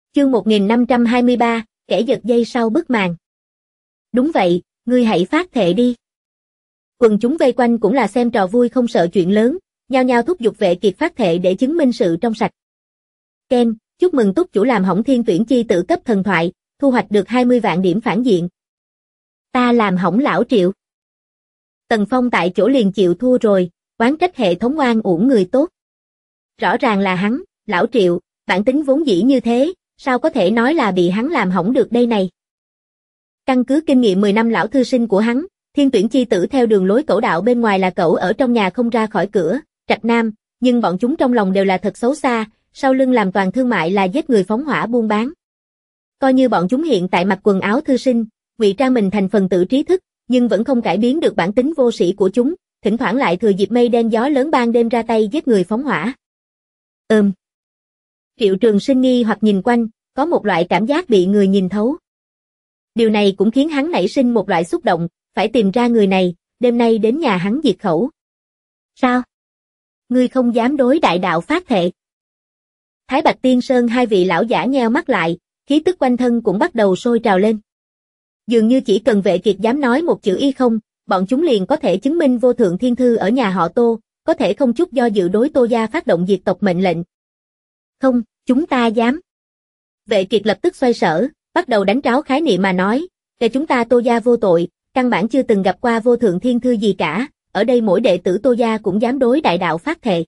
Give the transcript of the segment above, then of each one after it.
Chương 1523, kẻ giật dây sau bức màn. Đúng vậy, ngươi hãy phát thệ đi. Quần chúng vây quanh cũng là xem trò vui không sợ chuyện lớn, nhao nhao thúc giục Vệ Kiệt phát thệ để chứng minh sự trong sạch. Ken, chúc mừng túc chủ làm hỏng thiên tuyển chi tử cấp thần thoại, thu hoạch được 20 vạn điểm phản diện. Ta làm hỏng lão Triệu. Tần Phong tại chỗ liền chịu thua rồi, oán trách hệ thống oan uổng người tốt. Rõ ràng là hắn, lão Triệu, bản tính vốn dĩ như thế, sao có thể nói là bị hắn làm hỏng được đây này. Căn cứ kinh nghiệm 10 năm lão thư sinh của hắn, thiên tuyển chi tử theo đường lối cẩu đạo bên ngoài là cẩu ở trong nhà không ra khỏi cửa, trạch nam, nhưng bọn chúng trong lòng đều là thật xấu xa, sau lưng làm toàn thương mại là giết người phóng hỏa buôn bán. Coi như bọn chúng hiện tại mặc quần áo thư sinh, ngụy trang mình thành phần tử trí thức, nhưng vẫn không cải biến được bản tính vô sĩ của chúng, thỉnh thoảng lại thừa dịp mây đen gió lớn ban đêm ra tay giết người phóng hỏa. Triệu Trường Sinh nghi hoặc nhìn quanh, có một loại cảm giác bị người nhìn thấu. Điều này cũng khiến hắn nảy sinh một loại xúc động, phải tìm ra người này, đêm nay đến nhà hắn diệt khẩu. Sao? Ngươi không dám đối đại đạo phát thệ? Thái Bạch Tiên Sơn hai vị lão giả nheo mắt lại, khí tức quanh thân cũng bắt đầu sôi trào lên. Dường như chỉ cần Vệ Kiệt dám nói một chữ y không, bọn chúng liền có thể chứng minh vô thượng thiên thư ở nhà họ Tô, có thể không chút do dự đối Tô gia phát động diệt tộc mệnh lệnh. Không, chúng ta dám. Vệ Kiệt lập tức xoay sở, bắt đầu đánh tráo khái niệm mà nói, để chúng ta Tô gia vô tội, căn bản chưa từng gặp qua vô thượng thiên thư gì cả, ở đây mỗi đệ tử Tô gia cũng dám đối đại đạo phát thệ.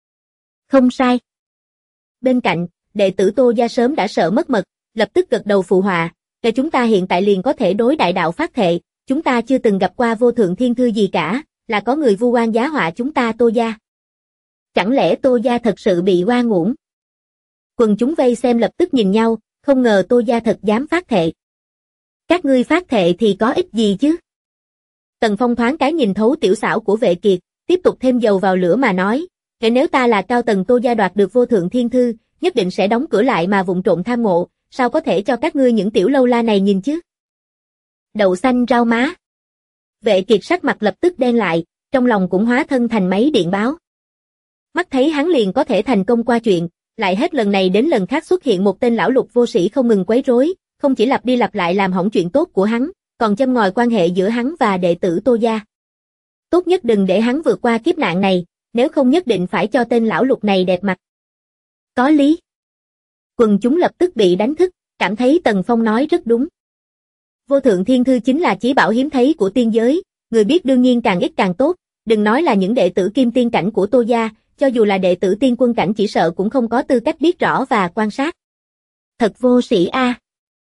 Không sai. Bên cạnh, đệ tử Tô gia sớm đã sợ mất mật, lập tức gật đầu phụ họa, để chúng ta hiện tại liền có thể đối đại đạo phát thệ, chúng ta chưa từng gặp qua vô thượng thiên thư gì cả, là có người vu oan giá họa chúng ta Tô gia. Chẳng lẽ Tô gia thật sự bị oan uổng? Quần chúng vây xem lập tức nhìn nhau, không ngờ Tô gia thật dám phát thệ. Các ngươi phát thệ thì có ích gì chứ? Tần Phong thoáng cái nhìn thấu tiểu xảo của Vệ Kiệt, tiếp tục thêm dầu vào lửa mà nói, nếu ta là cao tầng Tô gia đoạt được vô thượng thiên thư, nhất định sẽ đóng cửa lại mà vụng trộm tham ngộ, sao có thể cho các ngươi những tiểu lâu la này nhìn chứ? Đậu xanh rau má. Vệ Kiệt sắc mặt lập tức đen lại, trong lòng cũng hóa thân thành máy điện báo. Mắt thấy hắn liền có thể thành công qua chuyện, lại hết lần này đến lần khác xuất hiện một tên lão lục vô sĩ không ngừng quấy rối, không chỉ lặp đi lặp lại làm hỏng chuyện tốt của hắn, còn châm ngòi quan hệ giữa hắn và đệ tử Tô gia. Tốt nhất đừng để hắn vượt qua kiếp nạn này, nếu không nhất định phải cho tên lão lục này đẹp mặt. Có lý. Quần chúng lập tức bị đánh thức, cảm thấy Tần Phong nói rất đúng. Vô thượng thiên thư chính là chí bảo hiếm thấy của tiên giới, người biết đương nhiên càng ít càng tốt, đừng nói là những đệ tử kim tiên cảnh của Tô gia, cho dù là đệ tử tiên quân cảnh chỉ sợ cũng không có tư cách biết rõ và quan sát. Thật vô sĩ a.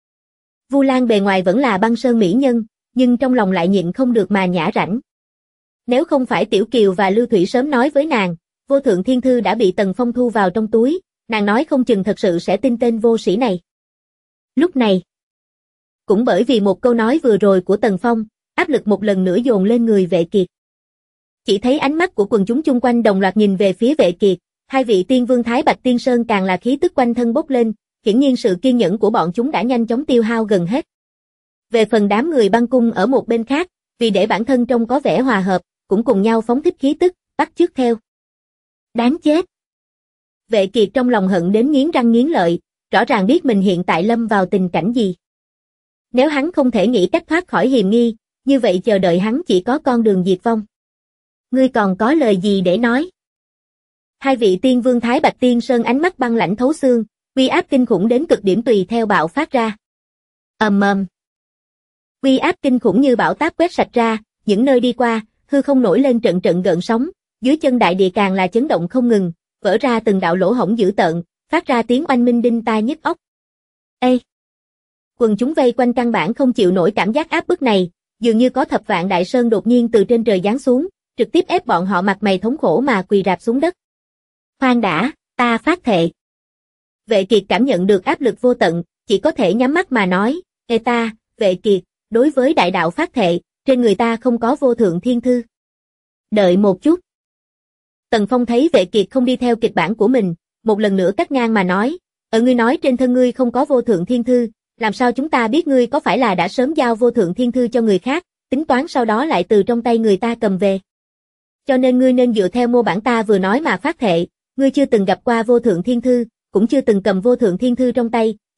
Vu Lan bề ngoài vẫn là băng sơn mỹ nhân, nhưng trong lòng lại nhịn không được mà nhả rãnh. Nếu không phải Tiểu Kiều và Lưu Thủy sớm nói với nàng, vô thượng thiên thư đã bị Tần Phong thu vào trong túi, nàng nói không chừng thật sự sẽ tin tên vô sĩ này. Lúc này, cũng bởi vì một câu nói vừa rồi của Tần Phong, áp lực một lần nữa dồn lên người Vệ Kiệt. Chỉ thấy ánh mắt của quần chúng chung quanh đồng loạt nhìn về phía Vệ Kiệt, hai vị tiên vương Thái Bạch Tiên Sơn càng là khí tức quanh thân bốc lên, hiển nhiên sự kiên nhẫn của bọn chúng đã nhanh chóng tiêu hao gần hết. Về phần đám người băng cung ở một bên khác, vì để bản thân trông có vẻ hòa hợp, cũng cùng nhau phóng thích khí tức, bắt chước theo. Đáng chết! Vệ Kiệt trong lòng hận đến nghiến răng nghiến lợi, rõ ràng biết mình hiện tại lâm vào tình cảnh gì. Nếu hắn không thể nghĩ cách thoát khỏi hiềm nghi, như vậy chờ đợi hắn chỉ có con đường diệt vong. Ngươi còn có lời gì để nói? Hai vị tiên vương Thái Bạch Tiên Sơn ánh mắt băng lãnh thấu xương, uy áp kinh khủng đến cực điểm tùy theo bạo phát ra. Uy áp kinh khủng như bão táp quét sạch ra, những nơi đi qua, hư không nổi lên trận trận gợn sóng, dưới chân đại địa càng là chấn động không ngừng, vỡ ra từng đạo lỗ hổng dữ tợn, phát ra tiếng oanh minh đinh tai nhức óc. Ê! Quần chúng vây quanh căn bản không chịu nổi cảm giác áp bức này, dường như có thập vạn đại sơn đột nhiên từ trên trời giáng xuống, trực tiếp ép bọn họ mặt mày thống khổ mà quỳ rạp xuống đất. Khoan đã, ta phát thệ. Vệ Kiệt cảm nhận được áp lực vô tận, chỉ có thể nhắm mắt mà nói, Ê ta, Vệ Kiệt, đối với đại đạo phát thệ, trên người ta không có vô thượng thiên thư. Đợi một chút. Tần Phong thấy Vệ Kiệt không đi theo kịch bản của mình, một lần nữa cắt ngang mà nói, ngươi nói trên thân ngươi không có vô thượng thiên thư, làm sao chúng ta biết ngươi có phải là đã sớm giao vô thượng thiên thư cho người khác, tính toán sau đó lại từ trong tay người ta cầm về. Cho nên ngươi nên dựa theo mô bản ta vừa nói mà phát thệ, ngươi chưa từng gặp qua vô thượng thiên thư, cũng chưa từng cầm vô thượng thiên thư trong tay,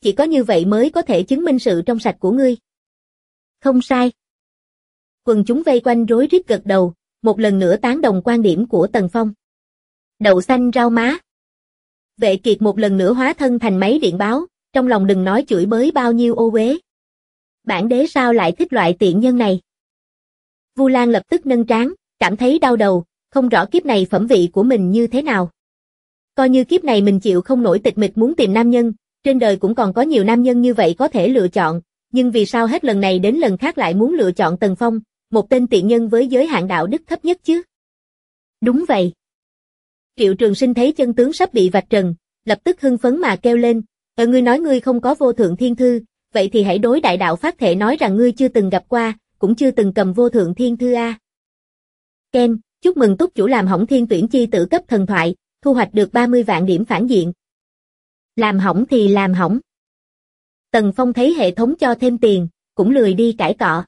chỉ có như vậy mới có thể chứng minh sự trong sạch của ngươi. Không sai. Quần chúng vây quanh rối rít gật đầu, một lần nữa tán đồng quan điểm của Tần Phong. Đậu xanh rau má. Vệ Kiệt một lần nữa hóa thân thành máy điện báo, trong lòng đừng nói chửi bới bao nhiêu ô uế. Bản đế sao lại thích loại tiện nhân này? Vu Lan lập tức nâng trán, cảm thấy đau đầu, không rõ kiếp này phẩm vị của mình như thế nào. Coi như kiếp này mình chịu không nổi tịch mịch muốn tìm nam nhân, trên đời cũng còn có nhiều nam nhân như vậy có thể lựa chọn, nhưng vì sao hết lần này đến lần khác lại muốn lựa chọn Tần Phong, một tên tiện nhân với giới hạn đạo đức thấp nhất chứ? Đúng vậy. Triệu Trường Sinh thấy chân tướng sắp bị vạch trần, lập tức hưng phấn mà kêu lên, ngươi nói ngươi không có vô thượng thiên thư, vậy thì hãy đối đại đạo phát thể nói rằng ngươi chưa từng gặp qua, cũng chưa từng cầm vô thượng thiên thư a. Ken, chúc mừng túc chủ làm hỏng thiên tuyển chi tử cấp thần thoại, thu hoạch được 30 vạn điểm phản diện. Làm hỏng thì làm hỏng. Tần Phong thấy hệ thống cho thêm tiền, cũng lười đi cãi cọ.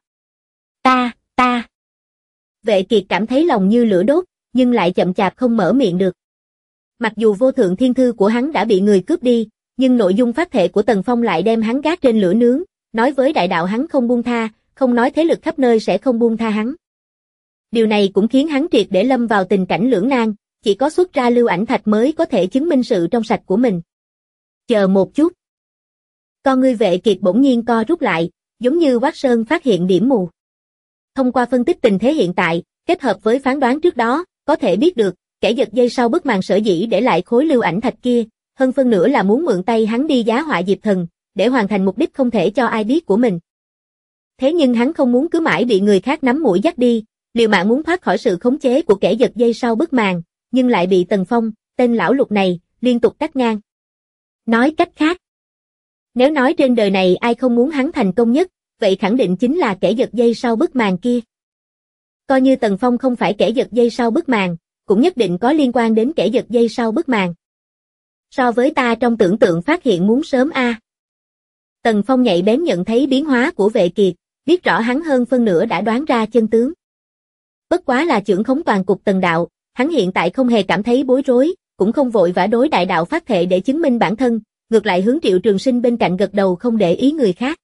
Ta. Vệ Kiệt cảm thấy lòng như lửa đốt, nhưng lại chậm chạp không mở miệng được. Mặc dù vô thượng thiên thư của hắn đã bị người cướp đi, nhưng nội dung phát thể của Tần Phong lại đem hắn gác trên lửa nướng, nói với đại đạo hắn không buông tha, không nói thế lực khắp nơi sẽ không buông tha hắn. Điều này cũng khiến hắn triệt để lâm vào tình cảnh lưỡng nan, chỉ có xuất ra lưu ảnh thạch mới có thể chứng minh sự trong sạch của mình. Chờ một chút. Con ngươi Vệ Kiệt bỗng nhiên co rút lại, giống như Quát Sơn phát hiện điểm mù. Thông qua phân tích tình thế hiện tại, kết hợp với phán đoán trước đó, có thể biết được, kẻ giật dây sau bức màn sở dĩ để lại khối lưu ảnh thạch kia, hơn phân nửa là muốn mượn tay hắn đi giá họa Diệp Thần, để hoàn thành mục đích không thể cho ai biết của mình. Thế nhưng hắn không muốn cứ mãi bị người khác nắm mũi dắt đi, liều mạng muốn thoát khỏi sự khống chế của kẻ giật dây sau bức màn, nhưng lại bị Tần Phong, tên lão lục này, liên tục cắt ngang. Nói cách khác, nếu nói trên đời này ai không muốn hắn thành công nhất, vậy khẳng định chính là kẻ giật dây sau bức màn kia. Coi như Tần Phong không phải kẻ giật dây sau bức màn, cũng nhất định có liên quan đến kẻ giật dây sau bức màn. So với ta trong tưởng tượng phát hiện muốn sớm a. Tần Phong nhạy bén nhận thấy biến hóa của Vệ Kiệt, biết rõ hắn hơn phân nửa đã đoán ra chân tướng. Bất quá là trưởng khống toàn cục Tần đạo, hắn hiện tại không hề cảm thấy bối rối, cũng không vội vã đối đại đạo phát thệ để chứng minh bản thân, ngược lại hướng Triệu Trường Sinh bên cạnh gật đầu không để ý người khác.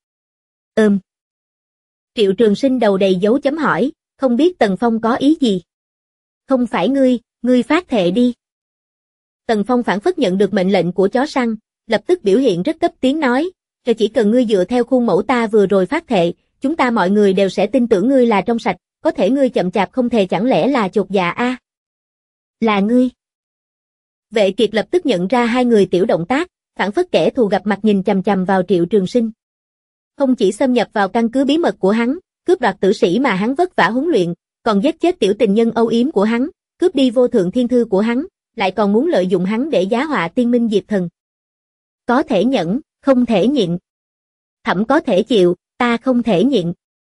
Triệu Trường Sinh đầu đầy dấu chấm hỏi, không biết Tần Phong có ý gì. Không phải ngươi phát thệ đi. Tần Phong phản phất nhận được mệnh lệnh của chó săn, lập tức biểu hiện rất cấp tiến nói, chỉ cần ngươi dựa theo khuôn mẫu ta vừa rồi phát thệ, chúng ta mọi người đều sẽ tin tưởng ngươi là trong sạch, có thể ngươi chậm chạp không thề chẳng lẽ là chột dạ a? Là ngươi. Vệ Kiệt lập tức nhận ra hai người tiểu động tác, phản phất kẻ thù gặp mặt nhìn chằm chằm vào Triệu Trường Sinh. Không chỉ xâm nhập vào căn cứ bí mật của hắn, cướp đoạt tử sĩ mà hắn vất vả huấn luyện, còn giết chết tiểu tình nhân âu yếm của hắn, cướp đi vô thượng thiên thư của hắn, lại còn muốn lợi dụng hắn để giá họa tiên minh Diệp Thần. Có thể nhẫn, không thể nhịn. Thẩm có thể chịu, ta không thể nhịn.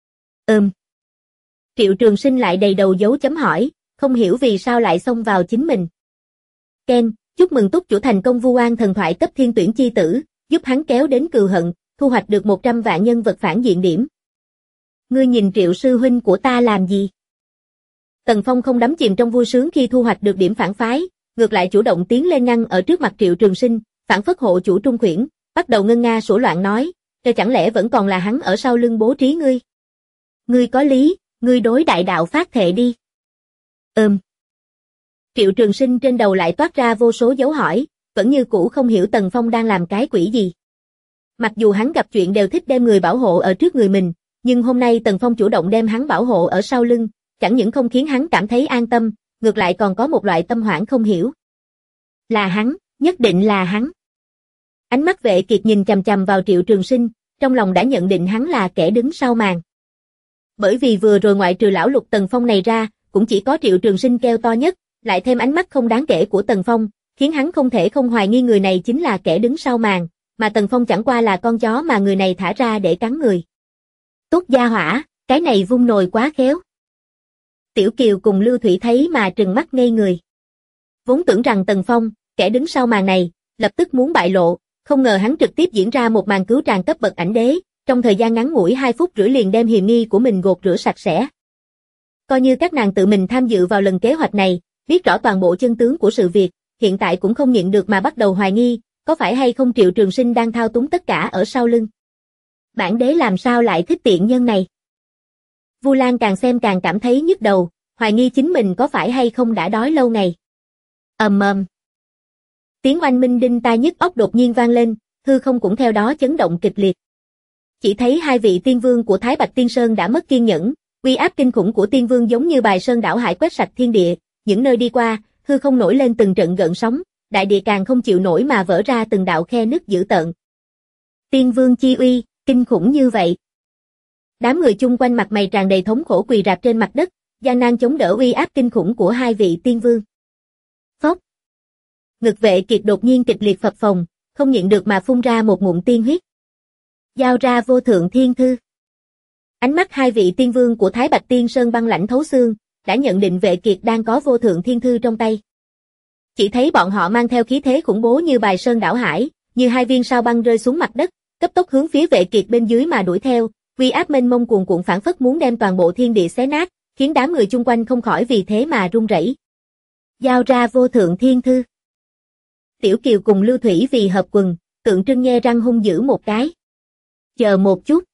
Triệu Trường Sinh lại đầy đầu dấu chấm hỏi, không hiểu vì sao lại xông vào chính mình. Ken, chúc mừng túc chủ thành công vu oan thần thoại cấp thiên tuyển chi tử, giúp hắn kéo đến cừu hận, thu hoạch được 100 vạn nhân vật phản diện điểm. Ngươi nhìn Triệu sư huynh của ta làm gì? Tần Phong không đắm chìm trong vui sướng khi thu hoạch được điểm phản phái, ngược lại chủ động tiến lên ngăn ở trước mặt Triệu Trường Sinh, phản phất hộ chủ trung khuyển, bắt đầu ngân nga sủa loạn nói, chẳng lẽ vẫn còn là hắn ở sau lưng bố trí ngươi? Ngươi có lý, ngươi đối đại đạo phát thệ đi. Triệu Trường Sinh trên đầu lại toát ra vô số dấu hỏi, vẫn như cũ không hiểu Tần Phong đang làm cái quỷ gì. Mặc dù hắn gặp chuyện đều thích đem người bảo hộ ở trước người mình, nhưng hôm nay Tần Phong chủ động đem hắn bảo hộ ở sau lưng, chẳng những không khiến hắn cảm thấy an tâm, ngược lại còn có một loại tâm hoảng không hiểu. Là hắn, nhất định là hắn. Ánh mắt Vệ Kiệt nhìn chằm chằm vào Triệu Trường Sinh, trong lòng đã nhận định hắn là kẻ đứng sau màn. Bởi vì vừa rồi ngoại trừ lão lục Tần Phong này ra, cũng chỉ có Triệu Trường Sinh kêu to nhất, lại thêm ánh mắt không đáng kể của Tần Phong, khiến hắn không thể không hoài nghi người này chính là kẻ đứng sau màn, mà Tần Phong chẳng qua là con chó mà người này thả ra để cắn người. Tốt gia hỏa, cái này vung nồi quá khéo. Tiểu Kiều cùng Lưu Thủy thấy mà trừng mắt ngây người. Vốn tưởng rằng Tần Phong, kẻ đứng sau màn này, lập tức muốn bại lộ, không ngờ hắn trực tiếp diễn ra một màn cứu tràng cấp bậc ảnh đế, trong thời gian ngắn ngủi 2 phút rưỡi liền đem hiềm nghi của mình gột rửa sạch sẽ. Coi như các nàng tự mình tham dự vào lần kế hoạch này, biết rõ toàn bộ chân tướng của sự việc, hiện tại cũng không nhịn được mà bắt đầu hoài nghi, có phải hay không Triệu Trường Sinh đang thao túng tất cả ở sau lưng? Bản đế làm sao lại thích tiện nhân này? Vu Lan càng xem càng cảm thấy nhức đầu, hoài nghi chính mình có phải hay không đã đói lâu ngày. Ầm ầm. Tiếng oanh minh đinh tai nhức óc đột nhiên vang lên, hư không cũng theo đó chấn động kịch liệt. Chỉ thấy hai vị tiên vương của Thái Bạch Tiên Sơn đã mất kiên nhẫn, uy áp kinh khủng của tiên vương giống như bài sơn đảo hải quét sạch thiên địa, những nơi đi qua, hư không nổi lên từng trận gợn sóng, đại địa càng không chịu nổi mà vỡ ra từng đạo khe nứt dữ tợn. Tiên vương chi uy, kinh khủng như vậy. Đám người chung quanh mặt mày tràn đầy thống khổ quỳ rạp trên mặt đất, gian nan chống đỡ uy áp kinh khủng của hai vị tiên vương. Phốc. Ngực Vệ Kiệt đột nhiên kịch liệt phập phồng, không nhịn được mà phun ra một ngụm tiên huyết. Giao ra vô thượng thiên thư. Ánh mắt hai vị tiên vương của Thái Bạch Tiên Sơn băng lãnh thấu xương, đã nhận định Vệ Kiệt đang có vô thượng thiên thư trong tay. Chỉ thấy bọn họ mang theo khí thế khủng bố như bài sơn đảo hải, như hai viên sao băng rơi xuống mặt đất, cấp tốc hướng phía Vệ Kiệt bên dưới mà đuổi theo, uy áp mênh mông cuồn cuộn phảng phất muốn đem toàn bộ thiên địa xé nát, khiến đám người chung quanh không khỏi vì thế mà run rẩy. Giao ra vô thượng thiên thư. Tiểu Kiều cùng Lưu Thủy vì hợp quần, tượng trưng nhe răng hung dữ một cái. Chờ một chút.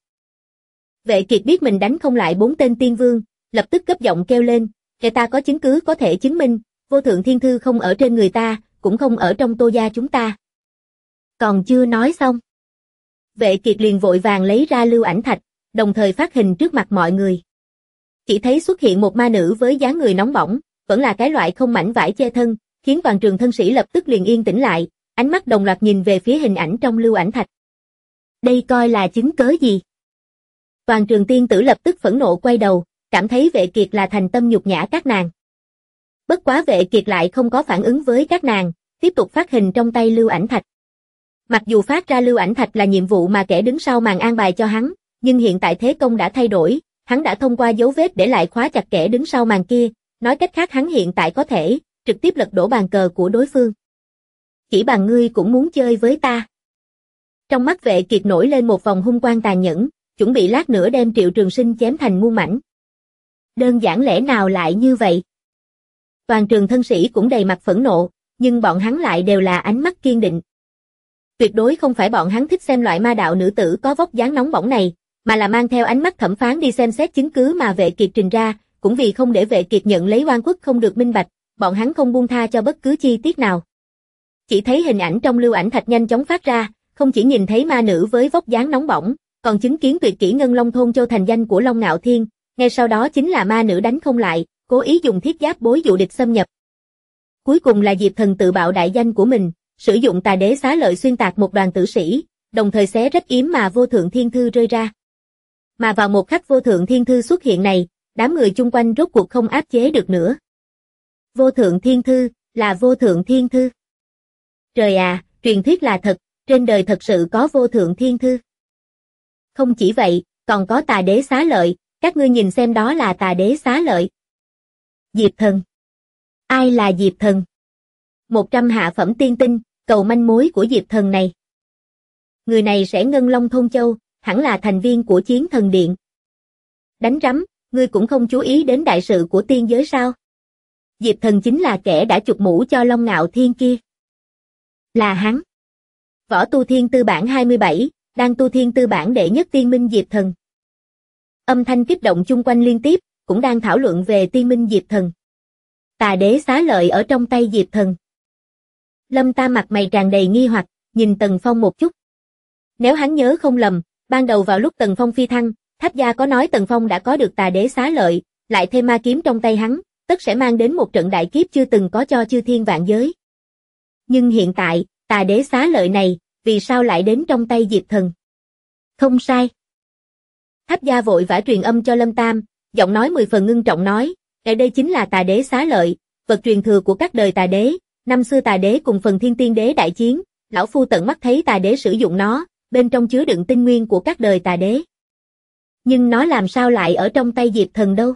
Vệ Kiệt biết mình đánh không lại 4 tên tiên vương, lập tức cấp giọng kêu lên, kẻ ta có chứng cứ có thể chứng minh, vô thượng thiên thư không ở trên người ta, cũng không ở trong Tô gia chúng ta. Còn chưa nói xong. Vệ Kiệt liền vội vàng lấy ra lưu ảnh thạch, đồng thời phát hình trước mặt mọi người. Chỉ thấy xuất hiện một ma nữ với dáng người nóng bỏng, vẫn là cái loại không mảnh vải che thân, khiến toàn trường thân sĩ lập tức liền yên tĩnh lại, ánh mắt đồng loạt nhìn về phía hình ảnh trong lưu ảnh thạch. Đây coi là chứng cớ gì? Toàn trường tiên tử lập tức phẫn nộ quay đầu, cảm thấy Vệ Kiệt là thành tâm nhục nhã các nàng. Bất quá Vệ Kiệt lại không có phản ứng với các nàng, tiếp tục phát hình trong tay lưu ảnh thạch. Mặc dù phát ra lưu ảnh thạch là nhiệm vụ mà kẻ đứng sau màn an bài cho hắn, nhưng hiện tại thế công đã thay đổi, hắn đã thông qua dấu vết để lại khóa chặt kẻ đứng sau màn kia, nói cách khác hắn hiện tại có thể trực tiếp lật đổ bàn cờ của đối phương. Chỉ bằng ngươi cũng muốn chơi với ta. Trong mắt Vệ Kiệt nổi lên một vòng hung quang tàn nhẫn, chuẩn bị lát nữa đem Triệu Trường Sinh chém thành muôn mảnh. Đơn giản lẽ nào lại như vậy? Toàn trường thân sĩ cũng đầy mặt phẫn nộ, nhưng bọn hắn lại đều là ánh mắt kiên định. Tuyệt đối không phải bọn hắn thích xem loại ma đạo nữ tử có vóc dáng nóng bỏng này, mà là mang theo ánh mắt thẩm phán đi xem xét chứng cứ mà Vệ Kiệt trình ra, cũng vì không để Vệ Kiệt nhận lấy oan khuất không được minh bạch, bọn hắn không buông tha cho bất cứ chi tiết nào. Chỉ thấy hình ảnh trong lưu ảnh thạch nhanh chóng phát ra, không chỉ nhìn thấy ma nữ với vóc dáng nóng bỏng, còn chứng kiến tuyệt kỹ Ngân Long Thôn Châu thành danh của Long Ngạo Thiên, ngay sau đó chính là ma nữ đánh không lại, cố ý dùng thiết giáp bối dụ địch xâm nhập. Cuối cùng là Diệp Thần tự bạo đại danh của mình, sử dụng tà đế xá lợi xuyên tạc một đoàn tử sĩ, đồng thời xé rách yếm mà vô thượng thiên thư rơi ra. Mà vào một khắc vô thượng thiên thư xuất hiện này, đám người chung quanh rốt cuộc không áp chế được nữa. Vô thượng thiên thư, là vô thượng thiên thư. Trời à, truyền thuyết là thật, trên đời thật sự có vô thượng thiên thư. Không chỉ vậy, còn có tà đế xá lợi, các ngươi nhìn xem đó là tà đế xá lợi. Diệp Thần. Ai là Diệp Thần? 100 hạ phẩm tiên tinh, cầu manh mối của Diệp Thần này. Người này sẽ Ngân Long Thôn Châu, hẳn là thành viên của Chiến Thần Điện. Đánh rắm, ngươi cũng không chú ý đến đại sự của tiên giới sao? Diệp Thần chính là kẻ đã chụp mũ cho Long Ngạo Thiên kia. Là hắn. Võ tu thiên tư bản 27, đang tu thiên tư bản đệ nhất tiên minh Diệp Thần. Âm thanh kích động chung quanh liên tiếp, cũng đang thảo luận về tiên minh Diệp Thần. Tà đế xá lợi ở trong tay Diệp Thần. Lâm Tam mặt mày tràn đầy nghi hoặc, nhìn Tần Phong một chút. Nếu hắn nhớ không lầm, ban đầu vào lúc Tần Phong phi thăng, Tháp Gia có nói Tần Phong đã có được tà đế xá lợi, lại thêm ma kiếm trong tay hắn, tất sẽ mang đến một trận đại kiếp chưa từng có cho chư thiên vạn giới. Nhưng hiện tại, tà đế xá lợi này, vì sao lại đến trong tay Diệp Thần? Không sai. Tháp Gia vội vã truyền âm cho Lâm Tam, giọng nói 10 phần ngưng trọng nói, đây chính là tà đế xá lợi, vật truyền thừa của các đời tà đế, năm xưa tà đế cùng phần thiên tiên đế đại chiến, lão phu tận mắt thấy tà đế sử dụng nó, bên trong chứa đựng tinh nguyên của các đời tà đế. Nhưng nó làm sao lại ở trong tay Diệp Thần đâu?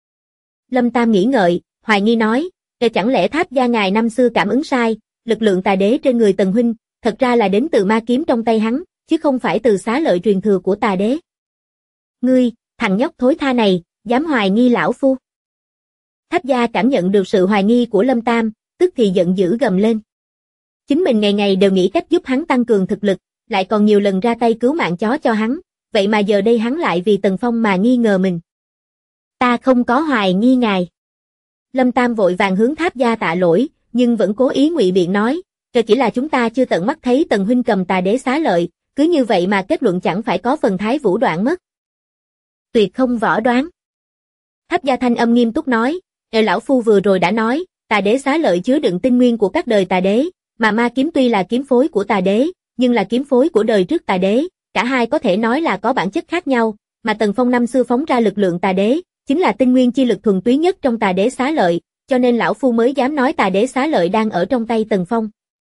Lâm Tam nghĩ ngợi, hoài nghi nói, chẳng lẽ Tháp Gia ngài năm xưa cảm ứng sai, lực lượng tà đế trên người Tần huynh, thật ra là đến từ ma kiếm trong tay hắn, chứ không phải từ xá lợi truyền thừa của tà đế. Ngươi, thằng nhóc thối tha này, dám hoài nghi lão phu. Tháp Gia cảm nhận được sự hoài nghi của Lâm Tam, tức thì giận dữ gầm lên. Chính mình ngày ngày đều nghĩ cách giúp hắn tăng cường thực lực, lại còn nhiều lần ra tay cứu mạng chó cho hắn, vậy mà giờ đây hắn lại vì Tần Phong mà nghi ngờ mình. Ta không có hoài nghi ngài. Lâm Tam vội vàng hướng Tháp Gia tạ lỗi, nhưng vẫn cố ý ngụy biện nói, chỉ là chúng ta chưa tận mắt thấy Tần huynh cầm Tà Đế xá lợi, cứ như vậy mà kết luận chẳng phải có phần thái vũ đoạn mất. Tuyệt không võ đoán. Tháp Gia thanh âm nghiêm túc nói, lão phu vừa rồi đã nói, Tà Đế xá lợi chứa đựng tinh nguyên của các đời Tà Đế, mà ma kiếm tuy là kiếm phối của Tà Đế, nhưng là kiếm phối của đời trước Tà Đế, cả hai có thể nói là có bản chất khác nhau, mà Tần Phong năm xưa phóng ra lực lượng Tà Đế, chính là tinh nguyên chi lực thuần túy nhất trong Tà Đế xá lợi, cho nên lão phu mới dám nói Tà Đế xá lợi đang ở trong tay Tần Phong.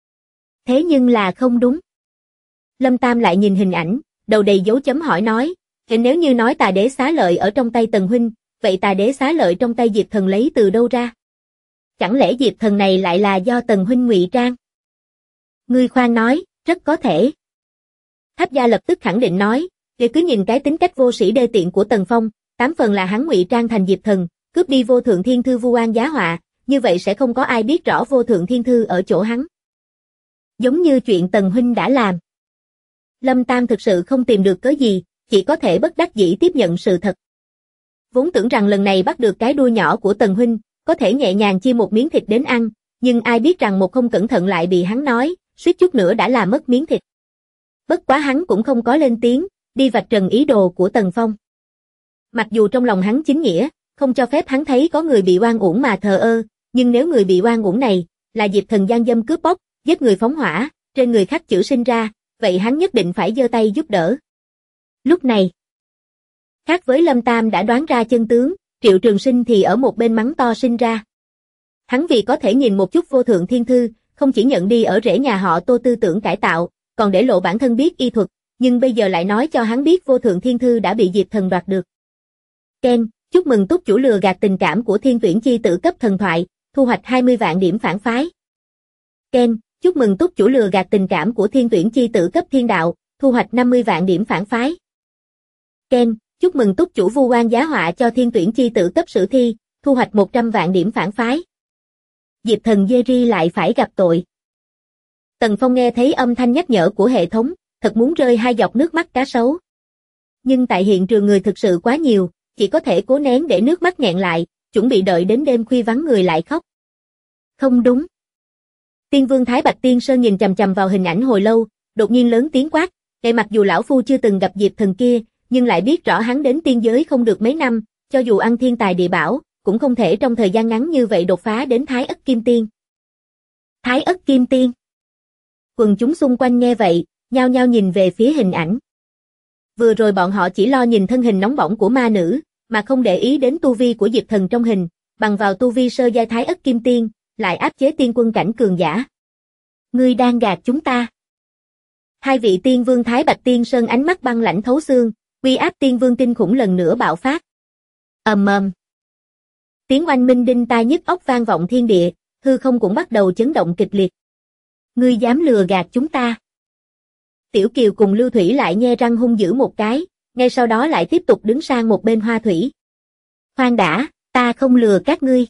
Thế nhưng là không đúng. Lâm Tam lại nhìn hình ảnh, đầu đầy dấu chấm hỏi nói, nếu như nói Tà Đế xá lợi ở trong tay Tần huynh, vậy Tà Đế xá lợi trong tay Diệp Thần lấy từ đâu ra? Chẳng lẽ Diệp Thần này lại là do Tần huynh ngụy trang? Ngươi khoan nói, rất có thể. Tháp Gia lập tức khẳng định nói, cứ nhìn cái tính cách vô sĩ đê tiện của Tần Phong, 8 phần là hắn ngụy trang thành Diệp Thần, cướp đi vô thượng thiên thư vu oan giá họa, như vậy sẽ không có ai biết rõ vô thượng thiên thư ở chỗ hắn. Giống như chuyện Tần huynh đã làm. Lâm Tam thực sự không tìm được cớ gì, chỉ có thể bất đắc dĩ tiếp nhận sự thật. Vốn tưởng rằng lần này bắt được cái đuôi nhỏ của Tần huynh, có thể nhẹ nhàng chia một miếng thịt đến ăn, nhưng ai biết rằng một không cẩn thận lại bị hắn nói, suýt chút nữa đã làm mất miếng thịt. Bất quá hắn cũng không có lên tiếng, đi vạch trần ý đồ của Tần Phong. Mặc dù trong lòng hắn chính nghĩa, không cho phép hắn thấy có người bị oan uổng mà thờ ơ, nhưng nếu người bị oan uổng này là Diệp Thần gian dâm cướp bóc, giết người phóng hỏa, trên người khắc chữ sinh ra, vậy hắn nhất định phải giơ tay giúp đỡ. Lúc này, khác với Lâm Tam đã đoán ra chân tướng, Triệu Trường Sinh thì ở một bên mắng to sinh ra. Hắn vì có thể nhìn một chút vô thượng thiên thư, không chỉ nhận đi ở rễ nhà họ Tô tư tưởng cải tạo, còn để lộ bản thân biết y thuật, nhưng bây giờ lại nói cho hắn biết vô thượng thiên thư đã bị Diệp Thần đoạt được. Ken, chúc mừng túc chủ lừa gạt tình cảm của Thiên Tuyển Chi tử cấp thần thoại, thu hoạch 20 vạn điểm phản phái. Ken, chúc mừng túc chủ lừa gạt tình cảm của Thiên Tuyển Chi tử cấp thiên đạo, thu hoạch 50 vạn điểm phản phái. Ken, chúc mừng túc chủ vu oan giá họa cho Thiên Tuyển Chi tử cấp sử thi, thu hoạch 100 vạn điểm phản phái. Diệp Thần Jerry lại phải gặp tội. Tần Phong nghe thấy âm thanh nhắc nhở của hệ thống, thật muốn rơi hai giọt nước mắt cá sấu. Nhưng tại hiện trường người thực sự quá nhiều, chỉ có thể cố nén để nước mắt nghẹn lại, chuẩn bị đợi đến đêm khuya vắng người lại khóc. Không đúng. Tiên Vương Thái Bạch Tiên Sơn nhìn chằm chằm vào hình ảnh hồi lâu, đột nhiên lớn tiếng quát, mặc dù lão phu chưa từng gặp Diệp Thần kia, nhưng lại biết rõ hắn đến tiên giới không được mấy năm, cho dù ăn thiên tài địa bảo, cũng không thể trong thời gian ngắn như vậy đột phá đến Thái Ất Kim Tiên. Thái Ất Kim Tiên. Quần chúng xung quanh nghe vậy, nhao nhao nhìn về phía hình ảnh. Vừa rồi bọn họ chỉ lo nhìn thân hình nóng bỏng của ma nữ, mà không để ý đến tu vi của Diệp Thần trong hình, bằng vào tu vi sơ giai Thái Ất Kim Tiên, lại áp chế tiên quân cảnh cường giả. Ngươi đang gạt chúng ta. Hai vị tiên vương Thái Bạch Tiên Sơn ánh mắt băng lãnh thấu xương, uy áp tiên vương kinh khủng lần nữa bạo phát. Ầm ầm. Tiếng oanh minh đinh tai nhức óc vang vọng thiên địa, hư không cũng bắt đầu chấn động kịch liệt. Ngươi dám lừa gạt chúng ta. Tiểu Kiều cùng Lưu Thủy lại nhe răng hung dữ một cái, ngay sau đó lại tiếp tục đứng sang một bên Hoa Thủy. Khoan đã, ta không lừa các ngươi.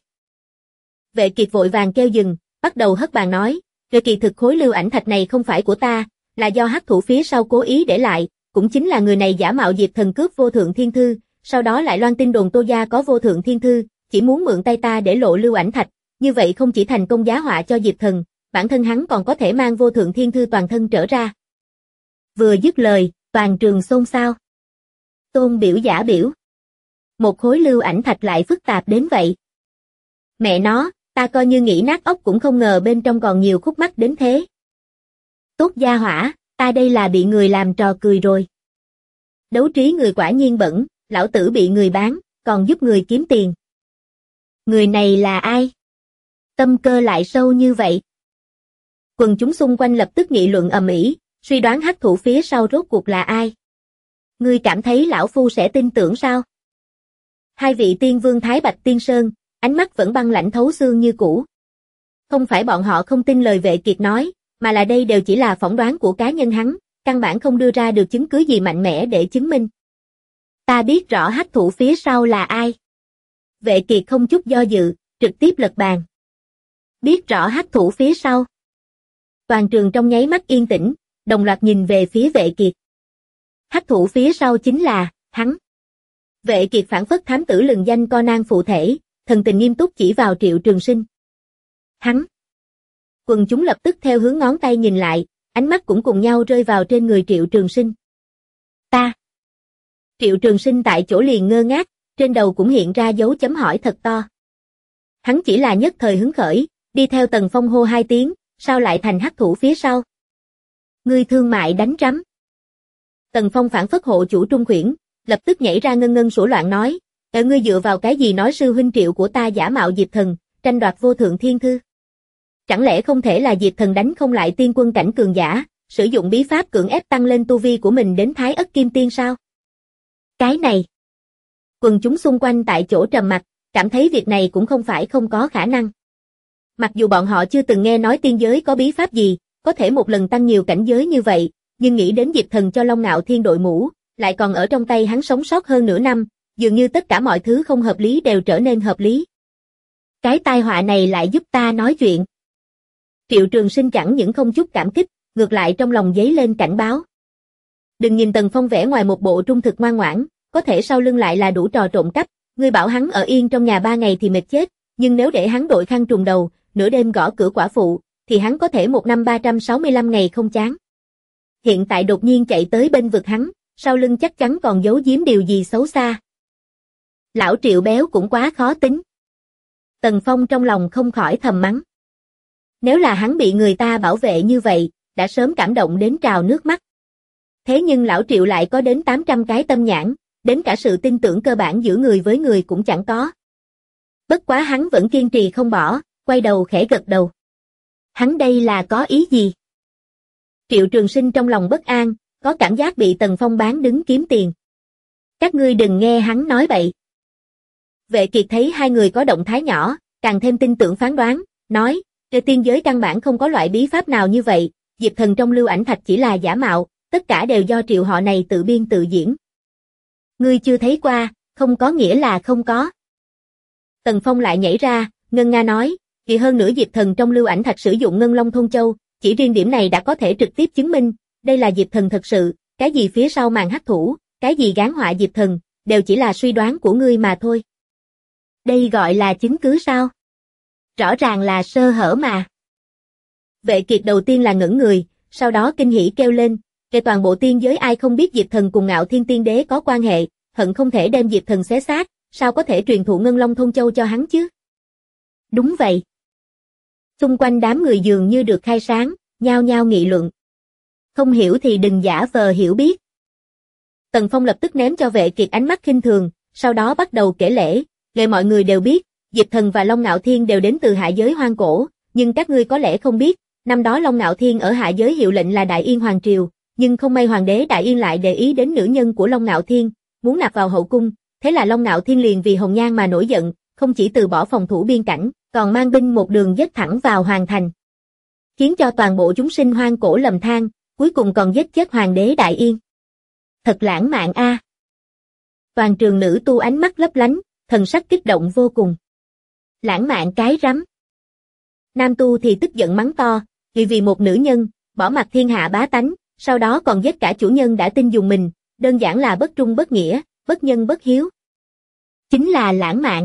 Vệ Kiệt vội vàng kêu dừng, bắt đầu hất bàn nói, kỳ thực khối lưu ảnh thạch này không phải của ta, là do hắc thủ phía sau cố ý để lại, cũng chính là người này giả mạo Diệp Thần cướp vô thượng thiên thư, sau đó lại loan tin đồn Tô gia có vô thượng thiên thư, chỉ muốn mượn tay ta để lộ lưu ảnh thạch, như vậy không chỉ thành công giá họa cho Diệp Thần, bản thân hắn còn có thể mang vô thượng thiên thư toàn thân trở ra. Vừa dứt lời, toàn trường xôn xao. Tôn biểu giả biểu. Một khối lưu ảnh thạch lại phức tạp đến vậy. Mẹ nó, ta coi như nghĩ nát óc cũng không ngờ bên trong còn nhiều khúc mắc đến thế. Tốt gia hỏa, ta đây là bị người làm trò cười rồi. Đấu trí người quả nhiên bẩn, lão tử bị người bán, còn giúp người kiếm tiền. Người này là ai? Tâm cơ lại sâu như vậy. Quần chúng xung quanh lập tức nghị luận ầm ĩ, suy đoán hắc thủ phía sau rốt cuộc là ai. Ngươi cảm thấy lão phu sẽ tin tưởng sao? Hai vị tiên vương Thái Bạch Tiên Sơn, ánh mắt vẫn băng lãnh thấu xương như cũ. Không phải bọn họ không tin lời Vệ Kiệt nói, mà là đây đều chỉ là phỏng đoán của cá nhân hắn, căn bản không đưa ra được chứng cứ gì mạnh mẽ để chứng minh. Ta biết rõ hắc thủ phía sau là ai. Vệ Kiệt không chút do dự, trực tiếp lật bàn. Biết rõ hắc thủ phía sau. Toàn trường trong nháy mắt yên tĩnh, đồng loạt nhìn về phía Vệ Kiệt. Hắc thủ phía sau chính là, hắn. Vệ Kiệt phảng phất thám tử lừng danh Conan phụ thể, thần tình nghiêm túc chỉ vào Triệu Trường Sinh. Hắn. Quần chúng lập tức theo hướng ngón tay nhìn lại, ánh mắt cũng cùng nhau rơi vào trên người Triệu Trường Sinh. Ta. Triệu Trường Sinh tại chỗ liền ngơ ngác, trên đầu cũng hiện ra dấu chấm hỏi thật to. Hắn chỉ là nhất thời hứng khởi, đi theo Tần Phong hô 2 tiếng, sao lại thành hắc thủ phía sau? Ngươi thương mại đánh rắm. Tần Phong phản phất hộ chủ trung khuyển, lập tức nhảy ra ngân ngân sủa loạn nói, ngươi dựa vào cái gì nói sư huynh Triệu của ta giả mạo Diệp Thần, tranh đoạt vô thượng thiên thư? Chẳng lẽ không thể là Diệp Thần đánh không lại tiên quân cảnh cường giả, sử dụng bí pháp cưỡng ép tăng lên tu vi của mình đến Thái Ất Kim Tiên sao? Cái này. Quần chúng xung quanh tại chỗ trầm mặc, cảm thấy việc này cũng không phải không có khả năng. Mặc dù bọn họ chưa từng nghe nói tiên giới có bí pháp gì, có thể một lần tăng nhiều cảnh giới như vậy, nhưng nghĩ đến Diệp Thần cho Long Ngạo Thiên đội mũ, lại còn ở trong tay hắn sống sót hơn nửa năm, dường như tất cả mọi thứ không hợp lý đều trở nên hợp lý. Cái tai họa này lại giúp ta nói chuyện. Triệu Trường Sinh chẳng những không chút cảm kích, ngược lại trong lòng dấy lên cảnh báo. Đừng nhìn Tần Phong vẻ ngoài một bộ trung thực ngoan ngoãn, có thể sau lưng lại là đủ trò trộm cắp, ngươi bảo hắn ở yên trong nhà 3 ngày thì mệt chết, nhưng nếu để hắn đội khăn trùm đầu, nửa đêm gõ cửa quả phụ, thì hắn có thể một năm 365 ngày không chán. Hiện tại đột nhiên chạy tới bên vực hắn, sau lưng chắc chắn còn giấu giếm điều gì xấu xa. Lão Triệu béo cũng quá khó tính. Tần Phong trong lòng không khỏi thầm mắng. Nếu là hắn bị người ta bảo vệ như vậy, đã sớm cảm động đến trào nước mắt. Thế nhưng lão Triệu lại có đến 800 cái tâm nhãn, đến cả sự tin tưởng cơ bản giữa người với người cũng chẳng có. Bất quá hắn vẫn kiên trì không bỏ, quay đầu khẽ gật đầu. Hắn đây là có ý gì? Triệu Trường Sinh trong lòng bất an, có cảm giác bị Tần Phong bán đứng kiếm tiền. Các ngươi đừng nghe hắn nói bậy. Vệ Kiệt thấy hai người có động thái nhỏ, càng thêm tin tưởng phán đoán, nói, trên tiên giới căn bản không có loại bí pháp nào như vậy, Diệp Thần trong lưu ảnh thạch chỉ là giả mạo, tất cả đều do Triệu họ này tự biên tự diễn. Ngươi chưa thấy qua, không có nghĩa là không có. Tần Phong lại nhảy ra, ngân nga nói, vì hơn nữa Diệp Thần trong lưu ảnh thạch sử dụng Ngân Long Thôn Châu, chỉ riêng điểm này đã có thể trực tiếp chứng minh, đây là Diệp Thần thật sự, cái gì phía sau màn hắc thủ, cái gì gán họa Diệp Thần, đều chỉ là suy đoán của ngươi mà thôi. Đây gọi là chứng cứ sao? Rõ ràng là sơ hở mà. Vệ Kiệt đầu tiên là ngẩn người, sau đó kinh hỉ kêu lên, về toàn bộ tiên giới ai không biết Diệp Thần cùng Ngạo Thiên Tiên Đế có quan hệ, hận không thể đem Diệp Thần xé xác, sao có thể truyền thụ Ngân Long Thôn Châu cho hắn chứ? Đúng vậy. Xung quanh đám người dường như được khai sáng, nhao nhao nghị luận. Không hiểu thì đừng giả vờ hiểu biết. Tần Phong lập tức ném cho Vệ Kiệt ánh mắt khinh thường, sau đó bắt đầu kể lể, nghe mọi người đều biết, Diệp Thần và Long Ngạo Thiên đều đến từ hạ giới hoang cổ, nhưng các ngươi có lẽ không biết, năm đó Long Ngạo Thiên ở hạ giới hiệu lệnh là Đại Yên Hoàng Triều, nhưng không may Hoàng đế Đại Yên lại để ý đến nữ nhân của Long Ngạo Thiên, muốn nạp vào hậu cung, thế là Long Ngạo Thiên liền vì hồng nhan mà nổi giận, không chỉ từ bỏ phòng thủ biên cảnh, còn mang binh một đường giết thẳng vào hoàng thành. Khiến cho toàn bộ chúng sinh hoang cổ lầm than, cuối cùng còn giết chết Hoàng đế Đại Yên. Thật lãng mạn a. Toàn trường nữ tu ánh mắt lấp lánh, thần sắc kích động vô cùng. Lãng mạn cái rắm. Nam tu thì tức giận mắng to, vì một nữ nhân, bỏ mặc thiên hạ bá tánh, sau đó còn giết cả chủ nhân đã tin dùng mình, đơn giản là bất trung bất nghĩa, bất nhân bất hiếu. Chính là lãng mạn.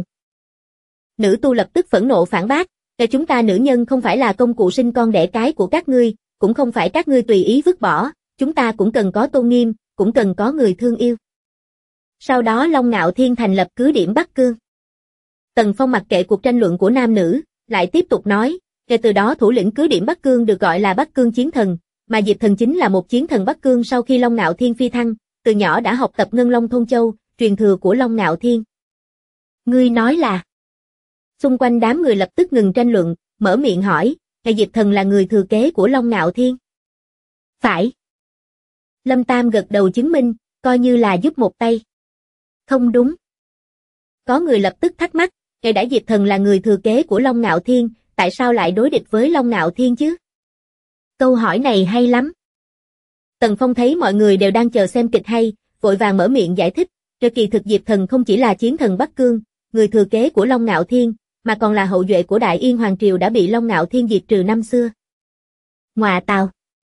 Nữ tu lập tức phẫn nộ phản bác, chúng ta nữ nhân không phải là công cụ sinh con đẻ cái của các ngươi, cũng không phải các ngươi tùy ý vứt bỏ, chúng ta cũng cần có tôn nghiêm, cũng cần có người thương yêu. Sau đó Long Ngạo Thiên thành lập cứ điểm Bắc Cương. Tần Phong mặc kệ cuộc tranh luận của nam nữ, lại tiếp tục nói, kể từ đó thủ lĩnh cứ điểm Bắc Cương được gọi là Bắc Cương Chiến Thần, mà Diệp Thần chính là một chiến thần Bắc Cương sau khi Long Ngạo Thiên phi thăng, từ nhỏ đã học tập Ngân Long Thôn Châu, truyền thừa của Long Ngạo Thiên. Ngươi nói là... Xung quanh đám người lập tức ngừng tranh luận, mở miệng hỏi, Diệp Thần là người thừa kế của Long Ngạo Thiên? Phải. Lâm Tam gật đầu chứng minh, coi như là giúp một tay. Không đúng. Có người lập tức thắc mắc, đã Diệp Thần là người thừa kế của Long Ngạo Thiên, tại sao lại đối địch với Long Ngạo Thiên chứ? Câu hỏi này hay lắm. Tần Phong thấy mọi người đều đang chờ xem kịch hay, vội vàng mở miệng giải thích, kỳ thực Diệp Thần không chỉ là chiến thần Bắc Cương, người thừa kế của Long Ngạo Thiên, mà còn là hậu duệ của Đại Yên Hoàng Triều đã bị Long Ngạo Thiên diệt trừ năm xưa. Ngoạ tào.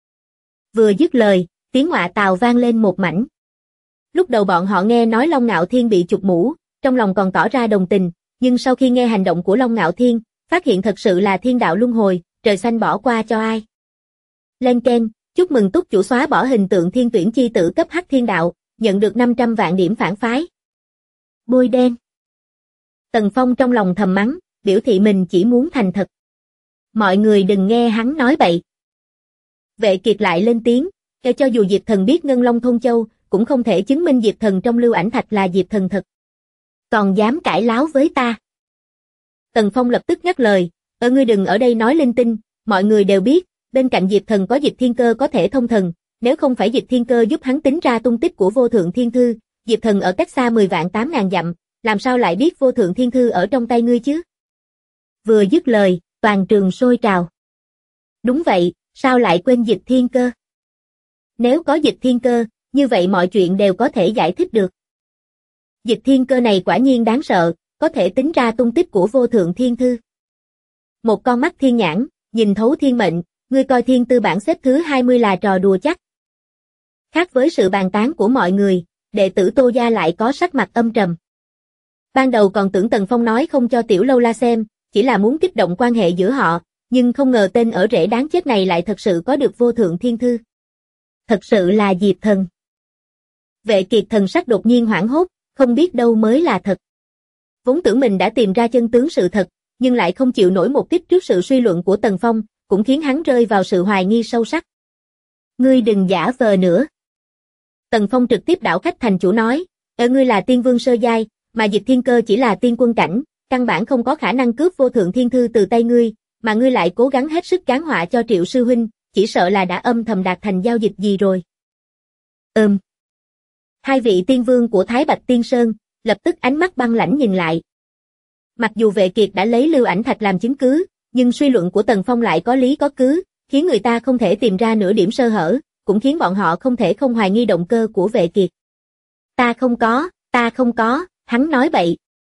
Vừa dứt lời, tiếng ngoạ tào vang lên một mảnh. Lúc đầu bọn họ nghe nói Long Ngạo Thiên bị chụp mũ, trong lòng còn tỏ ra đồng tình, nhưng sau khi nghe hành động của Long Ngạo Thiên, phát hiện thật sự là thiên đạo luân hồi, trời xanh bỏ qua cho ai. Lên keng, chúc mừng túc chủ xóa bỏ hình tượng thiên tuyển chi tử cấp hắc thiên đạo, nhận được 500 vạn điểm phản phái. Bôi đen. Tần Phong trong lòng thầm mắng, biểu thị mình chỉ muốn thành thật. Mọi người đừng nghe hắn nói bậy. Vệ Kiệt lại lên tiếng, cho dù Diệp Thần biết Ngân Long Thôn Châu, cũng không thể chứng minh Diệp Thần trong lưu ảnh thạch là Diệp Thần thật. Còn dám cãi láo với ta. Tần Phong lập tức ngắt lời, ngươi đừng ở đây nói linh tinh, mọi người đều biết, bên cạnh Diệp Thần có Diệp Thiên Cơ có thể thông thần, nếu không phải Diệp Thiên Cơ giúp hắn tính ra tung tích của vô thượng thiên thư, Diệp Thần ở cách xa 10 vạn 8 ngàn dặm, làm sao lại biết vô thượng thiên thư ở trong tay ngươi chứ? Vừa dứt lời, toàn trường sôi trào. Đúng vậy, sao lại quên Diệp Thiên Cơ? Nếu có Diệp Thiên Cơ, như vậy mọi chuyện đều có thể giải thích được. Diệp Thiên Cơ này quả nhiên đáng sợ, có thể tính ra tung tích của vô thượng thiên thư. Một con mắt thiên nhãn, nhìn thấu thiên mệnh, ngươi coi thiên tư bảng xếp thứ 20 là trò đùa chắc. Khác với sự bàn tán của mọi người, đệ tử Tô gia lại có sắc mặt âm trầm. Ban đầu còn tưởng Tần Phong nói không cho Tiểu Lâu La xem, chỉ là muốn kích động quan hệ giữa họ, nhưng không ngờ tên ở rễ đáng chết này lại thật sự có được vô thượng thiên thư. Thật sự là Diệp Thần. Vệ Kiệt thần sắc đột nhiên hoảng hốt, không biết đâu mới là thật. Vốn tưởng mình đã tìm ra chân tướng sự thật, nhưng lại không chịu nổi một kích trước sự suy luận của Tần Phong, cũng khiến hắn rơi vào sự hoài nghi sâu sắc. Ngươi đừng giả vờ nữa. Tần Phong trực tiếp đảo khách thành chủ nói, ngươi là tiên vương sơ giai, mà Diệp Thiên Cơ chỉ là tiên quân cảnh, căn bản không có khả năng cướp vô thượng thiên thư từ tay ngươi, mà ngươi lại cố gắng hết sức tráng họa cho Triệu sư huynh, chỉ sợ là đã âm thầm đạt thành giao dịch gì rồi. Hai vị tiên vương của Thái Bạch Tiên Sơn, lập tức ánh mắt băng lãnh nhìn lại. Mặc dù Vệ Kiệt đã lấy lưu ảnh thạch làm chứng cứ, nhưng suy luận của Tần Phong lại có lý có cứ, khiến người ta không thể tìm ra nửa điểm sơ hở, cũng khiến bọn họ không thể không hoài nghi động cơ của Vệ Kiệt. Ta không có, hắn nói bậy.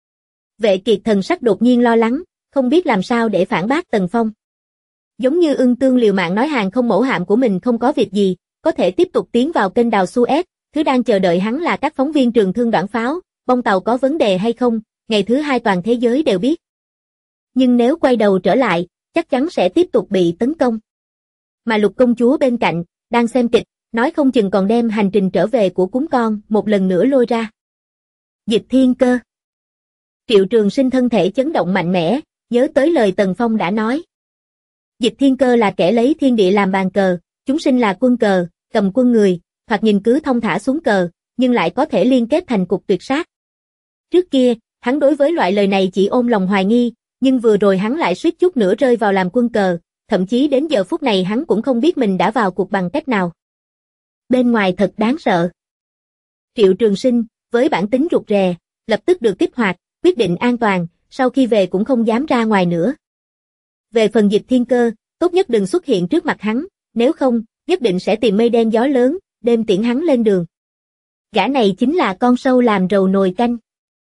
Vệ Kiệt thần sắc đột nhiên lo lắng, không biết làm sao để phản bác Tần Phong. Giống như ưng tương liều mạng nói hàng không mẫu hạm của mình không có việc gì, có thể tiếp tục tiến vào kênh đào Suez, thứ đang chờ đợi hắn là các phóng viên trường thương đoạn pháo, bong tàu có vấn đề hay không, ngày thứ hai toàn thế giới đều biết. Nhưng nếu quay đầu trở lại, chắc chắn sẽ tiếp tục bị tấn công. Mà Lục công chúa bên cạnh, đang xem kịch, nói không chừng còn đem hành trình trở về của cún con một lần nữa lôi ra. Diệp Thiên Cơ. Triệu Trường Sinh thân thể chấn động mạnh mẽ, nhớ tới lời Tần Phong đã nói. Diệp Thiên Cơ là kẻ lấy thiên địa làm bàn cờ, chúng sinh là quân cờ, cầm quân người, thoạt nhìn cứ thong thả xuống cờ, nhưng lại có thể liên kết thành cục tuyệt sát. Trước kia, hắn đối với loại lời này chỉ ôm lòng hoài nghi, nhưng vừa rồi hắn lại suýt chút nữa rơi vào làm quân cờ, thậm chí đến giờ phút này hắn cũng không biết mình đã vào cuộc bằng cách nào. Bên ngoài thật đáng sợ. Triệu Trường Sinh, với bản tính rụt rè, lập tức được kích hoạt, quyết định an toàn, sau khi về cũng không dám ra ngoài nữa. Về phần Diệp Thiên Cơ, tốt nhất đừng xuất hiện trước mặt hắn, nếu không, nhất định sẽ tìm mây đen gió lớn, đêm tiễn hắn lên đường. Gã này chính là con sâu làm rầu nồi canh.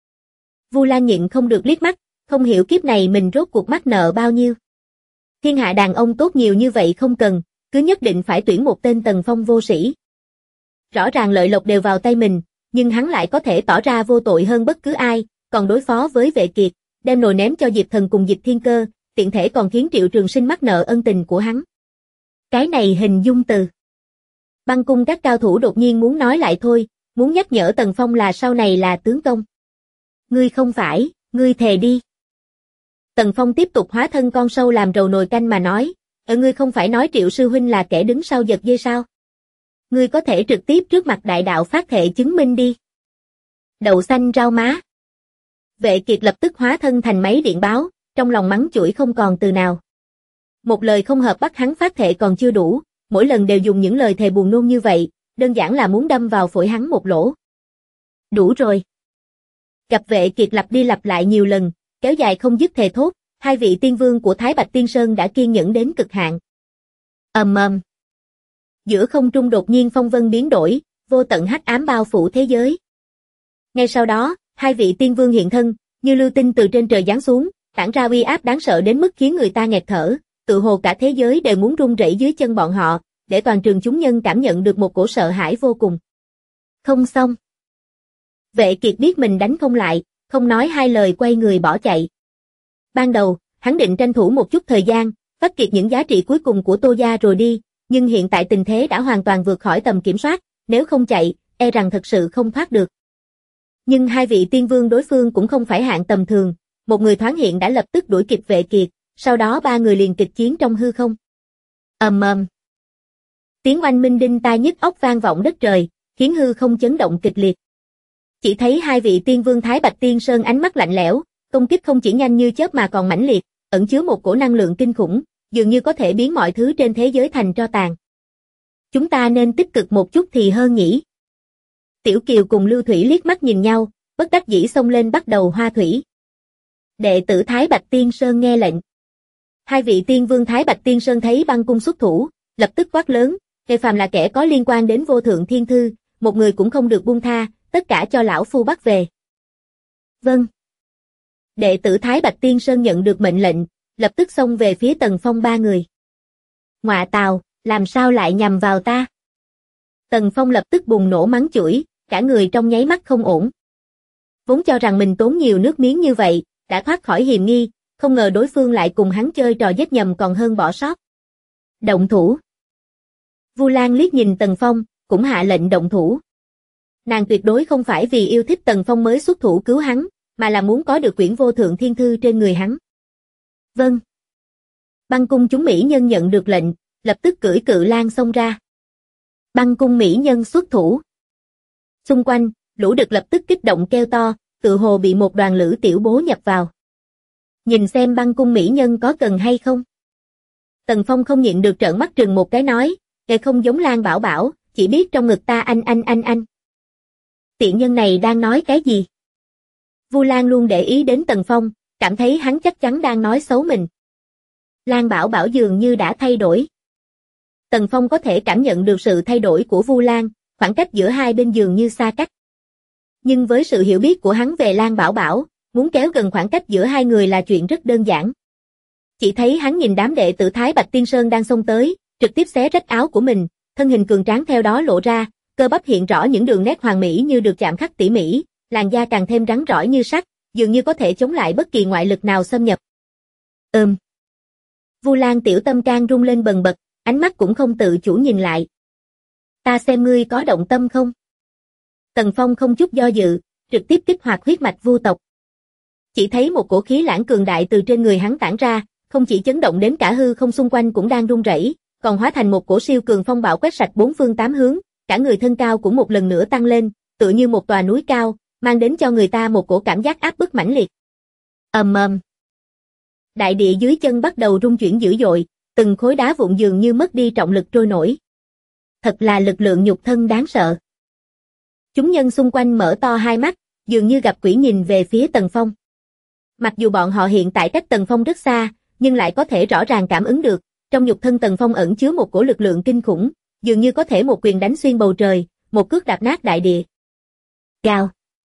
Vu Lan nhịn không được liếc mắt, không hiểu kiếp này mình rốt cuộc mắc nợ bao nhiêu. Thiên hạ đàn ông tốt nhiều như vậy không cần, cứ nhất định phải tuyển một tên Tần Phong vô sĩ. Rõ ràng lợi lộc đều vào tay mình, nhưng hắn lại có thể tỏ ra vô tội hơn bất cứ ai, còn đối phó với Vệ Kiệt, đem nồi ném cho Diệp Thần cùng Diệp Thiên Cơ, tiện thể còn khiến Triệu Trường Sinh mắc nợ ân tình của hắn. Cái này hình dung từ. Băng cung các cao thủ đột nhiên muốn nói lại thôi, muốn nhắc nhở Tần Phong là sau này là tướng công. Ngươi không phải, ngươi thề đi. Tần Phong tiếp tục hóa thân con sâu làm rầu nồi canh mà nói, ngươi không phải nói Triệu sư huynh là kẻ đứng sau giật dây sao? Ngươi có thể trực tiếp trước mặt đại đạo phát thệ chứng minh đi. Đậu xanh rau má. Vệ Kiệt lập tức hóa thân thành máy điện báo, trong lòng mắng chửi không còn từ nào. Một lời không hợp bắt hắn phát thệ còn chưa đủ, mỗi lần đều dùng những lời thề buồn nôn như vậy, đơn giản là muốn đâm vào phổi hắn một lỗ. Đủ rồi. Gặp Vệ Kiệt lặp đi lặp lại nhiều lần, kéo dài không dứt thề thốt, hai vị tiên vương của Thái Bạch Tiên Sơn đã kiên nhẫn đến cực hạn. Ầm ầm. Giữa không trung đột nhiên phong vân biến đổi, vô tận hắc ám bao phủ thế giới. Ngay sau đó, hai vị tiên vương hiện thân, như lưu tinh từ trên trời giáng xuống, tản ra uy áp đáng sợ đến mức khiến người ta nghẹt thở, tự hồ cả thế giới đều muốn rung rẩy dưới chân bọn họ, để toàn trường chúng nhân cảm nhận được một cổ sợ hãi vô cùng. Không xong. Vệ Kiệt biết mình đánh không lại, không nói hai lời quay người bỏ chạy. Ban đầu, hắn định tranh thủ một chút thời gian, vắt kiệt những giá trị cuối cùng của Tô gia rồi đi, nhưng hiện tại tình thế đã hoàn toàn vượt khỏi tầm kiểm soát, nếu không chạy, e rằng thật sự không thoát được. Nhưng hai vị tiên vương đối phương cũng không phải hạng tầm thường, một người thoáng hiện đã lập tức đuổi kịp Vệ Kiệt, sau đó ba người liền kịch chiến trong hư không. Ầm ầm. Tiếng oanh minh đinh tai nhức óc vang vọng đất trời, khiến hư không chấn động kịch liệt. Chỉ thấy hai vị tiên vương Thái Bạch Tiên Sơn ánh mắt lạnh lẽo, công kích không chỉ nhanh như chớp mà còn mãnh liệt, ẩn chứa một cổ năng lượng kinh khủng, dường như có thể biến mọi thứ trên thế giới thành tro tàn. Chúng ta nên tích cực một chút thì hơn nhỉ? Tiểu Kiều cùng Lưu Thủy liếc mắt nhìn nhau, bất đắc dĩ xông lên bắt đầu hoa thủy. Đệ tử Thái Bạch Tiên Sơn nghe lệnh. Hai vị tiên vương Thái Bạch Tiên Sơn thấy băng cung xuất thủ, lập tức quát lớn, kẻ phàm là kẻ có liên quan đến vô thượng thiên thư, một người cũng không được buông tha, tất cả cho lão phu bắt về. Vâng. Đệ tử Thái Bạch Tiên Sơn nhận được mệnh lệnh, lập tức xông về phía Tần Phong ba người. Ngọa tào, làm sao lại nhằm vào ta? Tần Phong lập tức bùng nổ mắng chửi, cả người trong nháy mắt không ổn. Vốn cho rằng mình tốn nhiều nước miếng như vậy, đã thoát khỏi hiềm nghi, không ngờ đối phương lại cùng hắn chơi trò giết nhầm còn hơn bỏ sót. Động thủ. Vu Lan liếc nhìn Tần Phong, cũng hạ lệnh động thủ. Nàng tuyệt đối không phải vì yêu thích Tần Phong mới xuất thủ cứu hắn, mà là muốn có được quyển vô thượng thiên thư trên người hắn. Vâng. Băng cung chúng mỹ nhân nhận được lệnh, lập tức cưỡi cự lang xông ra. Băng cung mỹ nhân xuất thủ. Xung quanh, lũ đực lập tức kích động kêu to, tự hồ bị một đoàn lữ tiểu bố nhập vào. Nhìn xem băng cung mỹ nhân có cần hay không? Tần Phong không nhịn được trợn mắt trừng một cái nói, kẻ không giống Lan Bảo Bảo, chỉ biết trong ngực ta anh. Tiện nhân này đang nói cái gì? Vu Lan luôn để ý đến Tần Phong, cảm thấy hắn chắc chắn đang nói xấu mình. Lan Bảo Bảo dường như đã thay đổi. Tần Phong có thể cảm nhận được sự thay đổi của Vu Lan, khoảng cách giữa hai bên dường như xa cách. Nhưng với sự hiểu biết của hắn về Lan Bảo Bảo, muốn kéo gần khoảng cách giữa hai người là chuyện rất đơn giản. Chỉ thấy hắn nhìn đám đệ tử Thái Bạch Tiên Sơn đang xông tới, trực tiếp xé rách áo của mình, thân hình cường tráng theo đó lộ ra, cơ bắp hiện rõ những đường nét hoàn mỹ như được chạm khắc tỉ mỉ, làn da càng thêm rắn rỏi như sắt, dường như có thể chống lại bất kỳ ngoại lực nào xâm nhập. Vu Lan tiểu tâm can rung lên bần bật, ánh mắt cũng không tự chủ nhìn lại. Ta xem ngươi có động tâm không? Tần Phong không chút do dự, trực tiếp kích hoạt huyết mạch vu tộc. Chỉ thấy một cổ khí lãng cường đại từ trên người hắn tản ra, không chỉ chấn động đến cả hư không xung quanh cũng đang rung rẩy, còn hóa thành một cổ siêu cường phong bạo quét sạch bốn phương tám hướng, cả người thân cao cũng một lần nữa tăng lên, tựa như một tòa núi cao, mang đến cho người ta một cổ cảm giác áp bức mãnh liệt. Ầm ầm. Đại địa dưới chân bắt đầu rung chuyển dữ dội, từng khối đá vụn dường như mất đi trọng lực trôi nổi. Thật là lực lượng nhục thân đáng sợ. Chúng nhân xung quanh mở to hai mắt, dường như gặp quỷ nhìn về phía Tần Phong. Mặc dù bọn họ hiện tại cách Tần Phong rất xa, nhưng lại có thể rõ ràng cảm ứng được, trong nhục thân Tần Phong ẩn chứa một cổ lực lượng kinh khủng, dường như có thể một quyền đánh xuyên bầu trời, một cước đạp nát đại địa. Gào.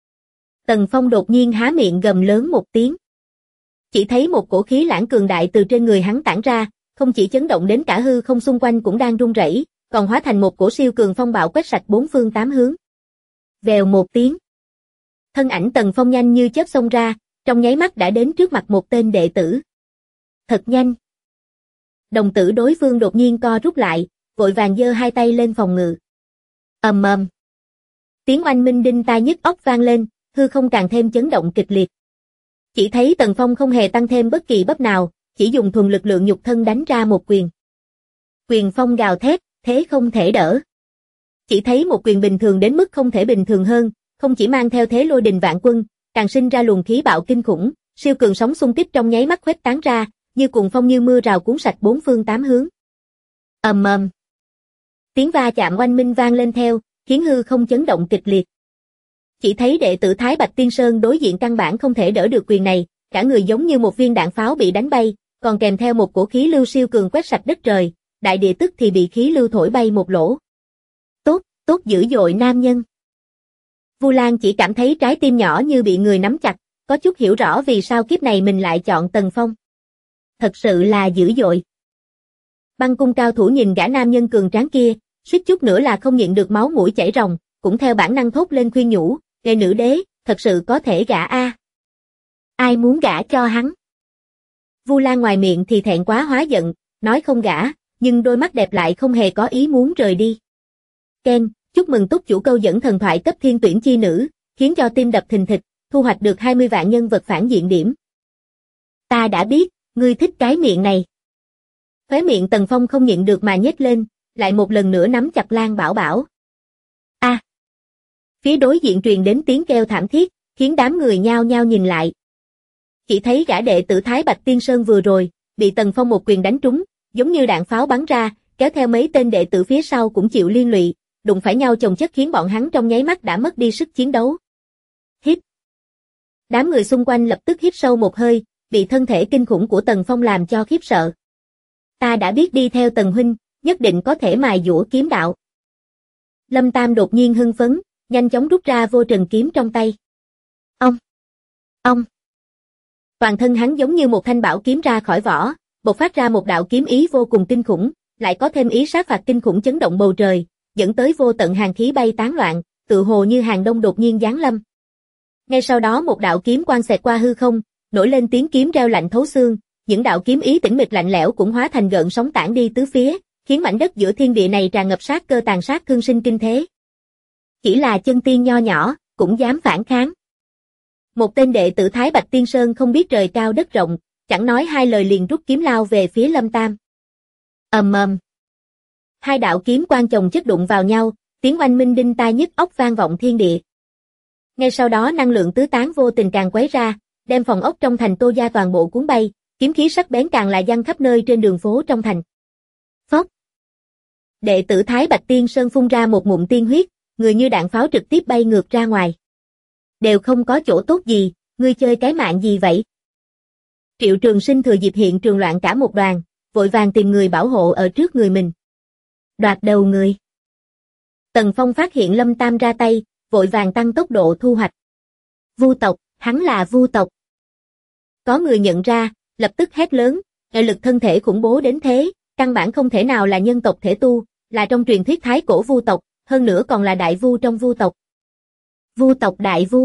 Tần Phong đột nhiên há miệng gầm lớn một tiếng. Chỉ thấy một cổ khí lãng cường đại từ trên người hắn tản ra, không chỉ chấn động đến cả hư không xung quanh cũng đang rung rẩy, còn hóa thành một cổ siêu cường phong bạo quét sạch bốn phương tám hướng. Vèo một tiếng. Thân ảnh Tần Phong nhanh như chớp xông ra, trong nháy mắt đã đến trước mặt một tên đệ tử. Thật nhanh. Đồng tử đối phương đột nhiên co rút lại, vội vàng giơ hai tay lên phòng ngự. Ầm ầm. Tiếng oanh minh đinh tai nhức óc vang lên, hư không càng thêm chấn động kịch liệt. Chỉ thấy Tần Phong không hề tăng thêm bất kỳ bắp nào, chỉ dùng thuần lực lượng nhục thân đánh ra một quyền. Quyền phong gào thét, thế không thể đỡ. Chỉ thấy một quyền bình thường đến mức không thể bình thường hơn, không chỉ mang theo thế lôi đình vạn quân, càng sinh ra luồng khí bạo kinh khủng, siêu cường sóng xung kích trong nháy mắt khuếch tán ra, như cuồng phong như mưa rào cuốn sạch bốn phương tám hướng. Ầm ầm. Tiếng va chạm oanh minh vang lên theo, khiến hư không chấn động kịch liệt. Chỉ thấy đệ tử Thái Bạch Tiên Sơn đối diện căn bản không thể đỡ được quyền này, cả người giống như một viên đạn pháo bị đánh bay, còn kèm theo một cổ khí lưu siêu cường quét sạch đất trời, đại địa tức thì bị khí lưu thổi bay một lỗ. Tốt dữ dội nam nhân. Vu Lan chỉ cảm thấy trái tim nhỏ như bị người nắm chặt, có chút hiểu rõ vì sao kiếp này mình lại chọn Tần Phong. Thật sự là dữ dội. Băng cung cao thủ nhìn gã nam nhân cường tráng kia, suýt chút nữa là không nhịn được máu mũi chảy ròng, cũng theo bản năng thốt lên khuyên nhủ, "Nghệ nữ đế, thật sự có thể gả a? Ai muốn gả cho hắn?" Vu Lan ngoài miệng thì thẹn quá hóa giận, nói không gả, nhưng đôi mắt đẹp lại không hề có ý muốn rời đi. Ken, chúc mừng túc chủ câu dẫn thần thoại cấp thiên tuyển chi nữ, khiến cho tim đập thình thịch, thu hoạch được 20 vạn nhân vật phản diện điểm. Ta đã biết, ngươi thích cái miệng này. Khóe miệng Tần Phong không nhịn được mà nhếch lên, lại một lần nữa nắm chặt Lan Bảo Bảo. A! Phía đối diện truyền đến tiếng kêu thảm thiết, khiến đám người nhao nhao nhìn lại. Chỉ thấy gã đệ tử Thái Bạch Tiên Sơn vừa rồi, bị Tần Phong một quyền đánh trúng, giống như đạn pháo bắn ra, kéo theo mấy tên đệ tử phía sau cũng chịu liên lụy, đụng phải nhau chồng chất khiến bọn hắn trong nháy mắt đã mất đi sức chiến đấu. Hít! Đám người xung quanh lập tức hít sâu một hơi, bị thân thể kinh khủng của Tần Phong làm cho khiếp sợ. Ta đã biết đi theo Tần huynh, nhất định có thể mài dũa kiếm đạo. Lâm Tam đột nhiên hưng phấn, nhanh chóng rút ra vô trần kiếm trong tay. Ông! Toàn thân hắn giống như một thanh bảo kiếm ra khỏi vỏ, bộc phát ra một đạo kiếm ý vô cùng kinh khủng, lại có thêm ý sát phạt kinh khủng chấn động bầu trời, dẫn tới vô tận hàn khí bay tán loạn, tựa hồ như hàng đông đột nhiên giáng lâm. Ngay sau đó một đạo kiếm quang xẹt qua hư không, nổi lên tiếng kiếm reo lạnh thấu xương, những đạo kiếm ý tĩnh mịch lạnh lẽo cũng hóa thành gợn sóng tản đi tứ phía, khiến mảnh đất giữa thiên địa này tràn ngập sát cơ tàn sát thương sinh kinh thế. Chỉ là chân tiên nho nhỏ, cũng dám phản kháng. Một tên đệ tử Thái Bạch Tiên Sơn không biết trời cao đất rộng, chẳng nói hai lời liền rút kiếm lao về phía Lâm Tam. Ầm ầm. Hai đạo kiếm quang chồng chất đụng vào nhau, tiếng oanh minh đinh tai nhức óc vang vọng thiên địa. Ngay sau đó năng lượng tứ tán vô tình càng quấy ra, đem phòng ốc trong thành Tô Gia toàn bộ cuốn bay, kiếm khí sắc bén càng là giăng khắp nơi trên đường phố trong thành. Phốc. Đệ tử Thái Bạch Tiên Sơn phun ra một ngụm tiên huyết, người như đạn pháo trực tiếp bay ngược ra ngoài. Đều không có chỗ tốt gì, ngươi chơi cái mạng gì vậy? Triệu Trường Sinh thừa dịp hiện trường loạn cả một đoàn, vội vàng tìm người bảo hộ ở trước người mình. Đoạt đầu người. Tần Phong phát hiện Lâm Tam ra tay, vội vàng tăng tốc độ thu hoạch. Vu tộc, hắn là Vu tộc. Có người nhận ra, lập tức hét lớn, nội lực thân thể khủng bố đến thế, căn bản không thể nào là nhân tộc thể tu, là trong truyền thuyết thái cổ Vu tộc, hơn nữa còn là đại vu trong Vu tộc. Vu tộc đại vu.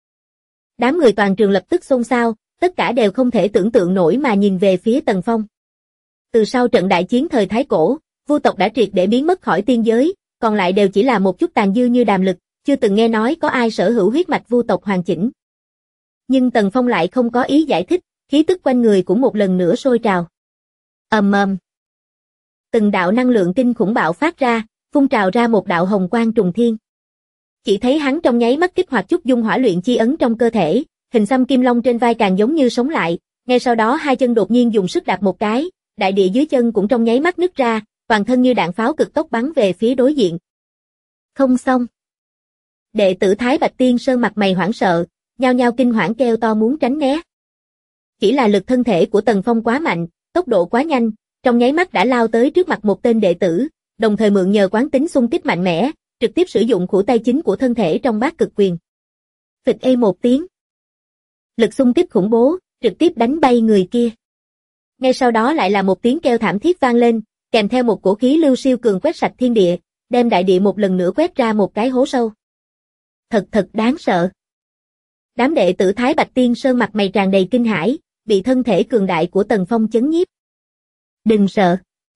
Đám người toàn trường lập tức xôn xao, tất cả đều không thể tưởng tượng nổi mà nhìn về phía Tần Phong. Từ sau trận đại chiến thời Thái Cổ, Vu tộc đã triệt để biến mất khỏi tiên giới, còn lại đều chỉ là một chút tàn dư như đàm lực, chưa từng nghe nói có ai sở hữu huyết mạch Vu tộc hoàn chỉnh. Nhưng Tần Phong lại không có ý giải thích, khí tức quanh người cũng một lần nữa sôi trào. Ầm ầm. Từng đạo năng lượng kinh khủng bạo phát ra, phun trào ra một đạo hồng quang trùng thiên. Chỉ thấy hắn trong nháy mắt kích hoạt chút dung hỏa luyện chi ấn trong cơ thể, hình xăm kim long trên vai càng giống như sống lại, ngay sau đó hai chân đột nhiên dùng sức đạp một cái, đại địa dưới chân cũng trong nháy mắt nứt ra, toàn thân như đạn pháo cực tốc bắn về phía đối diện. Không xong. Đệ tử Thái Bạch Tiên Sơn mặt mày hoảng sợ, nhao nhao kinh hoảng kêu to muốn tránh né. Chỉ là lực thân thể của Tần Phong quá mạnh, tốc độ quá nhanh, trong nháy mắt đã lao tới trước mặt một tên đệ tử, đồng thời mượn nhờ quán tính xung kích mạnh mẽ, trực tiếp sử dụng khuỷu tay chính của thân thể trong Bát Cực Quyền. Phịch ê một tiếng. Lực xung kích khủng bố, trực tiếp đánh bay người kia. Ngay sau đó lại là một tiếng kêu thảm thiết vang lên, kèm theo một cổ khí lưu siêu cường quét sạch thiên địa, đem đại địa một lần nữa quét ra một cái hố sâu. Thật đáng sợ. Đám đệ tử Thái Bạch Tiên Sơn mặt mày tràn đầy kinh hãi, bị thân thể cường đại của Tần Phong chấn nhiếp. Đừng sợ.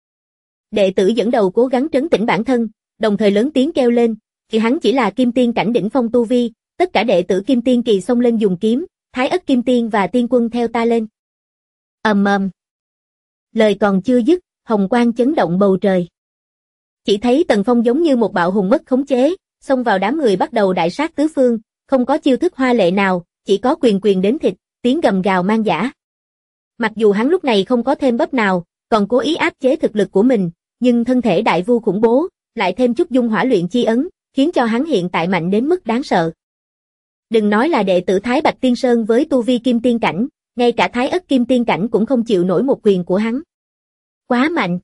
Đệ tử dẫn đầu cố gắng trấn tĩnh bản thân, đồng thời lớn tiếng kêu lên, thì hắn chỉ là kim tiên cảnh đỉnh phong tu vi, tất cả đệ tử kim tiên kỳ xông lên dùng kiếm, Thái Ất Kim Tiên và Tiên Quân theo ta lên. Ầm ầm. Lời còn chưa dứt, hồng quang chấn động bầu trời. Chỉ thấy Tần Phong giống như một bạo hùng mất khống chế, xông vào đám người bắt đầu đại sát tứ phương, không có chiêu thức hoa lệ nào, chỉ có quyền quyền đến thịt, tiếng gầm gào mang dã. Mặc dù hắn lúc này không có thêm bắp nào, còn cố ý áp chế thực lực của mình, nhưng thân thể đại vu khủng bố, lại thêm chút dung hỏa luyện chi ấn, khiến cho hắn hiện tại mạnh đến mức đáng sợ. Đừng nói là đệ tử Thái Bạch Tiên Sơn với tu vi kim tiên cảnh, ngay cả Thái Ất Kim Tiên cảnh cũng không chịu nổi một quyền của hắn. Quá mạnh.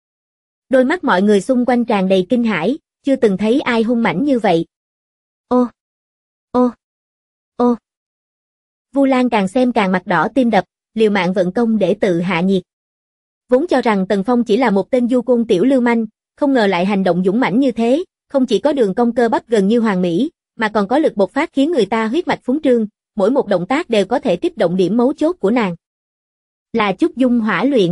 Đôi mắt mọi người xung quanh tràn đầy kinh hãi, chưa từng thấy ai hung mãnh như vậy. Ô, ô, ô. Vu Lan càng xem càng mặt đỏ tim đập, liều mạng vận công để tự hạ nhiệt. Vốn cho rằng Tần Phong chỉ là một tên du côn tiểu lưu manh, không ngờ lại hành động dũng mãnh như thế, không chỉ có đường cong cơ bắp gần như hoàn mỹ, mà còn có lực bộc phát khiến người ta huyết mạch phúng trương, mỗi một động tác đều có thể kích động điểm mấu chốt của nàng. Là Trúc Dung hỏa luyện.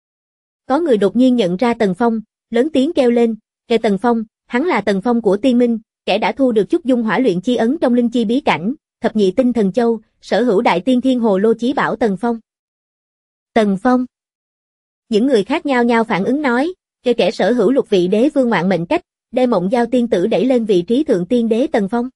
Có người đột nhiên nhận ra Tần Phong, lớn tiếng kêu lên, kìa Tần Phong, hắn là Tần Phong của Tiên Minh, kẻ đã thu được Trúc Dung hỏa luyện chi ấn trong linh chi bí cảnh, thập nhị tinh thần châu, sở hữu đại tiên thiên hồ lô chí bảo Tần Phong. Tần Phong. Những người khác nhao nhao phản ứng nói, kìa kẻ sở hữu lục vị đế vương ngoạn mệnh cách, đem Mộng Giao tiên tử đẩy lên vị trí thượng tiên đế Tần Phong.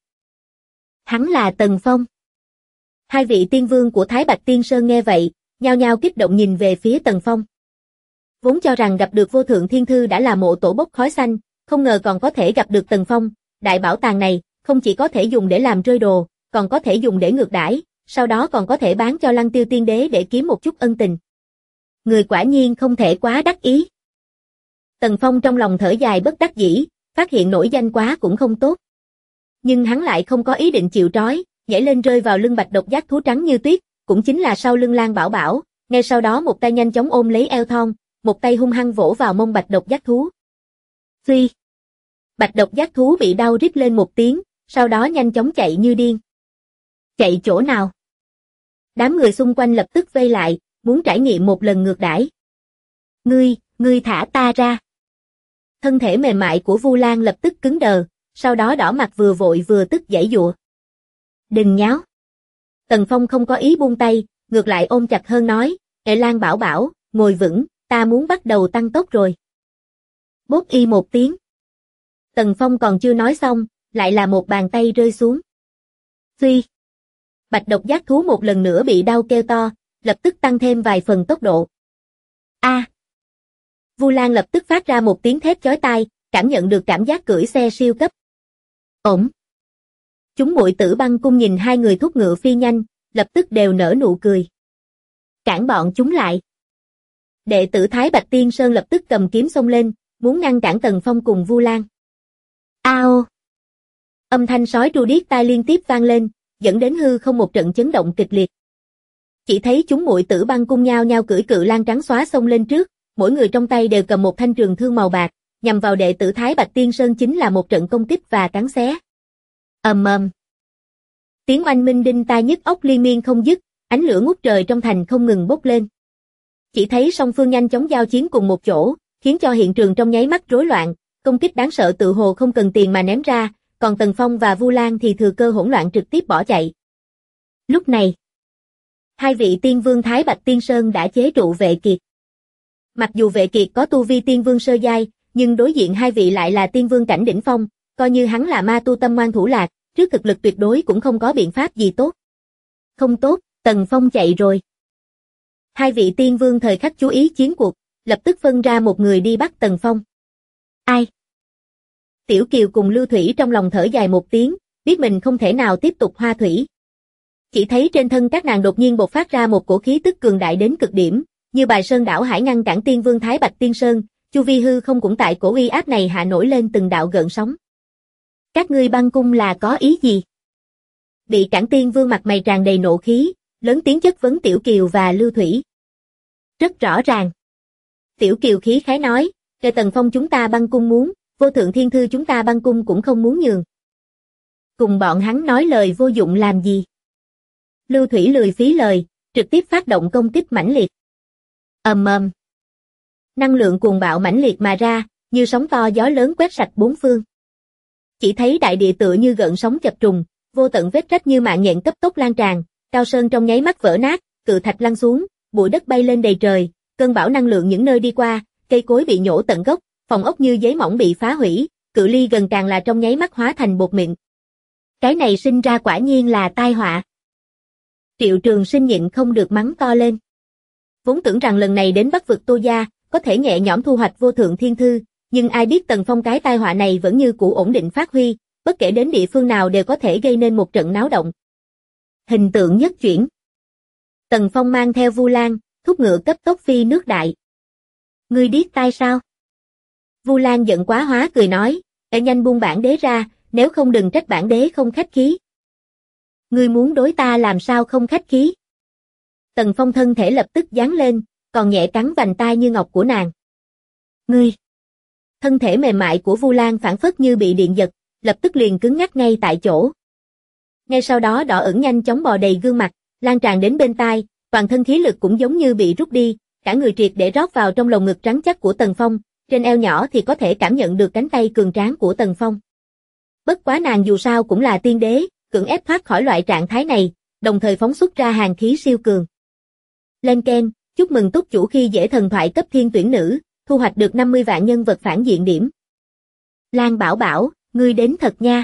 Hắn là Tần Phong. Hai vị tiên vương của Thái Bạch Tiên Sơn nghe vậy, nhao nhao kích động nhìn về phía Tần Phong. Vốn cho rằng gặp được vô thượng thiên thư đã là mộ tổ bốc khói xanh, không ngờ còn có thể gặp được Tần Phong, đại bảo tàng này, không chỉ có thể dùng để làm rơi đồ, còn có thể dùng để ngược đãi, sau đó còn có thể bán cho Lăng Tiêu tiên đế để kiếm một chút ân tình. Người quả nhiên không thể quá đắc ý. Tần Phong trong lòng thở dài bất đắc dĩ, phát hiện nổi danh quá cũng không tốt. Nhưng hắn lại không có ý định chịu trói, nhảy lên rơi vào lưng bạch độc giác thú trắng như tuyết, cũng chính là sau lưng Lan Bảo Bảo, ngay sau đó một tay nhanh chóng ôm lấy eo thon, một tay hung hăng vỗ vào mông bạch độc giác thú. Phi! Bạch độc giác thú bị đau rít lên một tiếng, sau đó nhanh chóng chạy như điên. Chạy chỗ nào? Đám người xung quanh lập tức vây lại, muốn trải nghiệm một lần ngược đãi. Ngươi thả ta ra. Thân thể mềm mại của Vu Lan lập tức cứng đờ, sau đó đỏ mặt vừa vội vừa tức giãy giụa. Đừng nháo. Tần Phong không có ý buông tay, ngược lại ôm chặt hơn nói, Ê Lan Bảo Bảo, ngồi vững, ta muốn bắt đầu tăng tốc rồi. Bốp y một tiếng. Tần Phong còn chưa nói xong, lại là một bàn tay rơi xuống. Phi. Bạch độc giác thú một lần nữa bị đau kêu to, lập tức tăng thêm vài phần tốc độ. A. Vu Lan lập tức phát ra một tiếng thét chói tai, cảm nhận được cảm giác cưỡi xe siêu cấp. Ổn. Chúng muội Tử Băng Cung nhìn hai người thúc ngựa phi nhanh, lập tức đều nở nụ cười. Cản bọn chúng lại. Đệ tử Thái Bạch Tiên Sơn lập tức cầm kiếm xông lên, muốn ngăn cản Tần Phong cùng Vu Lan. Ao! Âm thanh sói tru điếc tai liên tiếp vang lên, dẫn đến hư không một trận chấn động kịch liệt. Chỉ thấy chúng muội Tử Băng Cung nhao nhao cưỡi cự lang trắng xóa xông lên trước, mỗi người trong tay đều cầm một thanh trường thương màu bạc, nhằm vào đệ tử Thái Bạch Tiên Sơn chính là một trận công kích và cắn xé. Ầm ầm. Tiếng oanh minh đinh tai nhức óc liên miên không dứt, ánh lửa ngút trời trong thành không ngừng bốc lên. Chỉ thấy song phương nhanh chóng giao chiến cùng một chỗ, khiến cho hiện trường trong nháy mắt rối loạn, công kích đáng sợ tự hồ không cần tiền mà ném ra, còn Tần Phong và Vu Lan thì thừa cơ hỗn loạn trực tiếp bỏ chạy. Lúc này, hai vị tiên vương Thái Bạch Tiên Sơn đã chế trụ Vệ Kiệt. Mặc dù Vệ Kiệt có tu vi tiên vương sơ giai, nhưng đối diện hai vị lại là tiên vương cảnh đỉnh phong, coi như hắn là ma tu tâm ngoan thủ lạc, trước thực lực tuyệt đối cũng không có biện pháp gì tốt. Không tốt, Tần Phong chạy rồi. Hai vị tiên vương thời khắc chú ý chiến cuộc, lập tức phân ra một người đi bắt Tần Phong. Ai? Tiểu Kiều cùng Lưu Thủy trong lòng thở dài một tiếng, biết mình không thể nào tiếp tục hoa thủy. Chỉ thấy trên thân các nàng đột nhiên bộc phát ra một cổ khí tức cường đại đến cực điểm, như bài sơn đảo hải ngăn cản tiên vương Thái Bạch Tiên Sơn, chu vi hư không cũng tại cổ uy áp này hạ nổi lên từng đạo gợn sóng. Các ngươi Băng Cung là có ý gì? Bị cản tiên vương mặt mày tràn đầy nộ khí, lớn tiếng chất vấn Tiểu Kiều và Lưu Thủy. Rất rõ ràng. Tiểu Kiều khí khái nói, kể Tần Phong chúng ta Băng Cung muốn, vô thượng thiên thư chúng ta Băng Cung cũng không muốn nhường. Cùng bọn hắn nói lời vô dụng làm gì? Lưu Thủy lười phí lời, trực tiếp phát động công kích mãnh liệt. Ầm ầm. Năng lượng cuồng bạo mãnh liệt mà ra, như sóng to gió lớn quét sạch bốn phương. Chỉ thấy đại địa tựa như gợn sóng chập trùng, vô tận vết rách như mạng nhện cấp tốc lan tràn, cao sơn trong nháy mắt vỡ nát, cự thạch lăn xuống, bụi đất bay lên đầy trời, cơn bão năng lượng những nơi đi qua, cây cối bị nhổ tận gốc, phòng ốc như giấy mỏng bị phá hủy, cự ly gần càng là trong nháy mắt hóa thành bột mịn. Cái này sinh ra quả nhiên là tai họa. Triệu Trường Sinh nhịn không được mắng to lên. Vốn tưởng rằng lần này đến Bắc vực Tô gia, có thể nhẹ nhõm thu hoạch vô thượng thiên thư, nhưng ai biết Tần Phong cái tai họa này vẫn như cũ ổn định phát huy, bất kể đến địa phương nào đều có thể gây nên một trận náo động. Hình tượng nhất chuyển. Tần Phong mang theo Vu Lan, thúc ngựa cấp tốc phi nước đại. Ngươi điếc tai sao? Vu Lan giận quá hóa cười nói, "Ê nhanh buông bản đế ra, nếu không đừng trách bản đế không khách khí." Ngươi muốn đối ta làm sao không khách khí? Tần Phong thân thể lập tức giáng lên, còn nhẹ cắn vành tai như ngọc của nàng. Ngươi! Thân thể mềm mại của Vu Lan phảng phất như bị điện giật, lập tức liền cứng ngắc ngay tại chỗ. Ngay sau đó đỏ ửng nhanh chóng bò đầy gương mặt, lan tràn đến bên tai, toàn thân khí lực cũng giống như bị rút đi, cả người triệt để rót vào trong lồng ngực trắng chắc của Tần Phong, trên eo nhỏ thì có thể cảm nhận được cánh tay cường tráng của Tần Phong. Bất quá nàng dù sao cũng là tiên đế, cưỡng ép thoát khỏi loại trạng thái này, đồng thời phóng xuất ra hàn khí siêu cường. Lên keng, chúc mừng túc chủ khi dễ thần thoại cấp thiên tuyển nữ, thu hoạch được 50 vạn nhân vật phản diện điểm. Lan Bảo Bảo, ngươi đến thật nha.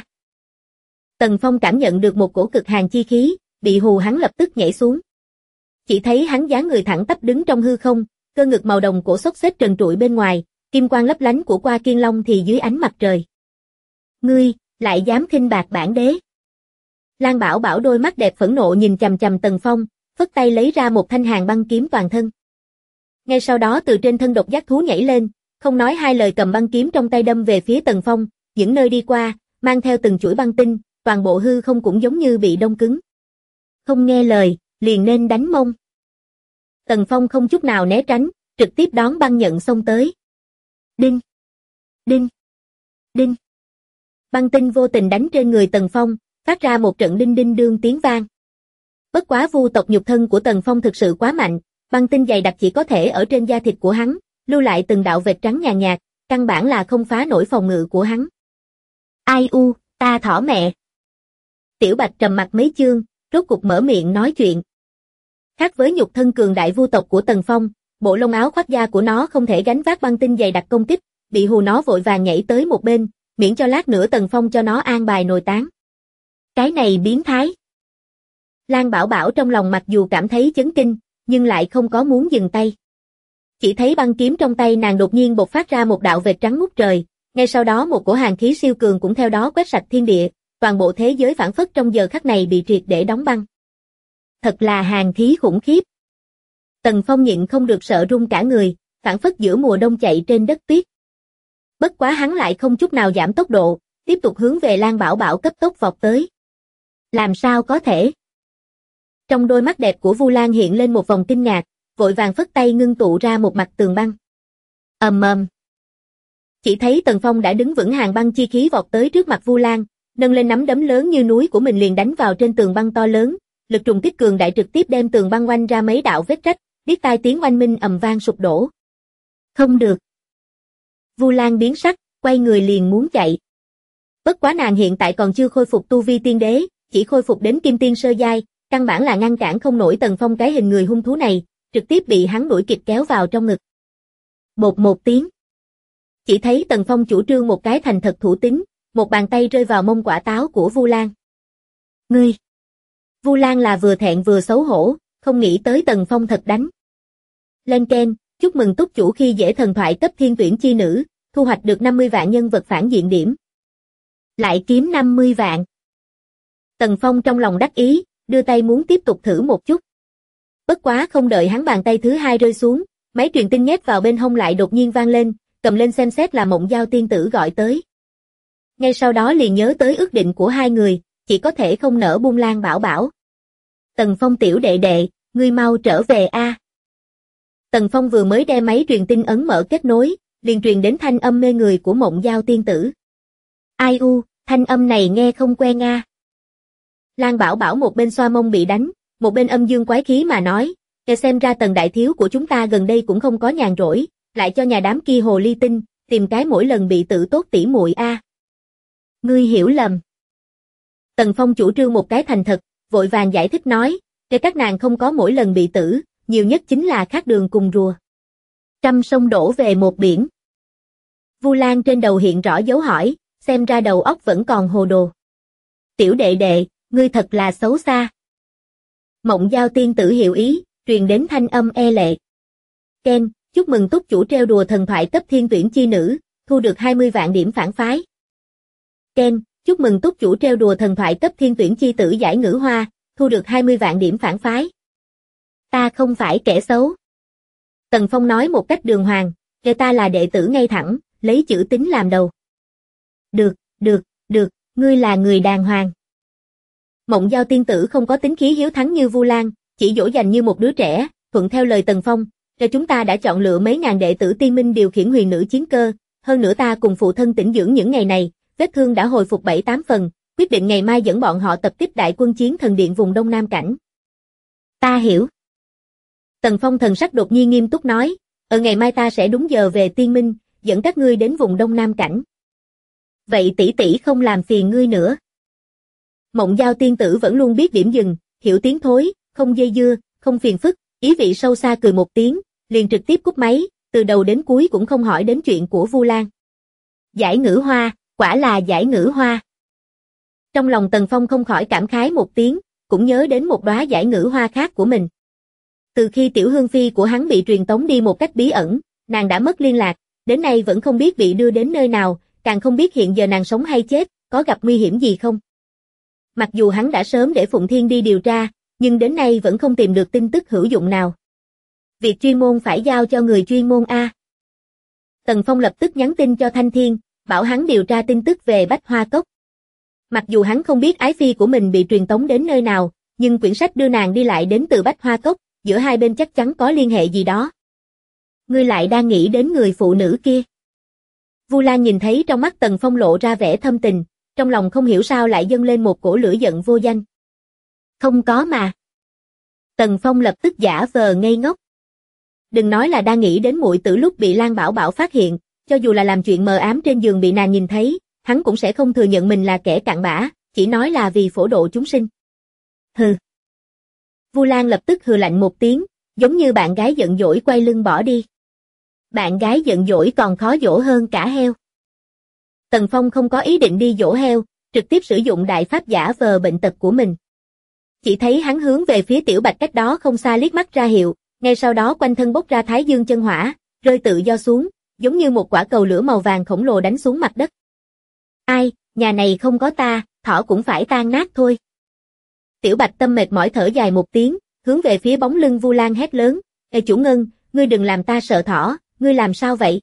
Tần Phong cảm nhận được một cổ cực hàn chi khí, bị hù hắn lập tức nhảy xuống. Chỉ thấy hắn dáng người thẳng tắp đứng trong hư không, cơ ngực màu đồng cổ xốc xếch trần trụi bên ngoài, kim quang lấp lánh của qua kiên long thì dưới ánh mặt trời. Ngươi, lại dám khinh bạc bản đế. Lan Bảo Bảo đôi mắt đẹp phẫn nộ nhìn chằm chằm Tần Phong, phất tay lấy ra một thanh hàn băng kiếm toàn thân. Ngay sau đó từ trên thân độc giác thú nhảy lên, không nói hai lời cầm băng kiếm trong tay đâm về phía Tần Phong, những nơi đi qua, mang theo từng chuỗi băng tinh, toàn bộ hư không cũng giống như bị đông cứng. Không nghe lời, liền nên đánh mông. Tần Phong không chút nào né tránh, trực tiếp đón băng nhận xông tới. Đinh! Đinh! Đinh! Băng tinh vô tình đánh trên người Tần Phong, phát ra một trận đinh đinh đương tiếng vang. Bất quá vu tộc nhục thân của Tần Phong thực sự quá mạnh, băng tinh dày đặc chỉ có thể ở trên da thịt của hắn, lưu lại từng đạo vệt trắng nhàn nhạt, căn bản là không phá nổi phòng ngự của hắn. Ai u, ta thỏ mẹ. Tiểu Bạch trầm mặt mấy chương, rốt cục mở miệng nói chuyện. Khác với nhục thân cường đại vu tộc của Tần Phong, bộ lông áo khoác da của nó không thể gánh vác băng tinh dày đặc công kích, bị hù nó vội vàng nhảy tới một bên, miễn cho lát nữa Tần Phong cho nó an bài nồi tán. Cái này biến thái. Lan Bảo Bảo trong lòng mặc dù cảm thấy chấn kinh, nhưng lại không có muốn dừng tay. Chỉ thấy băng kiếm trong tay nàng đột nhiên bộc phát ra một đạo vệt trắng ngút trời, ngay sau đó một cổ hàn khí siêu cường cũng theo đó quét sạch thiên địa, toàn bộ thế giới phảng phất trong giờ khắc này bị triệt để đóng băng. Thật là hàn khí khủng khiếp. Tần Phong nhịn không được sợ run cả người, phảng phất giữa mùa đông chạy trên đất tuyết. Bất quá hắn lại không chút nào giảm tốc độ, tiếp tục hướng về Lan Bảo Bảo cấp tốc vọt tới. Làm sao có thể? Trong đôi mắt đẹp của Vu Lan hiện lên một vòng kinh ngạc, vội vàng phất tay ngưng tụ ra một mặt tường băng. Ầm ầm. Chỉ thấy Tần Phong đã đứng vững hàn băng chi khí vọt tới trước mặt Vu Lan, nâng lên nắm đấm lớn như núi của mình liền đánh vào trên tường băng to lớn, lực trùng kích cường đại trực tiếp đem tường băng oanh ra mấy đạo vết rách, điếc tai tiếng oanh minh ầm vang sụp đổ. Không được. Vu Lan biến sắc, quay người liền muốn chạy. Bất quá nàng hiện tại còn chưa khôi phục tu vi tiên đế, chỉ khôi phục đến kim tiên sơ giai, căn bản là ngăn cản không nổi Tần Phong cái hình người hung thú này, trực tiếp bị hắn đuổi kịp kéo vào trong ngực. Bột một tiếng. Chỉ thấy Tần Phong chủ trương một cái thành thật thủ tín, một bàn tay rơi vào mông quả táo của Vu Lan. Ngươi! Vu Lan là vừa thẹn vừa xấu hổ, không nghĩ tới Tần Phong thật đánh. Lên keng, chúc mừng túc chủ khi dễ thần thoại cấp thiên tuyển chi nữ, thu hoạch được 50 vạn nhân vật phản diện điểm. Lại kiếm 50 vạn. Tần Phong trong lòng đắc ý, đưa tay muốn tiếp tục thử một chút. Bất quá không đợi hắn bàn tay thứ hai rơi xuống, máy truyền tin nhét vào bên hông lại đột nhiên vang lên, cầm lên xem xét là Mộng Giao tiên tử gọi tới. Ngay sau đó liền nhớ tới ước định của hai người, chỉ có thể không nỡ buông Lan Bảo Bảo. Tần Phong tiểu đệ đệ, ngươi mau trở về a. Tần Phong vừa mới đem máy truyền tin ấn mở kết nối, liền truyền đến thanh âm mê người của Mộng Giao tiên tử. Ai u, thanh âm này nghe không quen a. Lan Bảo Bảo một bên xoa mông bị đánh, một bên âm dương quái khí mà nói, nghe xem ra Tần đại thiếu của chúng ta gần đây cũng không có nhàn rỗi, lại cho nhà đám kia hồ ly tinh, tìm cái mỗi lần bị tự tốt tỉ muội a. Ngươi hiểu lầm. Tần Phong chủ trương một cái thành thật, vội vàng giải thích nói, để các nàng không có mỗi lần bị tử, nhiều nhất chính là khác đường cùng rùa. Trăm sông đổ về một biển. Vu Lan trên đầu hiện rõ dấu hỏi, xem ra đầu óc vẫn còn hồ đồ. Tiểu đệ đệ, ngươi thật là xấu xa. Mộng Giao tiên tử hiểu ý, truyền đến thanh âm e lệ. Ken, chúc mừng túc chủ treo đùa thần thoại cấp thiên tuyển chi nữ, thu được 20 vạn điểm phản phái. Ken, chúc mừng túc chủ treo đùa thần thoại cấp thiên tuyển chi tử giải ngữ hoa, thu được 20 vạn điểm phản phái. Ta không phải kẻ xấu. Tần Phong nói một cách đường hoàng, kể ta là đệ tử ngay thẳng, lấy chữ tín làm đầu. Được, ngươi là người đàng hoàng. Mộng Giao tiên tử không có tính khí hiếu thắng như Vu Lan, chỉ dỗ dành như một đứa trẻ, thuận theo lời Tần Phong, Cho chúng ta đã chọn lựa mấy ngàn đệ tử tiên minh điều khiển huyền nữ chiến cơ, hơn nữa ta cùng phụ thân tĩnh dưỡng những ngày này, vết thương đã hồi phục 7-8 phần, quyết định ngày mai dẫn bọn họ tập kích đại quân chiến thần điện vùng Đông Nam Cảnh. Ta hiểu. Tần Phong thần sắc đột nhiên nghiêm túc nói, ngày mai ta sẽ đúng giờ về tiên minh, dẫn các ngươi đến vùng Đông Nam Cảnh. Vậy tỷ tỷ không làm phiền ngươi nữa. Mộng Giao tiên tử vẫn luôn biết điểm dừng, hiểu tiếng thối, không dây dưa, không phiền phức, ý vị sâu xa cười một tiếng, liền trực tiếp cúp máy, từ đầu đến cuối cũng không hỏi đến chuyện của Vu Lan. Giải ngữ hoa, quả là giải ngữ hoa. Trong lòng Tần Phong không khỏi cảm khái một tiếng, cũng nhớ đến một đóa giải ngữ hoa khác của mình. Từ khi tiểu hương phi của hắn bị truyền tống đi một cách bí ẩn, nàng đã mất liên lạc, đến nay vẫn không biết bị đưa đến nơi nào, càng không biết hiện giờ nàng sống hay chết, có gặp nguy hiểm gì không. Mặc dù hắn đã sớm để Phụng Thiên đi điều tra, nhưng đến nay vẫn không tìm được tin tức hữu dụng nào. Việc chuyên môn phải giao cho người chuyên môn a. Tần Phong lập tức nhắn tin cho Thanh Thiên, bảo hắn điều tra tin tức về Bách Hoa Cốc. Mặc dù hắn không biết ái phi của mình bị truyền tống đến nơi nào, nhưng quyển sách đưa nàng đi lại đến từ Bách Hoa Cốc, giữa hai bên chắc chắn có liên hệ gì đó. Ngươi lại đang nghĩ đến người phụ nữ kia. Vu Lan nhìn thấy trong mắt Tần Phong lộ ra vẻ thâm tình, trong lòng không hiểu sao lại dâng lên một cổ lửa giận vô danh. Không có mà. Tần Phong lập tức giả vờ ngây ngốc. Đừng nói là đang nghĩ đến muội tử lúc bị Lan Bảo Bảo phát hiện, cho dù là làm chuyện mờ ám trên giường bị nàng nhìn thấy, hắn cũng sẽ không thừa nhận mình là kẻ cặn bã, chỉ nói là vì phổ độ chúng sinh. Hừ. Vu Lan lập tức hừ lạnh một tiếng, giống như bạn gái giận dỗi quay lưng bỏ đi. Bạn gái giận dỗi còn khó dỗ hơn cả heo. Tần Phong không có ý định đi dỗ heo, trực tiếp sử dụng đại pháp giả vờ bệnh tật của mình. Chỉ thấy hắn hướng về phía Tiểu Bạch cách đó không xa liếc mắt ra hiệu, ngay sau đó quanh thân bốc ra Thái Dương chân hỏa, rơi tự do xuống, giống như một quả cầu lửa màu vàng khổng lồ đánh xuống mặt đất. Ai, nhà này không có ta, thỏ cũng phải tan nát thôi. Tiểu Bạch tâm mệt mỏi thở dài một tiếng, hướng về phía bóng lưng Vu Lan hét lớn, "Ê chủ Ngân, ngươi đừng làm ta sợ thỏ, ngươi làm sao vậy?"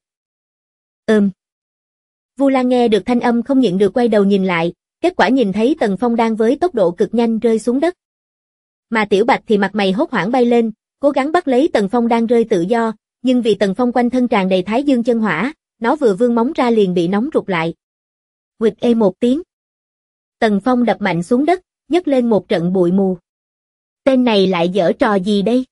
Vu Lan nghe được thanh âm không nhịn được quay đầu nhìn lại, kết quả nhìn thấy Tần Phong đang với tốc độ cực nhanh rơi xuống đất. Mà Tiểu Bạch thì mặt mày hốt hoảng bay lên, cố gắng bắt lấy Tần Phong đang rơi tự do, nhưng vì Tần Phong quanh thân tràn đầy Thái Dương chân hỏa, nó vừa vươn móng ra liền bị nóng rụt lại. Huỵch ê một tiếng. Tần Phong đập mạnh xuống đất, nhấc lên một trận bụi mù. Tên này lại giở trò gì đây?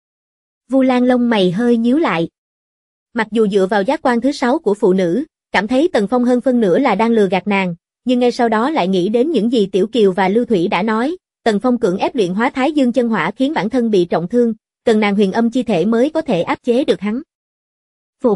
Vu Lan lông mày hơi nhíu lại. Mặc dù dựa vào giác quan thứ 6 của phụ nữ, cảm thấy Tần Phong hơn phân nửa là đang lừa gạt nàng, nhưng ngay sau đó lại nghĩ đến những gì Tiểu Kiều và Lưu Thủy đã nói, Tần Phong cưỡng ép luyện hóa Thái Dương chân hỏa khiến bản thân bị trọng thương, cần nàng huyền âm chi thể mới có thể áp chế được hắn. Phục.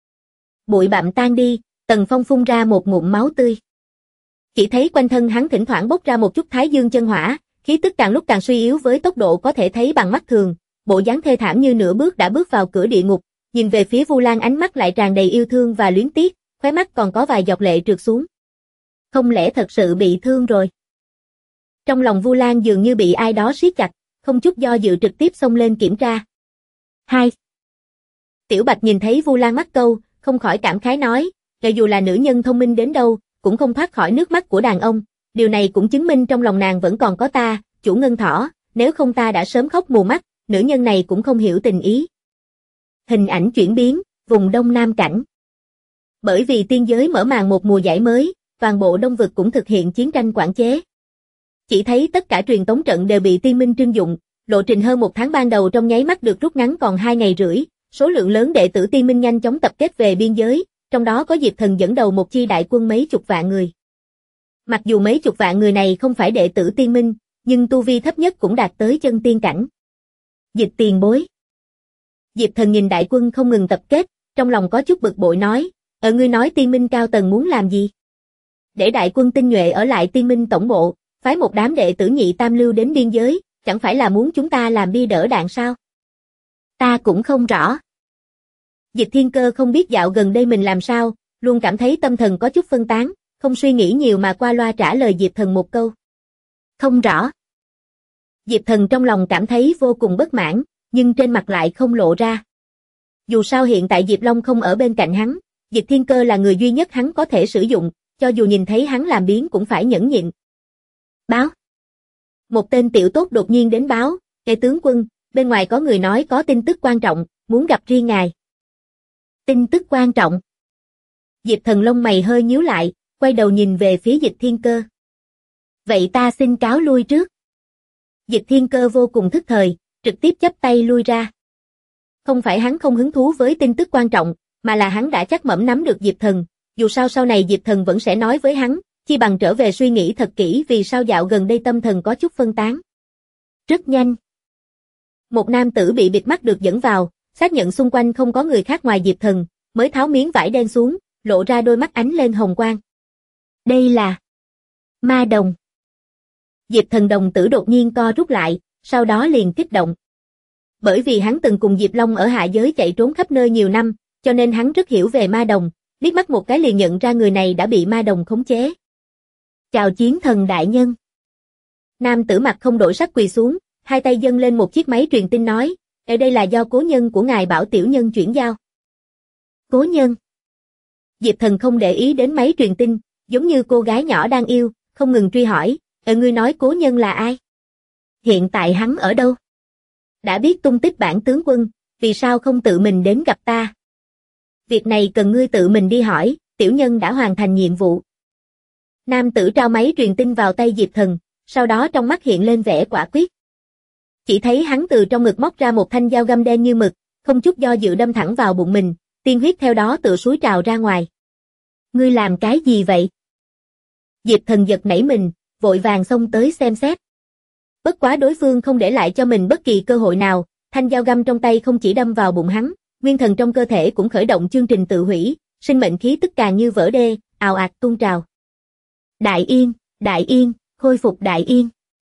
Bụi bặm tan đi, Tần Phong phun ra một ngụm máu tươi. Chỉ thấy quanh thân hắn thỉnh thoảng bốc ra một chút Thái Dương chân hỏa, khí tức càng lúc càng suy yếu với tốc độ có thể thấy bằng mắt thường, bộ dáng thê thảm như nửa bước đã bước vào cửa địa ngục, nhìn về phía Vu Lan ánh mắt lại tràn đầy yêu thương và luyến tiếc, khóe mắt còn có vài giọt lệ trượt xuống. Không lẽ thật sự bị thương rồi? Trong lòng Vu Lan dường như bị ai đó siết chặt, không chút do dự trực tiếp xông lên kiểm tra. 2. Tiểu Bạch nhìn thấy Vu Lan mắc câu, không khỏi cảm khái nói, cho dù là nữ nhân thông minh đến đâu, cũng không thoát khỏi nước mắt của đàn ông, điều này cũng chứng minh trong lòng nàng vẫn còn có ta, chủ Ngân Thỏ, nếu không ta đã sớm khóc mù mắt, nữ nhân này cũng không hiểu tình ý. Hình ảnh chuyển biến, vùng Đông Nam Cảnh. Bởi vì tiên giới mở màn một mùa giải mới, toàn bộ Đông vực cũng thực hiện chiến tranh quản chế. Chỉ thấy tất cả truyền tống trận đều bị tiên minh trưng dụng, lộ trình hơn một tháng ban đầu trong nháy mắt được rút ngắn còn 2 ngày rưỡi, số lượng lớn đệ tử tiên minh nhanh chóng tập kết về biên giới, trong đó có Diệp Thần dẫn đầu một chi đại quân mấy chục vạn người. Mặc dù mấy chục vạn người này không phải đệ tử tiên minh, nhưng tu vi thấp nhất cũng đạt tới chân tiên cảnh. Dịch tiền bối. Diệp Thần nhìn đại quân không ngừng tập kết, trong lòng có chút bực bội nói, ngươi nói tiên minh cao tầng muốn làm gì? Để đại quân tinh nhuệ ở lại tiên minh tổng bộ, phái một đám đệ tử nhị tam lưu đến biên giới, chẳng phải là muốn chúng ta làm bia đỡ đạn sao? Ta cũng không rõ. Dịch Thiên Cơ không biết dạo gần đây mình làm sao, luôn cảm thấy tâm thần có chút phân tán, không suy nghĩ nhiều mà qua loa trả lời Diệp Thần một câu. Không rõ. Diệp Thần trong lòng cảm thấy vô cùng bất mãn, nhưng trên mặt lại không lộ ra. Dù sao hiện tại Diệp Long không ở bên cạnh hắn, Dịch Thiên Cơ là người duy nhất hắn có thể sử dụng, cho dù nhìn thấy hắn làm biếng cũng phải nhẫn nhịn. Báo. Một tên tiểu tốt đột nhiên đến báo, tướng quân, bên ngoài có người nói có tin tức quan trọng, muốn gặp riêng ngài. Tin tức quan trọng. Diệp Thần lông mày hơi nhíu lại, quay đầu nhìn về phía Dịch Thiên Cơ. Vậy ta xin cáo lui trước. Dịch Thiên Cơ vô cùng thức thời, trực tiếp chắp tay lui ra. Không phải hắn không hứng thú với tin tức quan trọng, mà là hắn đã chắc mẩm nắm được Diệp Thần, dù sao sau này Diệp Thần vẫn sẽ nói với hắn, chi bằng trở về suy nghĩ thật kỹ vì sao dạo gần đây tâm thần có chút phân tán. Rất nhanh. Một nam tử bị bịt mắt được dẫn vào, xác nhận xung quanh không có người khác ngoài Diệp Thần, mới tháo miếng vải đen xuống, lộ ra đôi mắt ánh lên hồng quang. Đây là Ma Đồng. Diệp Thần đồng tử đột nhiên co rút lại, sau đó liền kích động. Bởi vì hắn từng cùng Diệp Long ở hạ giới chạy trốn khắp nơi nhiều năm, cho nên hắn rất hiểu về ma đồng, liếc mắt một cái liền nhận ra người này đã bị ma đồng khống chế. Chào Chiến Thần đại nhân. Nam tử mặt không đổi sắc quỳ xuống, hai tay dâng lên một chiếc máy truyền tin nói, ở đây là do cố nhân của ngài bảo tiểu nhân chuyển giao. Cố nhân. Diệp Thần không để ý đến máy truyền tin, giống như cô gái nhỏ đang yêu, không ngừng truy hỏi, ngươi nói cố nhân là ai? Hiện tại hắn ở đâu? Đã biết tung tích bản tướng quân, vì sao không tự mình đến gặp ta? Việc này cần ngươi tự mình đi hỏi, tiểu nhân đã hoàn thành nhiệm vụ. Nam tử trao máy truyền tin vào tay Diệp Thần, sau đó trong mắt hiện lên vẻ quả quyết. Chỉ thấy hắn từ trong ngực móc ra một thanh dao găm đen như mực, không chút do dự đâm thẳng vào bụng mình, tiên huyết theo đó tựa suối trào ra ngoài. Ngươi làm cái gì vậy? Diệp Thần giật nảy mình, vội vàng xông tới xem xét. Bất quá đối phương không để lại cho mình bất kỳ cơ hội nào, thanh dao găm trong tay không chỉ đâm vào bụng hắn, nguyên thần trong cơ thể cũng khởi động chương trình tự hủy, sinh mệnh khí tức càng như vỡ đê, ào ạt tuôn trào. Đại Yên, khôi phục Đại Yên.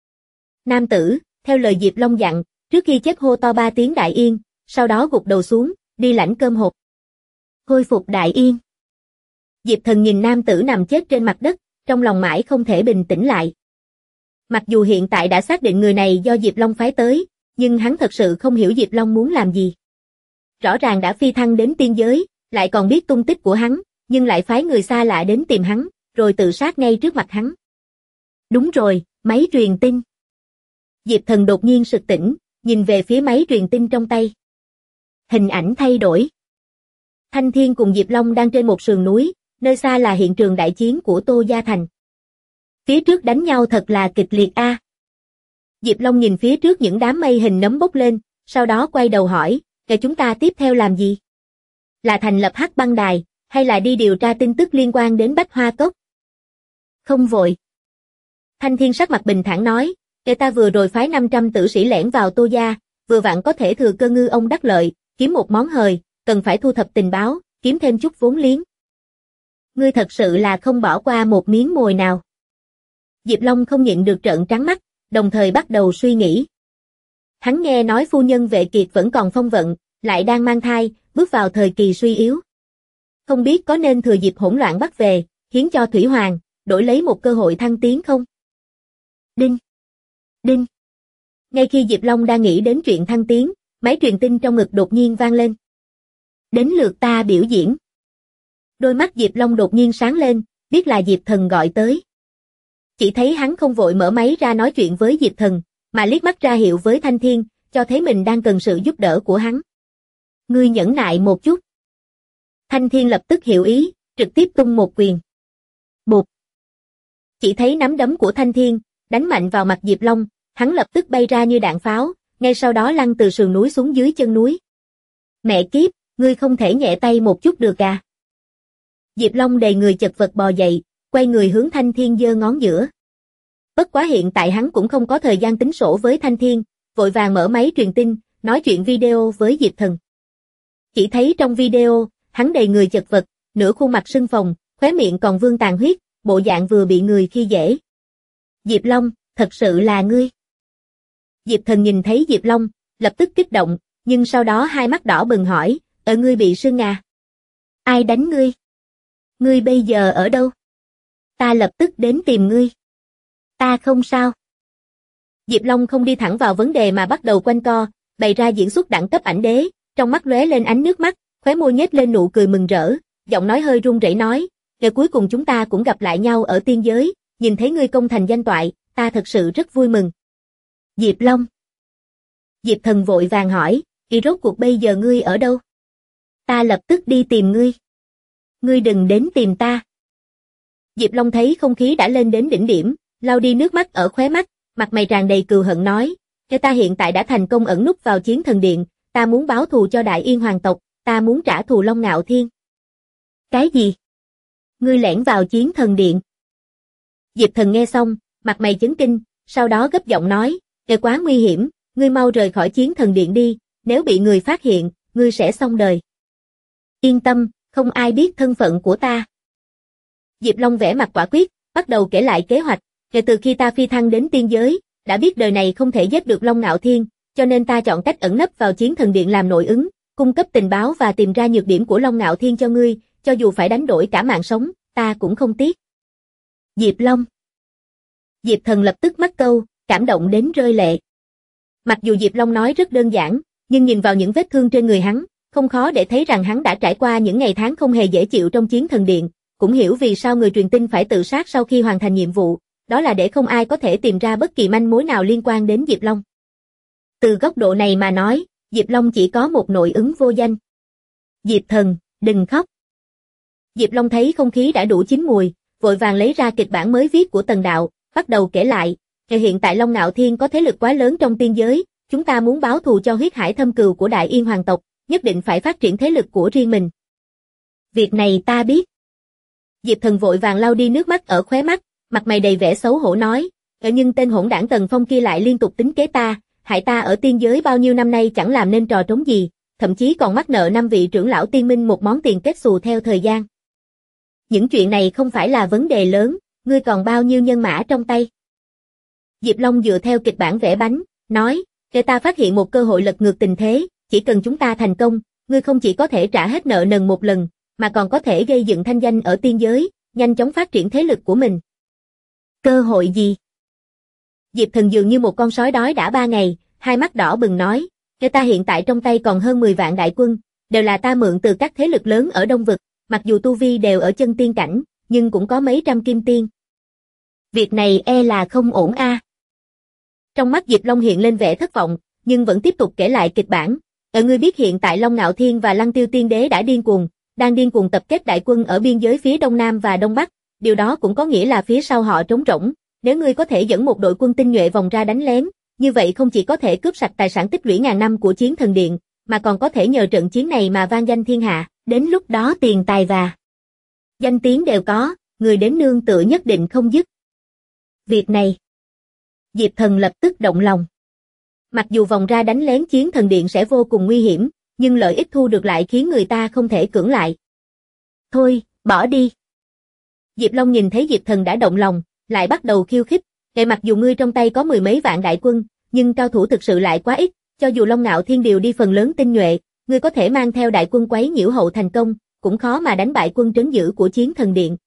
Nam tử, theo lời Diệp Long dặn, trước khi chết hô to 3 tiếng Đại Yên, sau đó gục đầu xuống, đi lãnh cơm hộp. Khôi phục Đại Yên. Diệp Thần nhìn nam tử nằm chết trên mặt đất, trong lòng mãi không thể bình tĩnh lại. Mặc dù hiện tại đã xác định người này do Diệp Long phái tới, nhưng hắn thật sự không hiểu Diệp Long muốn làm gì. Rõ ràng đã phi thăng đến tiên giới, lại còn biết tung tích của hắn, nhưng lại phái người xa lạ đến tìm hắn, rồi tự sát ngay trước mặt hắn. Đúng rồi, máy truyền tin. Diệp Thần đột nhiên sực tỉnh, nhìn về phía máy truyền tin trong tay. Hình ảnh thay đổi. Thanh Thiên cùng Diệp Long đang trên một sườn núi, nơi xa là hiện trường đại chiến của Tô Gia Thành. Phía trước đánh nhau thật là kịch liệt a. Diệp Long nhìn phía trước những đám mây hình nấm bốc lên, sau đó quay đầu hỏi, "Vậy chúng ta tiếp theo làm gì? Là thành lập Hắc Băng Đài, hay là đi điều tra tin tức liên quan đến Bách Hoa Cốc?" Không vội. Thanh Thiên sắc mặt bình thản nói, ta vừa rồi phái 500 tử sĩ lẻn vào Tô Gia, vừa vặn có thể thừa cơ ngư ông đắc lợi, kiếm một món hời, cần phải thu thập tình báo, kiếm thêm chút vốn liếng. Ngươi thật sự là không bỏ qua một miếng mồi nào. Diệp Long không nhịn được trợn trắng mắt, đồng thời bắt đầu suy nghĩ. Hắn nghe nói phu nhân Vệ Kiệt vẫn còn phong vận, lại đang mang thai, bước vào thời kỳ suy yếu. Không biết có nên thừa dịp hỗn loạn bắt về, hiến cho Thủy Hoàng, đổi lấy một cơ hội thăng tiến không? Đinh! Đinh! Ngay khi Diệp Long đang nghĩ đến chuyện thăng tiến, máy truyền tin trong ngực đột nhiên vang lên. Đến lượt ta biểu diễn. Đôi mắt Diệp Long đột nhiên sáng lên, biết là Diệp Thần gọi tới. Chỉ thấy hắn không vội mở máy ra nói chuyện với Diệp Thần, mà liếc mắt ra hiệu với Thanh Thiên, cho thấy mình đang cần sự giúp đỡ của hắn. Ngươi nhẫn nại một chút. Thanh Thiên lập tức hiểu ý, trực tiếp tung một quyền. Bụp. Chỉ thấy nắm đấm của Thanh Thiên, đánh mạnh vào mặt Diệp Long, hắn lập tức bay ra như đạn pháo, ngay sau đó lăn từ sườn núi xuống dưới chân núi. Mẹ kiếp, ngươi không thể nhẹ tay một chút được à? Diệp Long đầy người chật vật bò dậy, quay người hướng Thanh Thiên giơ ngón giữa. Bất quá hiện tại hắn cũng không có thời gian tính sổ với Thanh Thiên, vội vàng mở máy truyền tin, nói chuyện video với Diệp Thần. Chỉ thấy trong video, hắn đầy người chật vật, nửa khuôn mặt sưng phồng, khóe miệng còn vương tàn huyết, bộ dạng vừa bị người khi dễ. Diệp Long, thật sự là ngươi. Diệp Thần nhìn thấy Diệp Long, lập tức kích động, nhưng sau đó hai mắt đỏ bừng hỏi, ngươi bị sưng à? Ai đánh ngươi? Ngươi bây giờ ở đâu? Ta lập tức đến tìm ngươi. Ta không sao. Diệp Long không đi thẳng vào vấn đề mà bắt đầu quanh co, bày ra diễn xuất đẳng cấp ảnh đế, trong mắt lóe lên ánh nước mắt, khóe môi nhếch lên nụ cười mừng rỡ, giọng nói hơi run rẩy nói, "Ngày cuối cùng chúng ta cũng gặp lại nhau ở tiên giới, nhìn thấy ngươi công thành danh toại, ta thật sự rất vui mừng." Diệp Long. Diệp Thần vội vàng hỏi, rốt cuộc bây giờ ngươi ở đâu? Ta lập tức đi tìm ngươi. Ngươi đừng đến tìm ta. Diệp Long thấy không khí đã lên đến đỉnh điểm, lau đi nước mắt ở khóe mắt, mặt mày tràn đầy cừu hận nói, ta hiện tại đã thành công ẩn núp vào Chiến Thần Điện, ta muốn báo thù cho Đại Yên hoàng tộc, ta muốn trả thù Long Ngạo Thiên. Cái gì? Ngươi lẻn vào Chiến Thần Điện? Diệp Thần nghe xong, mặt mày chấn kinh, sau đó gấp giọng nói, quá nguy hiểm, ngươi mau rời khỏi Chiến Thần Điện đi, nếu bị người phát hiện, ngươi sẽ xong đời. Yên tâm, không ai biết thân phận của ta. Diệp Long vẻ mặt quả quyết, bắt đầu kể lại kế hoạch, kể từ khi ta phi thăng đến tiên giới, đã biết đời này không thể giết được Long Ngạo Thiên, cho nên ta chọn cách ẩn nấp vào Chiến Thần Điện làm nội ứng, cung cấp tình báo và tìm ra nhược điểm của Long Ngạo Thiên cho ngươi, cho dù phải đánh đổi cả mạng sống, ta cũng không tiếc. Diệp Long. Diệp Thần lập tức mắc câu, cảm động đến rơi lệ. Mặc dù Diệp Long nói rất đơn giản, nhưng nhìn vào những vết thương trên người hắn, không khó để thấy rằng hắn đã trải qua những ngày tháng không hề dễ chịu trong Chiến Thần Điện, cũng hiểu vì sao người truyền tin phải tự sát sau khi hoàn thành nhiệm vụ, đó là để không ai có thể tìm ra bất kỳ manh mối nào liên quan đến Diệp Long. Từ góc độ này mà nói, Diệp Long chỉ có một nội ứng vô danh. Diệp Thần, đừng khóc. Diệp Long thấy không khí đã đủ chín mùi, vội vàng lấy ra kịch bản mới viết của Tần Đạo, bắt đầu kể lại, hiện tại Long Ngạo Thiên có thế lực quá lớn trong tiên giới, chúng ta muốn báo thù cho huyết hải thâm cừu của Đại Yên hoàng tộc, nhất định phải phát triển thế lực của riêng mình. Việc này ta biết. Diệp Thần vội vàng lau đi nước mắt ở khóe mắt, mặt mày đầy vẻ xấu hổ nói, nhưng tên hỗn đảng Tần Phong kia lại liên tục tính kế ta, hại ta ở tiên giới bao nhiêu năm nay chẳng làm nên trò trống gì, thậm chí còn mắc nợ 5 vị trưởng lão tiên minh một món tiền kết xù theo thời gian. Những chuyện này không phải là vấn đề lớn, ngươi còn bao nhiêu nhân mã trong tay? Diệp Long dựa theo kịch bản vẽ bánh, nói, để ta phát hiện một cơ hội lật ngược tình thế, chỉ cần chúng ta thành công, ngươi không chỉ có thể trả hết nợ nần một lần, mà còn có thể gây dựng thanh danh ở tiên giới, nhanh chóng phát triển thế lực của mình. Cơ hội gì? Diệp Thần dường như một con sói đói đã 3 ngày, hai mắt đỏ bừng nói, để ta hiện tại trong tay còn hơn 10 vạn đại quân, đều là ta mượn từ các thế lực lớn ở Đông Vực, mặc dù tu vi đều ở chân tiên cảnh, nhưng cũng có mấy trăm kim tiên. Việc này e là không ổn a. Trong mắt Diệp Long hiện lên vẻ thất vọng, nhưng vẫn tiếp tục kể lại kịch bản. Ngươi biết hiện tại Long Ngạo Thiên và Lăng Tiêu Tiên Đế đã đang điên cuồng tập kết đại quân ở biên giới phía Đông Nam và Đông Bắc, điều đó cũng có nghĩa là phía sau họ trống rỗng. Nếu ngươi có thể dẫn một đội quân tinh nhuệ vòng ra đánh lén, như vậy không chỉ có thể cướp sạch tài sản tích lũy ngàn năm của Chiến Thần Điện, mà còn có thể nhờ trận chiến này mà vang danh thiên hạ, đến lúc đó tiền tài và danh tiếng đều có, người đến nương tựa nhất định không dứt. Việc này, Diệp Thần lập tức động lòng. Mặc dù vòng ra đánh lén Chiến Thần Điện sẽ vô cùng nguy hiểm, nhưng lợi ích thu được lại khiến người ta không thể cưỡng lại. Thôi, bỏ đi. Diệp Long nhìn thấy Diệp Thần đã động lòng, lại bắt đầu khiêu khích, mặc dù ngươi trong tay có 10 mấy vạn đại quân, nhưng cao thủ thực sự lại quá ít, cho dù Long Ngạo Thiên điều đi phần lớn tinh nhuệ, ngươi có thể mang theo đại quân quấy nhiễu hậu thành công, cũng khó mà đánh bại quân trấn giữ của Chiến Thần Điện.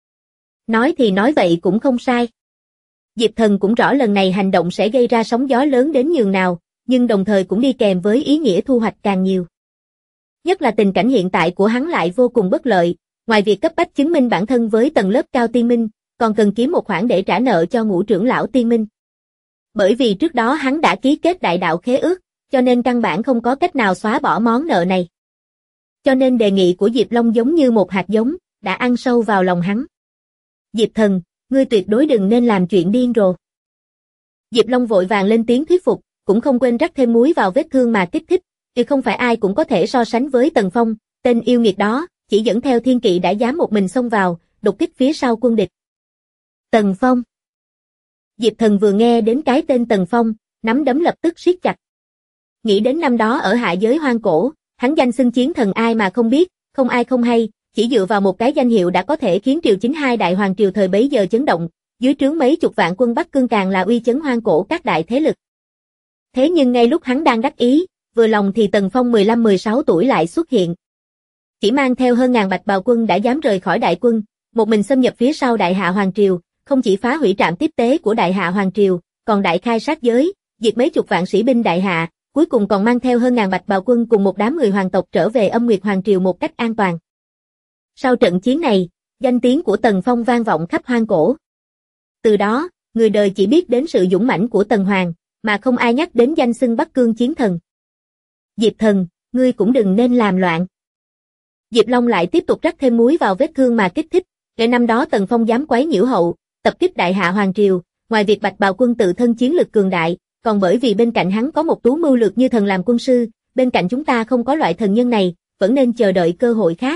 Nói thì nói vậy cũng không sai. Diệp Thần cũng rõ lần này hành động sẽ gây ra sóng gió lớn đến nhường nào, nhưng đồng thời cũng đi kèm với ý nghĩa thu hoạch càng nhiều. Nhất là tình cảnh hiện tại của hắn lại vô cùng bất lợi, ngoài việc cấp bách chứng minh bản thân với tầng lớp cao tiên minh, còn cần kiếm một khoản để trả nợ cho ngũ trưởng lão tiên minh. Bởi vì trước đó hắn đã ký kết đại đạo khế ước, cho nên căn bản không có cách nào xóa bỏ món nợ này. Cho nên đề nghị của Diệp Long giống như một hạt giống, đã ăn sâu vào lòng hắn. Diệp Thần, ngươi tuyệt đối đừng nên làm chuyện điên rồ. Diệp Long vội vàng lên tiếng thuyết phục, cũng không quên rắc thêm muối vào vết thương mà kích thích, chứ không phải ai cũng có thể so sánh với Tần Phong, tên yêu nghiệt đó, chỉ dẫn theo thiên kỵ đã dám một mình xông vào, đột kích phía sau quân địch. Tần Phong. Diệp Thần vừa nghe đến cái tên Tần Phong, nắm đấm lập tức siết chặt. Nghĩ đến năm đó ở hạ giới hoang cổ, hắn danh xưng chiến thần ai mà không biết, không ai không hay, chỉ dựa vào một cái danh hiệu đã có thể khiến triều chính hai đại hoàng triều thời bấy giờ chấn động, dưới trướng mấy chục vạn quân Bắc Cương càng là uy chấn hoang cổ các đại thế lực. Thế nhưng ngay lúc hắn đang đắc ý, vừa lòng thì Tần Phong 15-16 tuổi lại xuất hiện. Chỉ mang theo hơn ngàn bạch bào quân đã dám rời khỏi đại quân, một mình xâm nhập phía sau đại hạ hoàng triều, không chỉ phá hủy trạm tiếp tế của đại hạ hoàng triều, còn đại khai sát giới, diệt mấy chục vạn sĩ binh đại hạ, cuối cùng còn mang theo hơn ngàn bạch bào quân cùng một đám người hoàng tộc trở về Âm Nguyệt hoàng triều một cách an toàn. Sau trận chiến này, danh tiếng của Tần Phong vang vọng khắp hoang cổ. Từ đó, người đời chỉ biết đến sự dũng mãnh của Tần Hoàng, mà không ai nhắc đến danh xưng Bắc Cương chiến thần. Diệp thần, ngươi cũng đừng nên làm loạn. Diệp Long lại tiếp tục rắc thêm muối vào vết thương mà kích thích, để năm đó Tần Phong dám quấy nhiễu hậu, tập kích đại hạ hoàng triều, ngoài việc Bạch Bào quân tự thân chiến lực cường đại, còn bởi vì bên cạnh hắn có một Tú mưu lược như thần làm quân sư, bên cạnh chúng ta không có loại thần nhân này, vẫn nên chờ đợi cơ hội khác.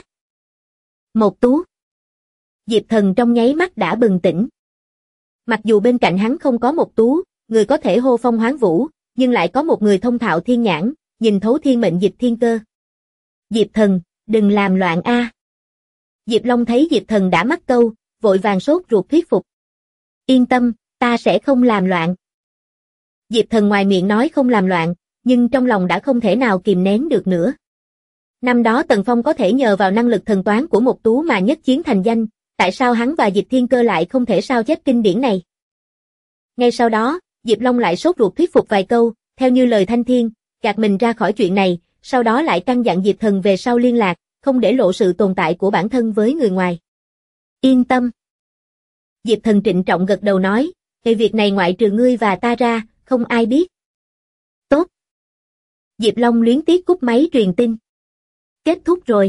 Một Tú. Diệp thần trong nháy mắt đã bừng tỉnh. Mặc dù bên cạnh hắn không có một Tú, người có thể hô phong hoán vũ, nhưng lại có một người thông thạo thiên nhãn, nhìn thấu thiên mệnh Dịch Thiên Cơ. Diệp thần, đừng làm loạn a. Diệp Long thấy Diệp thần đã mắc câu, vội vàng sốt ruột thuyết phục. Yên tâm, ta sẽ không làm loạn. Diệp thần ngoài miệng nói không làm loạn, nhưng trong lòng đã không thể nào kìm nén được nữa. Năm đó Tần Phong có thể nhờ vào năng lực thần toán của một Tú mà nhất chiến thành danh, tại sao hắn và Dịch Thiên Cơ lại không thể sao chép kinh điển này? Ngay sau đó, Diệp Long lại sốt ruột thuyết phục vài câu, theo như lời Thanh Thiên, gạt mình ra khỏi chuyện này, sau đó lại căn dặn Diệp thần về sau liên lạc, không để lộ sự tồn tại của bản thân với người ngoài. Yên tâm. Diệp thần trịnh trọng gật đầu nói, về việc này ngoại trừ ngươi và ta ra, không ai biết. Tốt. Diệp Long luyến tiếc cúp máy truyền tin. Kết thúc rồi.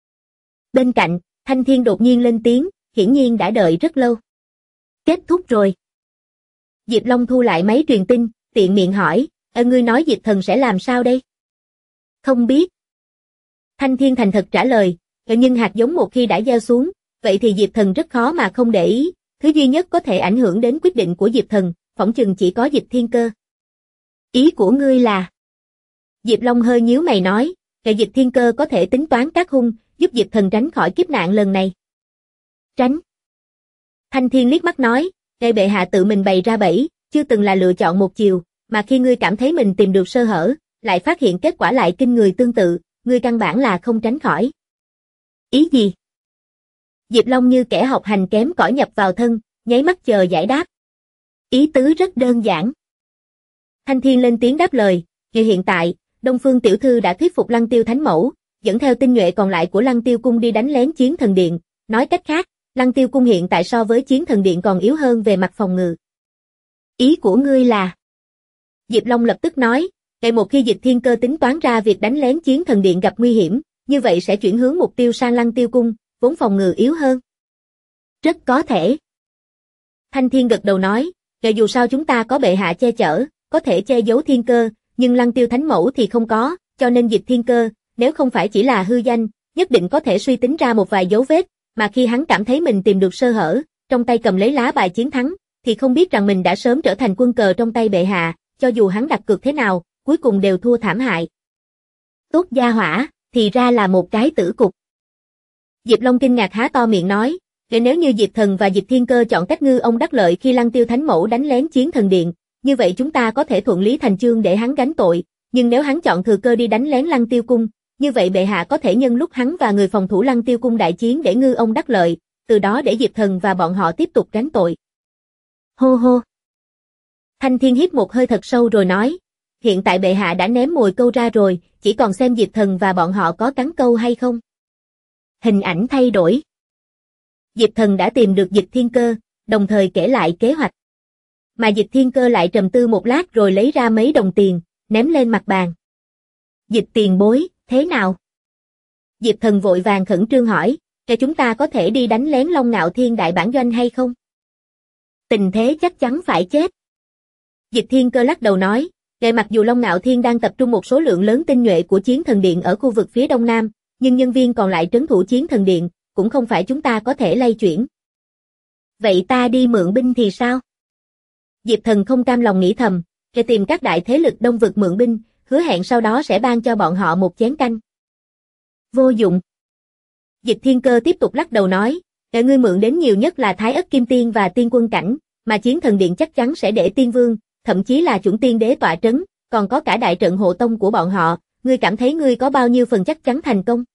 Bên cạnh, Thanh Thiên đột nhiên lên tiếng, hiển nhiên đã đợi rất lâu. Kết thúc rồi. Diệp Long thu lại máy truyền tin, tiện miệng hỏi, ngươi nói Diệp thần sẽ làm sao đây? Không biết. Thanh Thiên thành thật trả lời, nhưng hạt giống một khi đã gieo xuống, vậy thì Diệp thần rất khó mà không để ý, thứ duy nhất có thể ảnh hưởng đến quyết định của Diệp thần, phỏng chừng chỉ có Dịch Thiên Cơ. Ý của ngươi là? Diệp Long hơi nhíu mày nói, Dịch Thiên Cơ có thể tính toán các hung, giúp Diệp thần tránh khỏi kiếp nạn lần này. Tránh. Thanh Thiên liếc mắt nói, bệ hạ tự mình bày ra bẫy, chưa từng là lựa chọn một chiều, mà khi ngươi cảm thấy mình tìm được sơ hở, lại phát hiện kết quả lại kinh người tương tự, ngươi căn bản là không tránh khỏi. Ý gì? Diệp Long như kẻ học hành kém cỏi nhập vào thân, nháy mắt chờ giải đáp. Ý tứ rất đơn giản. Thanh Thiên lên tiếng đáp lời, hiện tại, Đông Phương tiểu thư đã thuyết phục Lăng Tiêu Thánh Mẫu, dẫn theo tinh nhuệ còn lại của Lăng Tiêu cung đi đánh lén Chiến Thần Điện, nói cách khác, Lăng Tiêu cung hiện tại so với Chiến Thần Điện còn yếu hơn về mặt phòng ngự. Ý của ngươi là? Diệp Long lập tức nói, một khi Dịch Thiên Cơ tính toán ra việc đánh lén Chiến Thần Điện gặp nguy hiểm, như vậy sẽ chuyển hướng mục tiêu sang Lăng Tiêu cung, vốn phòng ngự yếu hơn. Rất có thể. Thanh Thiên gật đầu nói, dù sao chúng ta có bệ hạ che chở, có thể che giấu Thiên Cơ, nhưng Lăng Tiêu Thánh Mẫu thì không có, cho nên Dịch Thiên Cơ, nếu không phải chỉ là hư danh, nhất định có thể suy tính ra một vài dấu vết, mà khi hắn cảm thấy mình tìm được sơ hở, trong tay cầm lấy lá bài chiến thắng, thì không biết rằng mình đã sớm trở thành quân cờ trong tay bệ hạ, cho dù hắn đặt cược thế nào, cuối cùng đều thua thảm hại. Tốt gia hỏa, thì ra là một cái tử cục. Diệp Long kinh ngạc há to miệng nói, nếu như Diệp Thần và Dịch Thiên Cơ chọn cách ngư ông đắc lợi khi Lăng Tiêu Thánh Mẫu đánh lén Chiến Thần Điện, như vậy chúng ta có thể thuận lý thành chương để hắn gánh tội, nhưng nếu hắn chọn thừa cơ đi đánh lén Lăng Tiêu cung, như vậy bệ hạ có thể nhân lúc hắn và người phòng thủ Lăng Tiêu cung đại chiến để ngư ông đắc lợi, từ đó để Diệp Thần và bọn họ tiếp tục gánh tội. Hô hô. Thanh Thiên hít một hơi thật sâu rồi nói, hiện tại bệ hạ đã ném mồi câu ra rồi, chỉ còn xem Diệp Thần và bọn họ có cắn câu hay không. Hình ảnh thay đổi. Diệp Thần đã tìm được Dịch Thiên Cơ, đồng thời kể lại kế hoạch. Mà Dịch Thiên Cơ lại trầm tư một lát rồi lấy ra mấy đồng tiền, ném lên mặt bàn. Dịch tiền bối, thế nào? Diệp Thần vội vàng khẩn trương hỏi, chúng ta có thể đi đánh lén Long Ngạo Thiên đại bản doanh hay không? Tình thế chắc chắn phải chết. Dịch Thiên Cơ lắc đầu nói, mặc dù Long Ngạo Thiên đang tập trung một số lượng lớn tinh nhuệ của Chiến Thần Điện ở khu vực phía đông nam, nhưng nhân viên còn lại trấn thủ Chiến Thần Điện, cũng không phải chúng ta có thể lay chuyển. Vậy ta đi mượn binh thì sao? Diệp Thần không cam lòng nghĩ thầm, tìm các đại thế lực đông vực mượn binh, hứa hẹn sau đó sẽ ban cho bọn họ một chén canh. Vô dụng. Dịch Thiên Cơ tiếp tục lắc đầu nói, ngươi mượn đến nhiều nhất là Thái Ất Kim Tiên và Tiên Quân Cảnh, mà Chiến Thần Điện chắc chắn sẽ để Tiên Vương, thậm chí là chuẩn tiên đế tọa trấn, còn có cả đại trận hộ tông của bọn họ, ngươi cảm thấy ngươi có bao nhiêu phần chắc chắn thành công?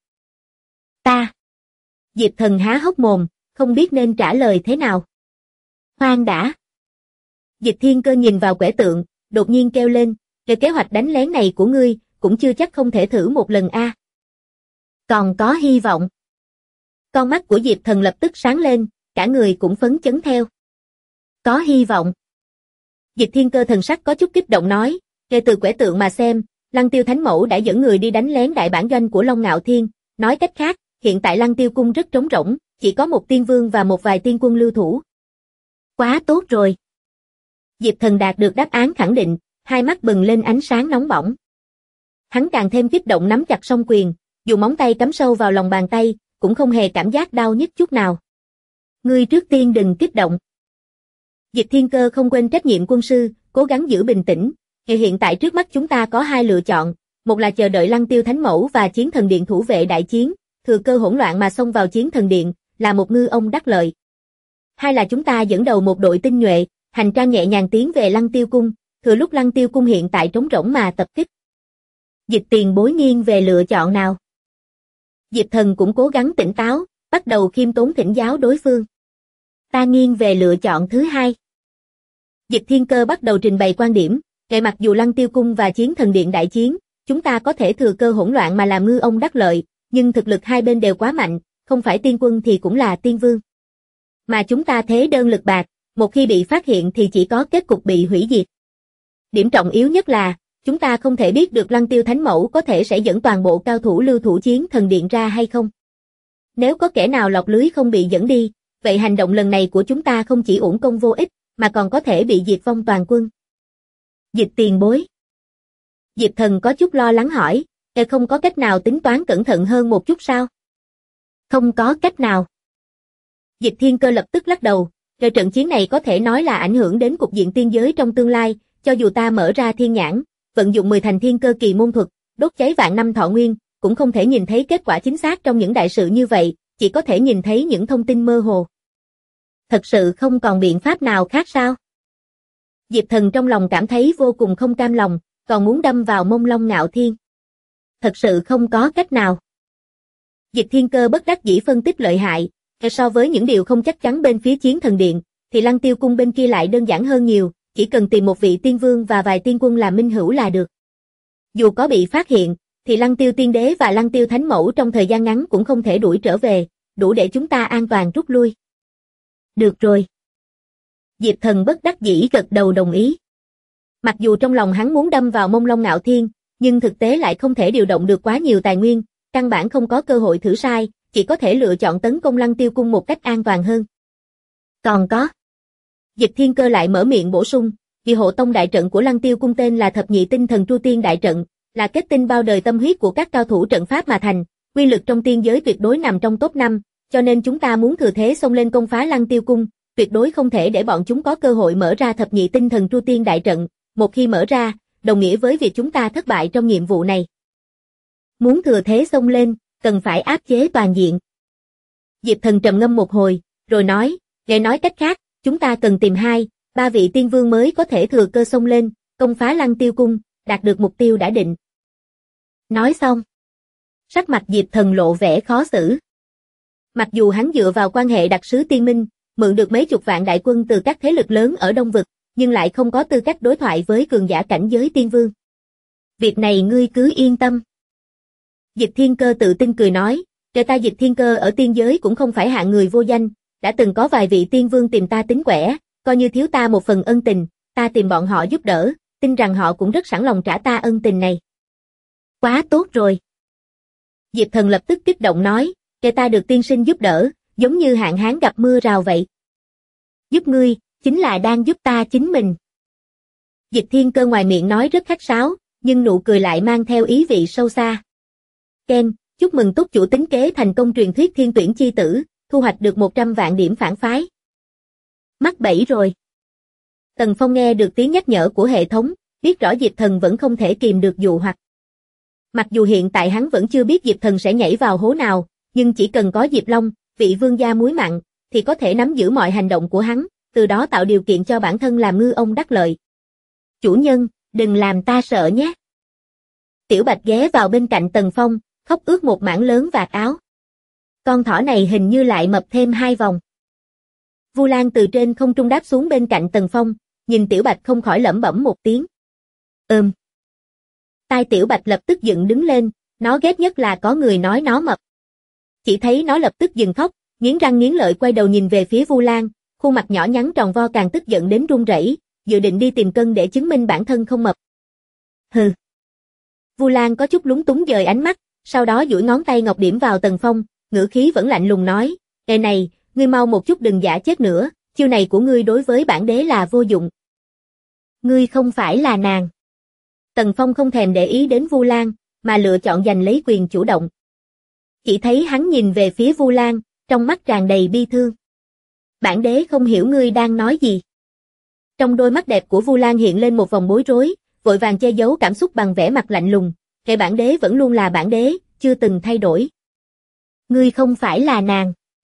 Ta. Diệp Thần há hốc mồm, không biết nên trả lời thế nào. Khoan đã. Dịch Thiên Cơ nhìn vào quẻ tượng, đột nhiên kêu lên, kế hoạch đánh lén này của ngươi, cũng chưa chắc không thể thử một lần a. Còn có hy vọng. Con mắt của Diệp Thần lập tức sáng lên, cả người cũng phấn chấn theo. Có hy vọng. Dịch Thiên Cơ thần sắc có chút kích động nói, kể từ quẻ tượng mà xem, Lăng Tiêu Thánh Mẫu đã dẫn người đi đánh lén đại bản doanh của Long Ngạo Thiên, nói cách khác, hiện tại Lăng Tiêu cung rất trống rỗng, chỉ có một tiên vương và một vài tiên quân lưu thủ. Quá tốt rồi. Diệp Thần đạt được đáp án khẳng định, hai mắt bừng lên ánh sáng nóng bỏng. Hắn càng thêm kích động nắm chặt song quyền, dù móng tay cắm sâu vào lòng bàn tay, cũng không hề cảm giác đau nhức chút nào. Ngươi trước tiên đừng kích động. Dịch Thiên Cơ không quên trách nhiệm quân sư, cố gắng giữ bình tĩnh. Hiện tại trước mắt chúng ta có hai lựa chọn, một là chờ đợi Lăng Tiêu Thánh Mẫu và Chiến Thần Điện thủ vệ đại chiến, thừa cơ hỗn loạn mà xông vào Chiến Thần Điện, là một ngư ông đắc lợi. Hai là chúng ta dẫn đầu một đội tinh nhuệ, hành trang nhẹ nhàng tiến về Lăng Tiêu cung, thừa lúc Lăng Tiêu cung hiện tại trống rỗng mà tập kích. Dịch tiền bối nghiêng về lựa chọn nào? Diệp Thần cũng cố gắng tỉnh táo, bắt đầu khiêm tốn thỉnh giáo đối phương. Ta nghiêng về lựa chọn thứ hai. Dịch Thiên Cơ bắt đầu trình bày quan điểm, mặc dù Lăng Tiêu cung và Chiến Thần Điện đại chiến, chúng ta có thể thừa cơ hỗn loạn mà làm ngư ông đắc lợi, nhưng thực lực hai bên đều quá mạnh, không phải tiên quân thì cũng là tiên vương. Mà chúng ta thế đơn lực bạc, một khi bị phát hiện thì chỉ có kết cục bị hủy diệt. Điểm trọng yếu nhất là, chúng ta không thể biết được Lăng Tiêu Thánh Mẫu có thể sẽ dẫn toàn bộ cao thủ lưu thủ Chiến Thần Điện ra hay không. Nếu có kẻ nào lọt lưới không bị dẫn đi, vậy hành động lần này của chúng ta không chỉ uổng công vô ích, mà còn có thể bị diệt vong toàn quân. Dịch tiền bối. Diệp Thần có chút lo lắng hỏi, không có cách nào tính toán cẩn thận hơn một chút sao? Không có cách nào. Dịch Thiên Cơ lập tức lắc đầu, trận chiến này có thể nói là ảnh hưởng đến cục diện tiên giới trong tương lai, cho dù ta mở ra thiên nhãn, vận dụng 10 thành thiên cơ kỳ môn thuật, đốt cháy vạn năm thọ nguyên, cũng không thể nhìn thấy kết quả chính xác trong những đại sự như vậy, chỉ có thể nhìn thấy những thông tin mơ hồ. Thật sự không còn biện pháp nào khác sao? Diệp Thần trong lòng cảm thấy vô cùng không cam lòng, còn muốn đâm vào mông Long Ngạo Thiên. Thật sự không có cách nào. Dịch Thiên Cơ bất đắc dĩ phân tích lợi hại, so với những điều không chắc chắn bên phía Chiến Thần Điện, thì Lăng Tiêu cung bên kia lại đơn giản hơn nhiều, chỉ cần tìm một vị tiên vương và vài tiên quân làm minh hữu là được. Dù có bị phát hiện, thì Lăng Tiêu Tiên Đế và Lăng Tiêu Thánh Mẫu trong thời gian ngắn cũng không thể đuổi trở về, đủ để chúng ta an toàn rút lui. Được rồi. Diệp Thần bất đắc dĩ gật đầu đồng ý. Mặc dù trong lòng hắn muốn đâm vào mông Long Ngạo Thiên, nhưng thực tế lại không thể điều động được quá nhiều tài nguyên, căn bản không có cơ hội thử sai, chỉ có thể lựa chọn tấn công Lăng Tiêu cung một cách an toàn hơn. Còn có. Dịch Thiên Cơ lại mở miệng bổ sung, vì hộ tông đại trận của Lăng Tiêu cung tên là Thập Nhị Tinh Thần Tru Tiên đại trận, là kết tinh bao đời tâm huyết của các cao thủ trận pháp mà thành, uy lực trong tiên giới tuyệt đối nằm trong top 5, cho nên chúng ta muốn thừa thế xông lên công phá Lăng Tiêu cung, tuyệt đối không thể để bọn chúng có cơ hội mở ra Thập Nhị Tinh Thần Tru Tiên đại trận, một khi mở ra, đồng nghĩa với việc chúng ta thất bại trong nhiệm vụ này. Muốn thừa thế xông lên, cần phải áp chế toàn diện. Diệp Thần trầm ngâm một hồi, rồi nói, để nói cách khác, chúng ta cần tìm 2-3 vị tiên vương mới có thể thừa cơ xông lên, công phá Lăng Tiêu cung, đạt được mục tiêu đã định. Nói xong, sắc mặt Diệp Thần lộ vẻ khó xử. Mặc dù hắn dựa vào quan hệ đặc sứ tiên minh, mượn được mấy chục vạn đại quân từ các thế lực lớn ở Đông Vực, nhưng lại không có tư cách đối thoại với cường giả cảnh giới tiên vương. Việc này ngươi cứ yên tâm. Dịch Thiên Cơ tự tin cười nói, ta Dịch Thiên Cơ ở tiên giới cũng không phải hạng người vô danh, đã từng có vài vị tiên vương tìm ta tính quẻ, coi như thiếu ta một phần ân tình, ta tìm bọn họ giúp đỡ, tin rằng họ cũng rất sẵn lòng trả ta ân tình này. Quá tốt rồi. Diệp Thần lập tức kích động nói, ta được tiên sinh giúp đỡ, giống như hạn hán gặp mưa rào vậy. Giúp ngươi, chính là đang giúp ta chính mình. Dịch Thiên Cơ ngoài miệng nói rất khách sáo, nhưng nụ cười lại mang theo ý vị sâu xa. Ken, chúc mừng túc chủ tính kế thành công truyền thuyết thiên tuyển chi tử, thu hoạch được 100 vạn điểm phản phái. Mắc bẫy rồi. Tần Phong nghe được tiếng nhắc nhở của hệ thống, biết rõ Diệp Thần vẫn không thể kìm được dụ hoặc. Mặc dù hiện tại hắn vẫn chưa biết Diệp Thần sẽ nhảy vào hố nào, nhưng chỉ cần có Diệp Long, vị vương gia muối mặn, thì có thể nắm giữ mọi hành động của hắn, từ đó tạo điều kiện cho bản thân làm ngư ông đắc lợi. Chủ nhân, đừng làm ta sợ nhé. Tiểu Bạch ghé vào bên cạnh Tần Phong, khóc ướt một mảng lớn vạt áo. Con thỏ này hình như lại mập thêm 2 vòng. Vu Lan từ trên không trung đáp xuống bên cạnh Tần Phong, nhìn Tiểu Bạch không khỏi lẩm bẩm một tiếng. Tai Tiểu Bạch lập tức dựng đứng lên, nó ghét nhất là có người nói nó mập. Chỉ thấy nó lập tức dừng khóc, nghiến răng nghiến lợi quay đầu nhìn về phía Vu Lan, khuôn mặt nhỏ nhắn tròn vo càng tức giận đến run rẩy, dự định đi tìm cân để chứng minh bản thân không mập. Hừ. Vu Lan có chút lúng túng dời ánh mắt, sau đó duỗi ngón tay ngọc điểm vào Tần Phong, ngữ khí vẫn lạnh lùng nói, "Ê này, ngươi mau một chút đừng giả chết nữa, chiêu này của ngươi đối với bản đế là vô dụng." Ngươi không phải là nàng. Tần Phong không thèm để ý đến Vu Lan, mà lựa chọn giành lấy quyền chủ động. Chỉ thấy hắn nhìn về phía Vu Lan, trong mắt tràn đầy bi thương. Bản đế không hiểu ngươi đang nói gì. Trong đôi mắt đẹp của Vu Lan hiện lên một vòng bối rối, vội vàng che giấu cảm xúc bằng vẻ mặt lạnh lùng, kệ bản đế vẫn luôn là bản đế, chưa từng thay đổi. Ngươi không phải là nàng.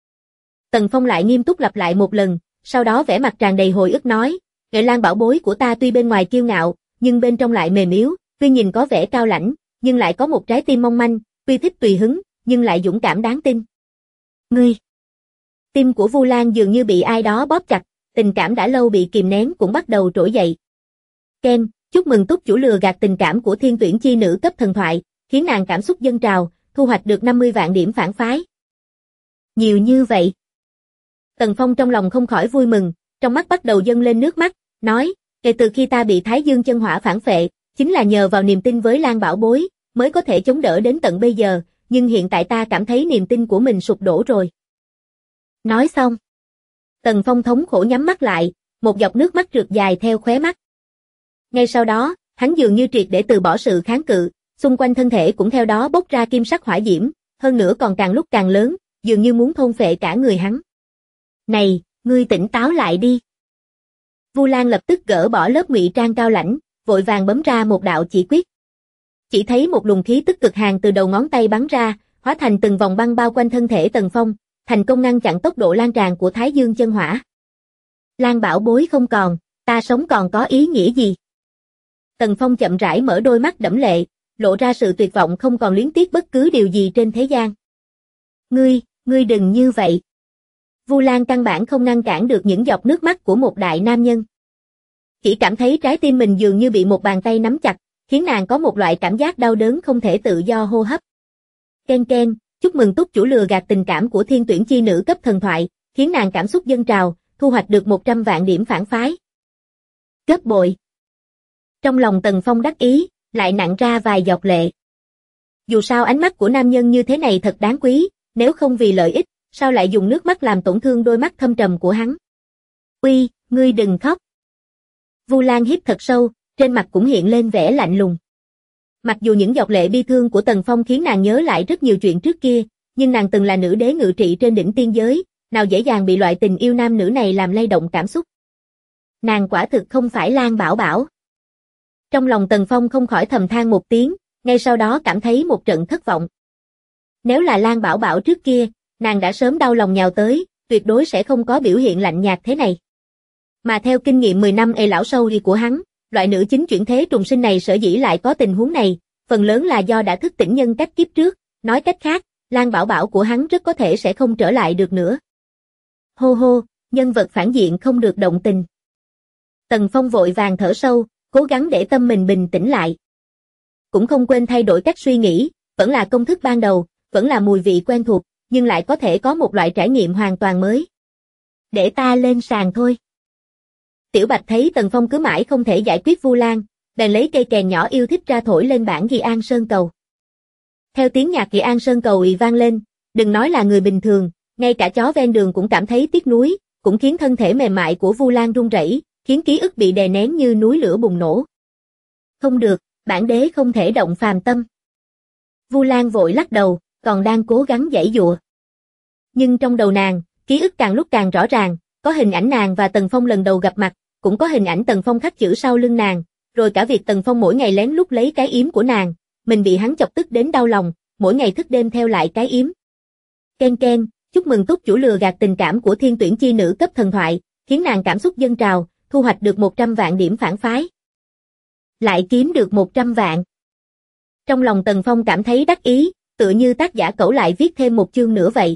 Tần Phong lại nghiêm túc lặp lại một lần, sau đó vẻ mặt tràn đầy hồi ức nói, Nghệ Lan bảo bối của ta tuy bên ngoài kiêu ngạo, nhưng bên trong lại mềm yếu, tuy nhìn có vẻ cao lãnh, nhưng lại có một trái tim mong manh, tuy thích tùy hứng, nhưng lại dũng cảm đáng tin. Ngươi. Tim của Vu Lan dường như bị ai đó bóp chặt, tình cảm đã lâu bị kìm nén cũng bắt đầu trỗi dậy. Ken, chúc mừng túc chủ lừa gạt tình cảm của thiên tuyển chi nữ cấp thần thoại, khiến nàng cảm xúc dâng trào, thu hoạch được 50 vạn điểm phản phái. Nhiều như vậy. Tần Phong trong lòng không khỏi vui mừng, trong mắt bắt đầu dâng lên nước mắt, nói, kể từ khi ta bị Thái Dương chân hỏa phản phệ, chính là nhờ vào niềm tin với Lan bảo bối, mới có thể chống đỡ đến tận bây giờ, nhưng hiện tại ta cảm thấy niềm tin của mình sụp đổ rồi. Nói xong. Tần Phong thống khổ nhắm mắt lại, một giọt nước mắt trượt dài theo khóe mắt. Ngay sau đó, hắn dường như triệt để từ bỏ sự kháng cự, xung quanh thân thể cũng theo đó bốc ra kim sắc hỏa diễm, hơn nữa còn càng lúc càng lớn, dường như muốn thôn phệ cả người hắn. Này, ngươi tỉnh táo lại đi. Vu Lan lập tức gỡ bỏ lớp ngụy trang cao lãnh, vội vàng bấm ra một đạo chỉ quyết. Chỉ thấy một luồng khí tức cực hàn từ đầu ngón tay bắn ra, hóa thành từng vòng băng bao quanh thân thể Tần Phong, thành công ngăn chặn tốc độ lan tràn của Thái Dương chân hỏa. Lan bảo bối không còn, ta sống còn có ý nghĩa gì? Tần Phong chậm rãi mở đôi mắt đẫm lệ, lộ ra sự tuyệt vọng không còn luyến tiếc bất cứ điều gì trên thế gian. Ngươi đừng như vậy. Vu Lan căn bản không ngăn cản được những giọt nước mắt của một đại nam nhân. Chỉ cảm thấy trái tim mình dường như bị một bàn tay nắm chặt, khiến nàng có một loại cảm giác đau đớn không thể tự do hô hấp. Ken ken, chúc mừng túc chủ lừa gạt tình cảm của thiên tuyển chi nữ cấp thần thoại, khiến nàng cảm xúc dâng trào, thu hoạch được 100 vạn điểm phản phái. Gấp bội. Trong lòng Tần Phong đắc ý, lại nặn ra vài giọt lệ. Dù sao ánh mắt của nam nhân như thế này thật đáng quý, nếu không vì lợi ích, sao lại dùng nước mắt làm tổn thương đôi mắt thâm trầm của hắn. Uy, ngươi đừng khóc. Vu Lan hít thật sâu, trên mặt cũng hiện lên vẻ lạnh lùng. Mặc dù những giọt lệ bi thương của Tần Phong khiến nàng nhớ lại rất nhiều chuyện trước kia, nhưng nàng từng là nữ đế ngự trị trên đỉnh tiên giới, nào dễ dàng bị loại tình yêu nam nữ này làm lay động cảm xúc. Nàng quả thực không phải Lan Bảo Bảo. Trong lòng Tần Phong không khỏi thầm than một tiếng, ngay sau đó cảm thấy một trận thất vọng. Nếu là Lan Bảo Bảo trước kia, nàng đã sớm đau lòng nhào tới, tuyệt đối sẽ không có biểu hiện lạnh nhạt thế này. Mà theo kinh nghiệm 10 năm lão sâu của hắn, loại nữ chính chuyển thế trùng sinh này sở dĩ lại có tình huống này, phần lớn là do đã thức tỉnh nhân cách kiếp trước, nói cách khác, Lan Bảo Bảo của hắn rất có thể sẽ không trở lại được nữa. Hô hô, nhân vật phản diện không được động tình. Tần Phong vội vàng thở sâu, cố gắng để tâm mình bình tĩnh lại. Cũng không quên thay đổi cách suy nghĩ, vẫn là công thức ban đầu, vẫn là mùi vị quen thuộc, nhưng lại có thể có một loại trải nghiệm hoàn toàn mới. Để ta lên sàn thôi. Tiểu Bạch thấy Tần Phong cứ mãi không thể giải quyết Vu Lan, bèn lấy cây kèn nhỏ yêu thích ra thổi lên bản Kỳ An Sơn Cầu. Theo tiếng nhạc Kỳ An Sơn Cầu ì vang lên, đừng nói là người bình thường, ngay cả chó ven đường cũng cảm thấy tiếc nuối, cũng khiến thân thể mềm mại của Vu Lan run rẩy, khiến ký ức bị đè nén như núi lửa bùng nổ. Không được, bản đế không thể động phàm tâm. Vu Lan vội lắc đầu, còn đang cố gắng giãy giụa. Nhưng trong đầu nàng, ký ức càng lúc càng rõ ràng, có hình ảnh nàng và Tần Phong lần đầu gặp mặt, cũng có hình ảnh Tần Phong khắc chữ sau lưng nàng, rồi cả việc Tần Phong mỗi ngày lén lút lấy cái yếm của nàng, mình bị hắn chọc tức đến đau lòng, mỗi ngày thức đêm theo lại cái yếm. Ken ken, chúc mừng túc chủ lừa gạt tình cảm của thiên tuyển chi nữ cấp thần thoại, khiến nàng cảm xúc dâng trào, thu hoạch được 100 vạn điểm phản phái. Lại kiếm được 100 vạn. Trong lòng Tần Phong cảm thấy đắc ý, tựa như tác giả cẩu lại viết thêm một chương nữa vậy.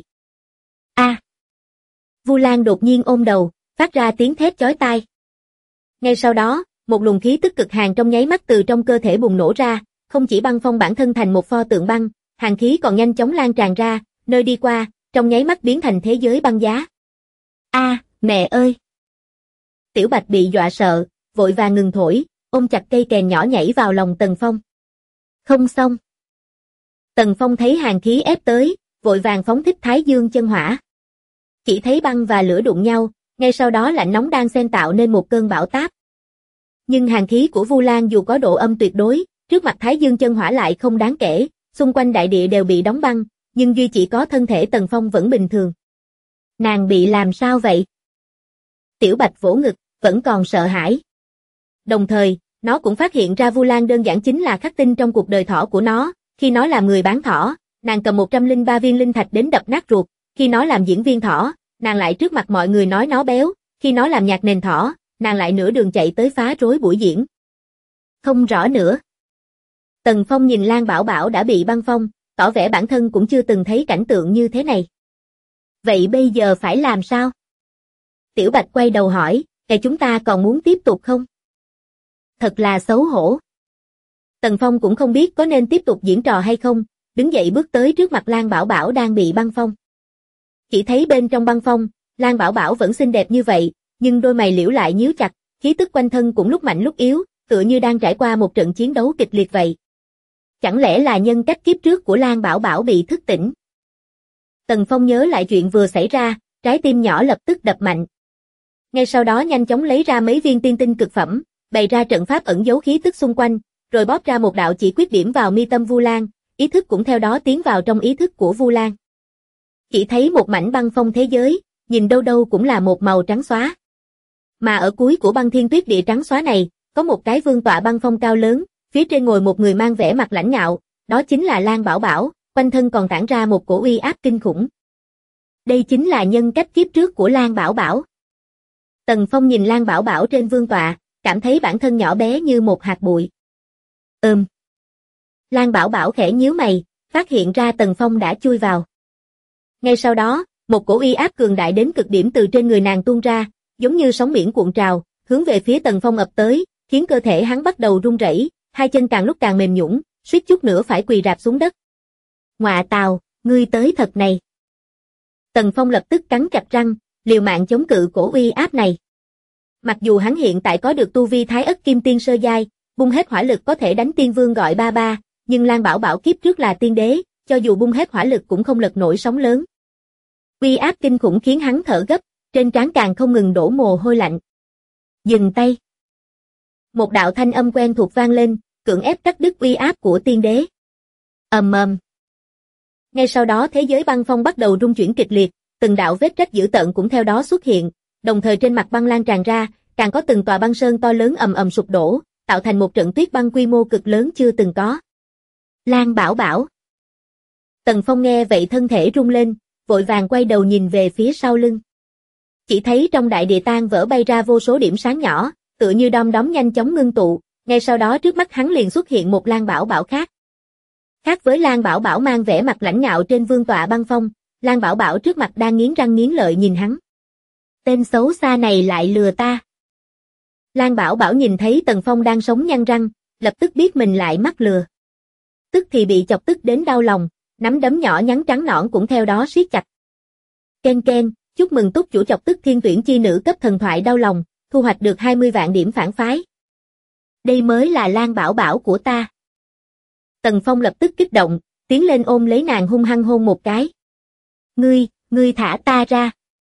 A. Vu Lan đột nhiên ôm đầu, phát ra tiếng thét chói tai. Ngay sau đó, một luồng khí tức cực hàn trong nháy mắt từ trong cơ thể bùng nổ ra, không chỉ băng phong bản thân thành một pho tượng băng, hàn khí còn nhanh chóng lan tràn ra, nơi đi qua, trong nháy mắt biến thành thế giới băng giá. A, mẹ ơi! Tiểu Bạch bị dọa sợ, vội vàng ngừng thổi, ôm chặt cây kèn nhỏ nhảy vào lòng Tần Phong. Không xong. Tần Phong thấy hàn khí ép tới, vội vàng phóng thích Thái Dương chân hỏa. Chỉ thấy băng và lửa đụng nhau, ngay sau đó lạnh nóng đang xen tạo nên một cơn bão táp. Nhưng hàn khí của Vu Lan dù có độ âm tuyệt đối, trước mặt Thái Dương chân hỏa lại không đáng kể, xung quanh đại địa đều bị đóng băng, nhưng duy chỉ có thân thể Tần Phong vẫn bình thường. Nàng bị làm sao vậy? Tiểu Bạch vỗ ngực, vẫn còn sợ hãi. Đồng thời, nó cũng phát hiện ra Vu Lan đơn giản chính là khắc tinh trong cuộc đời thỏ của nó, khi nó làm người bán thỏ, nàng cầm 103 viên linh thạch đến đập nát ruột, khi nó làm diễn viên thỏ, nàng lại trước mặt mọi người nói nó béo, khi nó làm nhạc nền thỏ, nàng lại nửa đường chạy tới phá rối buổi diễn. Không rõ nữa. Tần Phong nhìn Lan Bảo Bảo đã bị băng phong, tỏ vẻ bản thân cũng chưa từng thấy cảnh tượng như thế này. Vậy bây giờ phải làm sao? Tiểu Bạch quay đầu hỏi, chúng ta còn muốn tiếp tục không? Thật là xấu hổ. Tần Phong cũng không biết có nên tiếp tục diễn trò hay không, đứng dậy bước tới trước mặt Lan Bảo Bảo đang bị băng phong. Chỉ thấy bên trong băng phong, Lan Bảo Bảo vẫn xinh đẹp như vậy, nhưng đôi mày liễu lại nhíu chặt, khí tức quanh thân cũng lúc mạnh lúc yếu, tựa như đang trải qua một trận chiến đấu kịch liệt vậy. Chẳng lẽ là nhân cách kiếp trước của Lan Bảo Bảo bị thức tỉnh? Tần Phong nhớ lại chuyện vừa xảy ra, trái tim nhỏ lập tức đập mạnh. Ngay sau đó nhanh chóng lấy ra mấy viên tiên tinh cực phẩm, bày ra trận pháp ẩn giấu khí tức xung quanh, rồi bóp ra một đạo chỉ quyết điểm vào mi tâm Vu Lan, ý thức cũng theo đó tiến vào trong ý thức của Vu Lan. Chỉ thấy một mảnh băng phong thế giới, nhìn đâu đâu cũng là một màu trắng xóa. Mà ở cuối của băng thiên tuyết địa trắng xóa này, có một cái vương tọa băng phong cao lớn, phía trên ngồi một người mang vẻ mặt lãnh ngạo, đó chính là Lan Bảo Bảo, quanh thân còn tản ra một cổ uy áp kinh khủng. Đây chính là nhân cách kiếp trước của Lan Bảo Bảo. Tần Phong nhìn Lan Bảo Bảo trên vương tọa, cảm thấy bản thân nhỏ bé như một hạt bụi. Lan Bảo Bảo khẽ nhíu mày, phát hiện ra Tần Phong đã chui vào. Ngay sau đó, một cổ uy áp cường đại đến cực điểm từ trên người nàng tuôn ra, giống như sóng biển cuộn trào, hướng về phía Tần Phong ập tới, khiến cơ thể hắn bắt đầu run rẩy, hai chân càng lúc càng mềm nhũn, suýt chút nữa phải quỳ rạp xuống đất. Ngọa tào, ngươi tới thật này. Tần Phong lập tức cắn chặt răng, liều mạng chống cự cổ uy áp này. Mặc dù hắn hiện tại có được tu vi Thái Ất Kim Tiên sơ giai, bung hết hỏa lực có thể đánh tiên vương gọi ba ba, nhưng Lan Bảo Bảo kiếp trước là tiên đế, cho dù bung hết hỏa lực cũng không lật nổi sóng lớn. Uy áp kinh khủng khiến hắn thở gấp, trên trán càng không ngừng đổ mồ hôi lạnh. Dừng tay. Một đạo thanh âm quen thuộc vang lên, cưỡng ép cắt đứt uy áp của tiên đế. Ầm ầm. Ngay sau đó thế giới băng phong bắt đầu rung chuyển kịch liệt, từng đạo vết rách dữ tợn cũng theo đó xuất hiện, đồng thời trên mặt băng lan tràn ra, càng có từng tòa băng sơn to lớn ầm ầm sụp đổ, tạo thành một trận tuyết băng quy mô cực lớn chưa từng có. Lan Bảo Bảo. Tần Phong nghe vậy thân thể rung lên, vội vàng quay đầu nhìn về phía sau lưng. Chỉ thấy trong đại địa tan vỡ bay ra vô số điểm sáng nhỏ, tựa như đom đóm nhanh chóng ngưng tụ, ngay sau đó trước mắt hắn liền xuất hiện một Lan Bảo Bảo khác. Khác với Lan Bảo Bảo mang vẻ mặt lãnh ngạo trên vương tọa băng phong, Lan Bảo Bảo trước mặt đang nghiến răng nghiến lợi nhìn hắn. Tên xấu xa này lại lừa ta. Lan Bảo Bảo nhìn thấy Tần Phong đang sống nhăn răng, lập tức biết mình lại mắc lừa. Tức thì bị chọc tức đến đau lòng, nắm đấm nhỏ nhắn trắng nõn cũng theo đó siết chặt. Ken ken, chúc mừng túc chủ chọc tức thiên tuyển chi nữ cấp thần thoại đau lòng, thu hoạch được 20 vạn điểm phản phái. Đây mới là Lan Bảo Bảo của ta. Tần Phong lập tức kích động, tiến lên ôm lấy nàng hung hăng hôn một cái. Ngươi thả ta ra.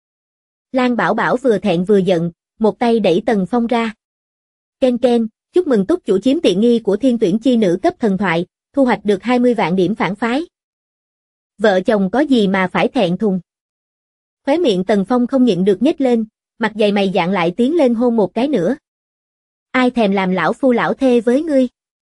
Lan Bảo Bảo vừa thẹn vừa giận, một tay đẩy Tần Phong ra. Ken ken, chúc mừng túc chủ chiếm tiện nghi của thiên tuyển chi nữ cấp thần thoại, thu hoạch được 20 vạn điểm phản phái. Vợ chồng có gì mà phải thẹn thùng. Khóe miệng Tần Phong không nhịn được nhếch lên, mặt dày mày dạn lại tiến lên hôn một cái nữa. Ai thèm làm lão phu lão thê với ngươi.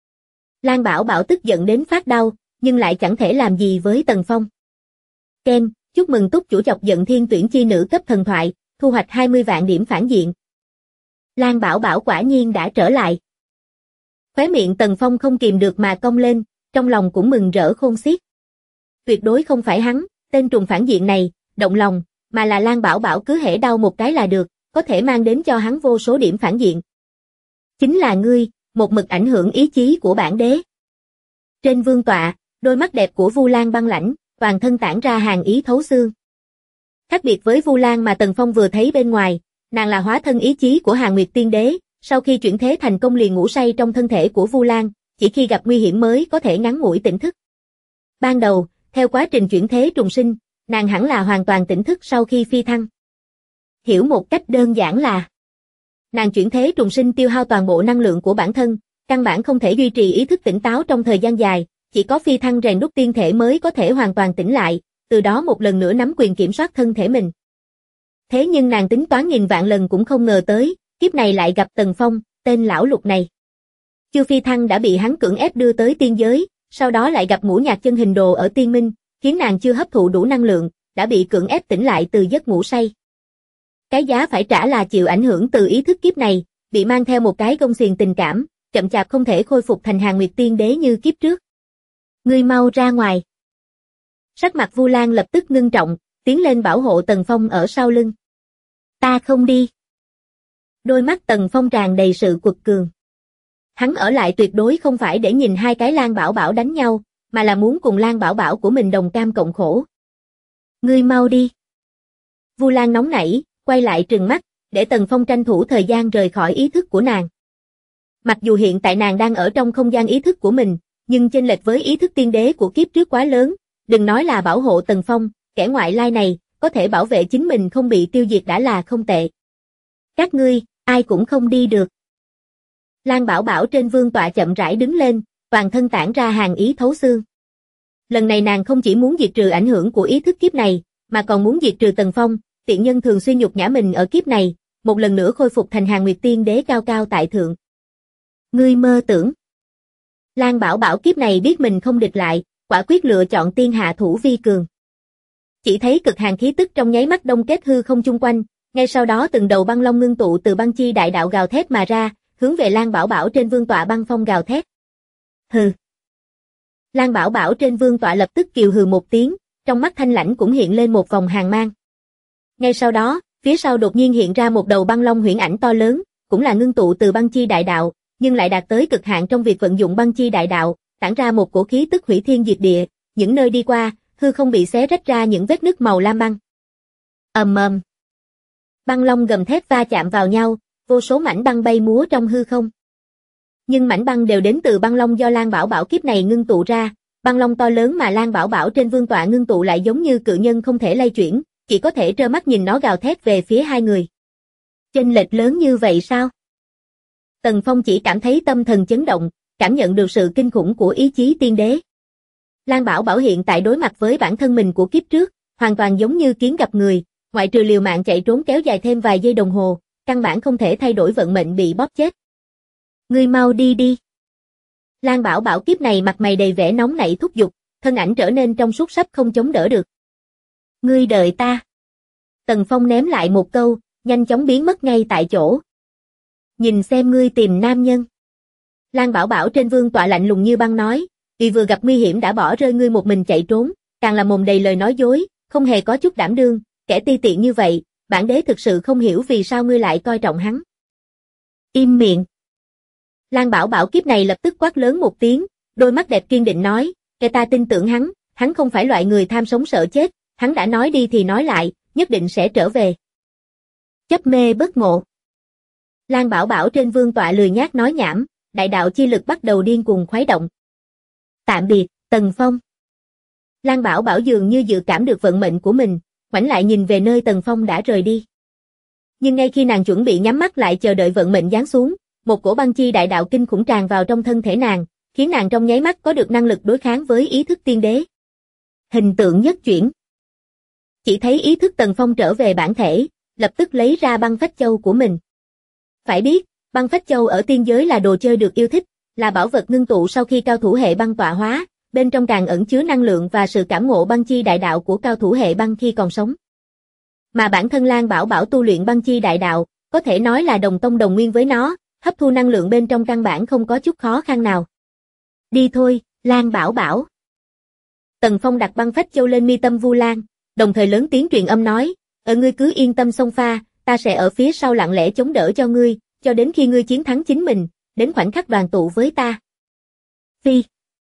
Lan Bảo Bảo tức giận đến phát đau, nhưng lại chẳng thể làm gì với Tần Phong. Ken, chúc mừng túc chủ chọc giận thiên tuyển chi nữ cấp thần thoại, thu hoạch 20 vạn điểm phản diện. Lan Bảo Bảo quả nhiên đã trở lại. Khóe miệng Tần Phong không kìm được mà cong lên, trong lòng cũng mừng rỡ khôn xiết. Tuyệt đối không phải hắn, tên trùng phản diện này, động lòng, mà là Lan Bảo Bảo cứ hễ đau một cái là được, có thể mang đến cho hắn vô số điểm phản diện. Chính là ngươi, một mực ảnh hưởng ý chí của bản đế. Trên vương tọa, đôi mắt đẹp của Vu Lan băng lãnh, toàn thân tản ra hàn ý thấu xương. Khác biệt với Vu Lan mà Tần Phong vừa thấy bên ngoài, nàng là hóa thân ý chí của Hàn Nguyệt Tiên Đế, sau khi chuyển thế thành công liền ngủ say trong thân thể của Vu Lan, chỉ khi gặp nguy hiểm mới có thể ngắn ngủi tỉnh thức. Ban đầu, theo quá trình chuyển thế trùng sinh, nàng hẳn là hoàn toàn tỉnh thức sau khi phi thăng. Hiểu một cách đơn giản là nàng chuyển thế trùng sinh tiêu hao toàn bộ năng lượng của bản thân, căn bản không thể duy trì ý thức tỉnh táo trong thời gian dài, chỉ có phi thăng rèn đúc tiên thể mới có thể hoàn toàn tỉnh lại, từ đó một lần nữa nắm quyền kiểm soát thân thể mình. Thế nhưng nàng tính toán nghìn vạn lần cũng không ngờ tới, kiếp này lại gặp Tần Phong, tên lão lục này. Chưa phi thăng đã bị hắn cưỡng ép đưa tới tiên giới, sau đó lại gặp ngũ nhạc chân hình đồ ở tiên minh, khiến nàng chưa hấp thụ đủ năng lượng, đã bị cưỡng ép tỉnh lại từ giấc ngủ say. Cái giá phải trả là chịu ảnh hưởng từ ý thức kiếp này, bị mang theo một cái gông xiềng tình cảm, chậm chạp không thể khôi phục thành Hàn Nguyệt Tiên Đế như kiếp trước. Ngươi mau ra ngoài. Sắc mặt Vu Lan lập tức ngưng trọng, tiến lên bảo hộ Tần Phong ở sau lưng. Ta không đi. Đôi mắt Tần Phong tràn đầy sự quật cường. Hắn ở lại tuyệt đối không phải để nhìn hai cái Lan Bảo Bảo đánh nhau, mà là muốn cùng Lan Bảo Bảo của mình đồng cam cộng khổ. Ngươi mau đi. Vu Lan nóng nảy, quay lại trừng mắt, để Tần Phong tranh thủ thời gian rời khỏi ý thức của nàng. Mặc dù hiện tại nàng đang ở trong không gian ý thức của mình, nhưng chênh lệch với ý thức tiên đế của kiếp trước quá lớn, đừng nói là bảo hộ Tần Phong, kẻ ngoại lai này, có thể bảo vệ chính mình không bị tiêu diệt đã là không tệ. Các ngươi, ai cũng không đi được. Lan Bảo Bảo trên vương tọa chậm rãi đứng lên, toàn thân tản ra hàn ý thấu xương. Lần này nàng không chỉ muốn diệt trừ ảnh hưởng của ý thức kiếp này, mà còn muốn diệt trừ Tần Phong, tiện nhân thường xuyên nhục nhã mình ở kiếp này, một lần nữa khôi phục thành Hàn Nguyệt Tiên Đế cao cao tại thượng. Ngươi mơ tưởng. Lan Bảo Bảo kiếp này biết mình không địch lại, quả quyết lựa chọn tiên hạ thủ vi cường. Chỉ thấy cực hàn khí tức trong nháy mắt đông kết hư không chung quanh, ngay sau đó từng đầu băng long ngưng tụ từ băng chi đại đạo gào thét mà ra, hướng về Lan Bảo Bảo trên vương tọa băng phong gào thét. Hừ. Lan Bảo Bảo trên vương tọa lập tức kiều hừ một tiếng, trong mắt thanh lãnh cũng hiện lên một vòng hàn mang. Ngay sau đó, phía sau đột nhiên hiện ra một đầu băng long huyễn ảnh to lớn, cũng là ngưng tụ từ băng chi đại đạo, nhưng lại đạt tới cực hạn trong việc vận dụng băng chi đại đạo, tản ra một cổ khí tức hủy thiên diệt địa, những nơi đi qua, hư không bị xé rách ra những vết nứt màu lam băng. Ầm ầm. Băng long gầm thét va chạm vào nhau, vô số mảnh băng bay múa trong hư không. Nhưng mảnh băng đều đến từ băng long do Lan Bảo Bảo kiếp này ngưng tụ ra, băng long to lớn mà Lan Bảo Bảo trên vương tọa ngưng tụ lại giống như cự nhân không thể lay chuyển, chỉ có thể trơ mắt nhìn nó gào thét về phía hai người. Chênh lệch lớn như vậy sao? Tần Phong chỉ cảm thấy tâm thần chấn động, cảm nhận được sự kinh khủng của ý chí tiên đế. Lan Bảo Bảo hiện tại đối mặt với bản thân mình của kiếp trước, hoàn toàn giống như kiến gặp người, ngoại trừ liều mạng chạy trốn kéo dài thêm vài giây đồng hồ, căn bản không thể thay đổi vận mệnh bị bóp chết. Ngươi mau đi đi. Lan Bảo Bảo kiếp này mặt mày đầy vẻ nóng nảy thúc giục, thân ảnh trở nên trong suốt sắp không chống đỡ được. Ngươi đợi ta. Tần Phong ném lại một câu, nhanh chóng biến mất ngay tại chỗ. Nhìn xem ngươi tìm nam nhân. Lan Bảo Bảo trên vương tọa lạnh lùng như băng nói, vì vừa gặp nguy hiểm đã bỏ rơi ngươi một mình chạy trốn, càng là mồm đầy lời nói dối, không hề có chút đảm đương, kẻ ti tiện như vậy, bản đế thực sự không hiểu vì sao ngươi lại coi trọng hắn. Im miệng. Lan Bảo Bảo kiếp này lập tức quát lớn một tiếng, đôi mắt đẹp kiên định nói, kẻ ta tin tưởng hắn không phải loại người tham sống sợ chết, hắn đã nói đi thì nói lại, nhất định sẽ trở về. Chấp mê bất ngộ. Lan Bảo Bảo trên vương tọa lười nhác nói nhảm, đại đạo chi lực bắt đầu điên cuồng khuấy động. Tạm biệt, Tần Phong. Lan Bảo Bảo dường như dự cảm được vận mệnh của mình, ngoảnh lại nhìn về nơi Tần Phong đã rời đi. Nhưng ngay khi nàng chuẩn bị nhắm mắt lại chờ đợi vận mệnh giáng xuống, một cổ băng chi đại đạo kinh khủng tràn vào trong thân thể nàng, khiến nàng trong nháy mắt có được năng lực đối kháng với ý thức tiên đế. Hình tượng nhất chuyển. Chỉ thấy ý thức Tần Phong trở về bản thể, lập tức lấy ra băng phách châu của mình. Phải biết, băng phách châu ở tiên giới là đồ chơi được yêu thích, là bảo vật ngưng tụ sau khi cao thủ hệ băng tọa hóa, bên trong càng ẩn chứa năng lượng và sự cảm ngộ băng chi đại đạo của cao thủ hệ băng khi còn sống. Mà bản thân Lan Bảo Bảo tu luyện băng chi đại đạo, có thể nói là đồng tông đồng nguyên với nó, hấp thu năng lượng bên trong căn bản không có chút khó khăn nào. Đi thôi, Lan Bảo Bảo. Tần Phong đặt băng phách châu lên mi tâm Vu Lan, đồng thời lớn tiếng truyền âm nói, ngươi cứ yên tâm xông pha, ta sẽ ở phía sau lặng lẽ chống đỡ cho ngươi, cho đến khi ngươi chiến thắng chính mình, đến khoảnh khắc đoàn tụ với ta. Phi.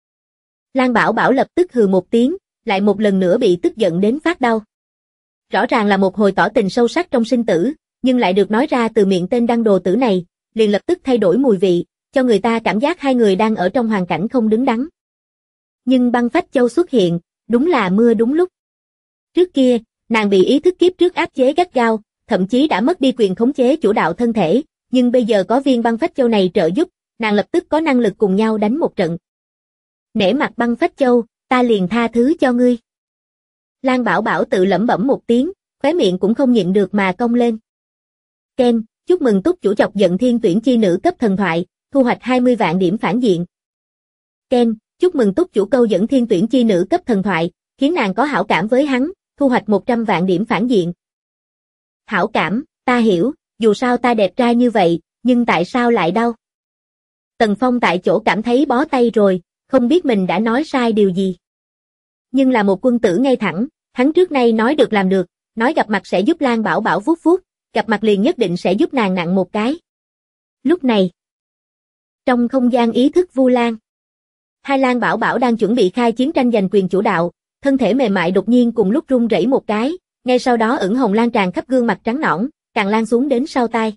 Lan Bảo Bảo lập tức hừ một tiếng, lại một lần nữa bị tức giận đến phát đau. Rõ ràng là một hồi tỏ tình sâu sắc trong sinh tử, nhưng lại được nói ra từ miệng tên đăng đồ tử này, liền lập tức thay đổi mùi vị, cho người ta cảm giác hai người đang ở trong hoàn cảnh không đứng đắn. Nhưng băng phách châu xuất hiện, đúng là mưa đúng lúc. Trước kia, nàng bị ý thức kiếp trước áp chế gắt gao, thậm chí đã mất đi quyền khống chế chủ đạo thân thể, nhưng bây giờ có viên băng phách châu này trợ giúp, nàng lập tức có năng lực cùng nhau đánh một trận. Nể mặt băng phách châu, ta liền tha thứ cho ngươi. Lan Bảo Bảo tự lẩm bẩm một tiếng, khóe miệng cũng không nhịn được mà cong lên. Ken, chúc mừng túc chủ chọc giận thiên tuyển chi nữ cấp thần thoại, thu hoạch 20 vạn điểm phản diện. Ken, chúc mừng túc chủ câu dẫn thiên tuyển chi nữ cấp thần thoại, khiến nàng có hảo cảm với hắn, thu hoạch 100 vạn điểm phản diện. Hảo cảm, ta hiểu, dù sao ta đẹp trai như vậy, nhưng tại sao lại đau? Tần Phong tại chỗ cảm thấy bó tay rồi, không biết mình đã nói sai điều gì. Nhưng là một quân tử ngay thẳng, hắn trước nay nói được làm được, nói gặp mặt sẽ giúp Lan Bảo Bảo vuốt vuốt, gặp mặt liền nhất định sẽ giúp nàng nặng một cái. Lúc này, trong không gian ý thức Vu Lan, hai Lan Bảo Bảo đang chuẩn bị khai chiến tranh giành quyền chủ đạo, thân thể mềm mại đột nhiên cùng lúc run rẩy một cái, ngay sau đó ửng hồng lan tràn khắp gương mặt trắng nõn, càng lan xuống đến sau tai.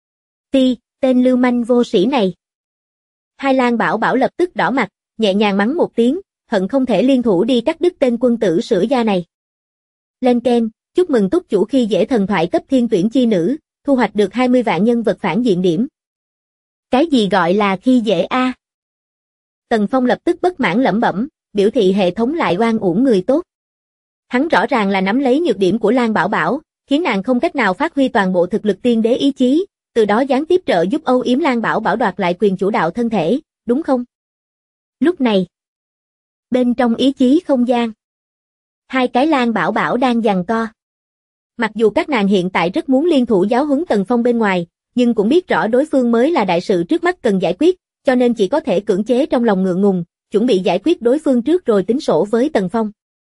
Tên lưu manh vô sĩ này. Hai Lan Bảo Bảo lập tức đỏ mặt, nhẹ nhàng mắng một tiếng, hận không thể liên thủ đi cắt đứt tên quân tử sữa da này. Lên Ken, chúc mừng túc chủ khi dễ thần thoại cấp thiên tuyển chi nữ, thu hoạch được 20 vạn nhân vật phản diện điểm. Cái gì gọi là khi dễ a? Tần Phong lập tức bất mãn lẩm bẩm, biểu thị hệ thống lại oan uổng người tốt. Hắn rõ ràng là nắm lấy nhược điểm của Lan Bảo Bảo, khiến nàng không cách nào phát huy toàn bộ thực lực tiên đế ý chí, từ đó gián tiếp trợ giúp âu yếm Lan Bảo Bảo đoạt lại quyền chủ đạo thân thể, đúng không? Lúc này, bên trong ý chí không gian, hai cái Lan Bảo Bảo đang giằng co. Mặc dù các nàng hiện tại rất muốn liên thủ giáo huấn Tần Phong bên ngoài, nhưng cũng biết rõ đối phương mới là đại sự trước mắt cần giải quyết, cho nên chỉ có thể cưỡng chế trong lòng ngượng ngùng, chuẩn bị giải quyết đối phương trước rồi tính sổ với Tần Phong.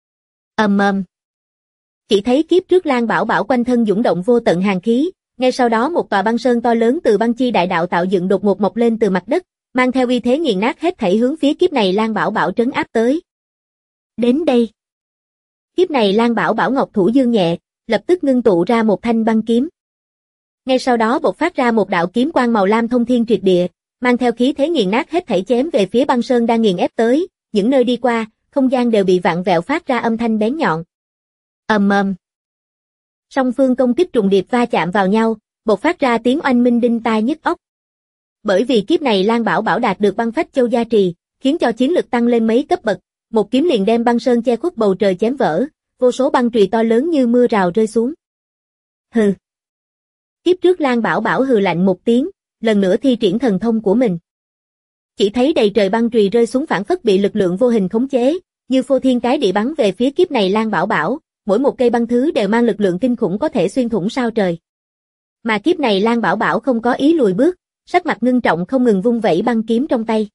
Chỉ thấy kiếp trước Lan Bảo Bảo quanh thân dũng động vô tận hàn khí, ngay sau đó một tòa băng sơn to lớn từ băng chi đại đạo tạo dựng đột ngột mọc lên từ mặt đất, mang theo uy thế nghiền nát hết thảy hướng phía kiếp này Lan Bảo Bảo trấn áp tới. Đến đây. Kiếp này Lan Bảo Bảo ngọc thủ dương nhẹ, lập tức ngưng tụ ra một thanh băng kiếm. Ngay sau đó bộc phát ra một đạo kiếm quang màu lam thông thiên triệt địa, mang theo khí thế nghiền nát hết thảy chém về phía băng sơn đang nghiền ép tới, những nơi đi qua, không gian đều bị vặn vẹo phát ra âm thanh bén nhọn. Song phương công kích trùng điệp va chạm vào nhau, bộc phát ra tiếng oanh minh đinh tai nhức óc. Bởi vì kiếp này Lan Bảo Bảo đạt được băng phách châu gia trì, khiến cho chiến lực tăng lên mấy cấp bậc, một kiếm liền đem băng sơn che khuất bầu trời chém vỡ, vô số băng chùy to lớn như mưa rào rơi xuống. Hừ. Kiếp trước Lan Bảo Bảo hừ lạnh một tiếng, lần nữa thi triển thần thông của mình. Chỉ thấy đầy trời băng chùy rơi xuống phảng phất bị lực lượng vô hình khống chế, như phô thiên cái địa bắn về phía kiếp này Lan Bảo Bảo, mỗi một cây băng thứ đều mang lực lượng kinh khủng có thể xuyên thủng sao trời. Mà kiếp này Lan Bảo Bảo không có ý lùi bước, sắc mặt ngưng trọng không ngừng vung vẩy băng kiếm trong tay.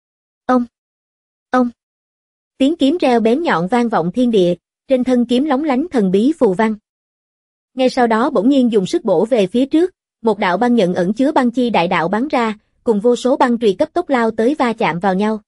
Ông. Tiếng kiếm reo bén nhọn vang vọng thiên địa, trên thân kiếm lóng lánh thần bí phù văn. Ngay sau đó bỗng nhiên dùng sức bổ về phía trước, một đạo băng nhận ẩn chứa băng chi đại đạo bắn ra, cùng vô số băng chùy cấp tốc lao tới va chạm vào nhau.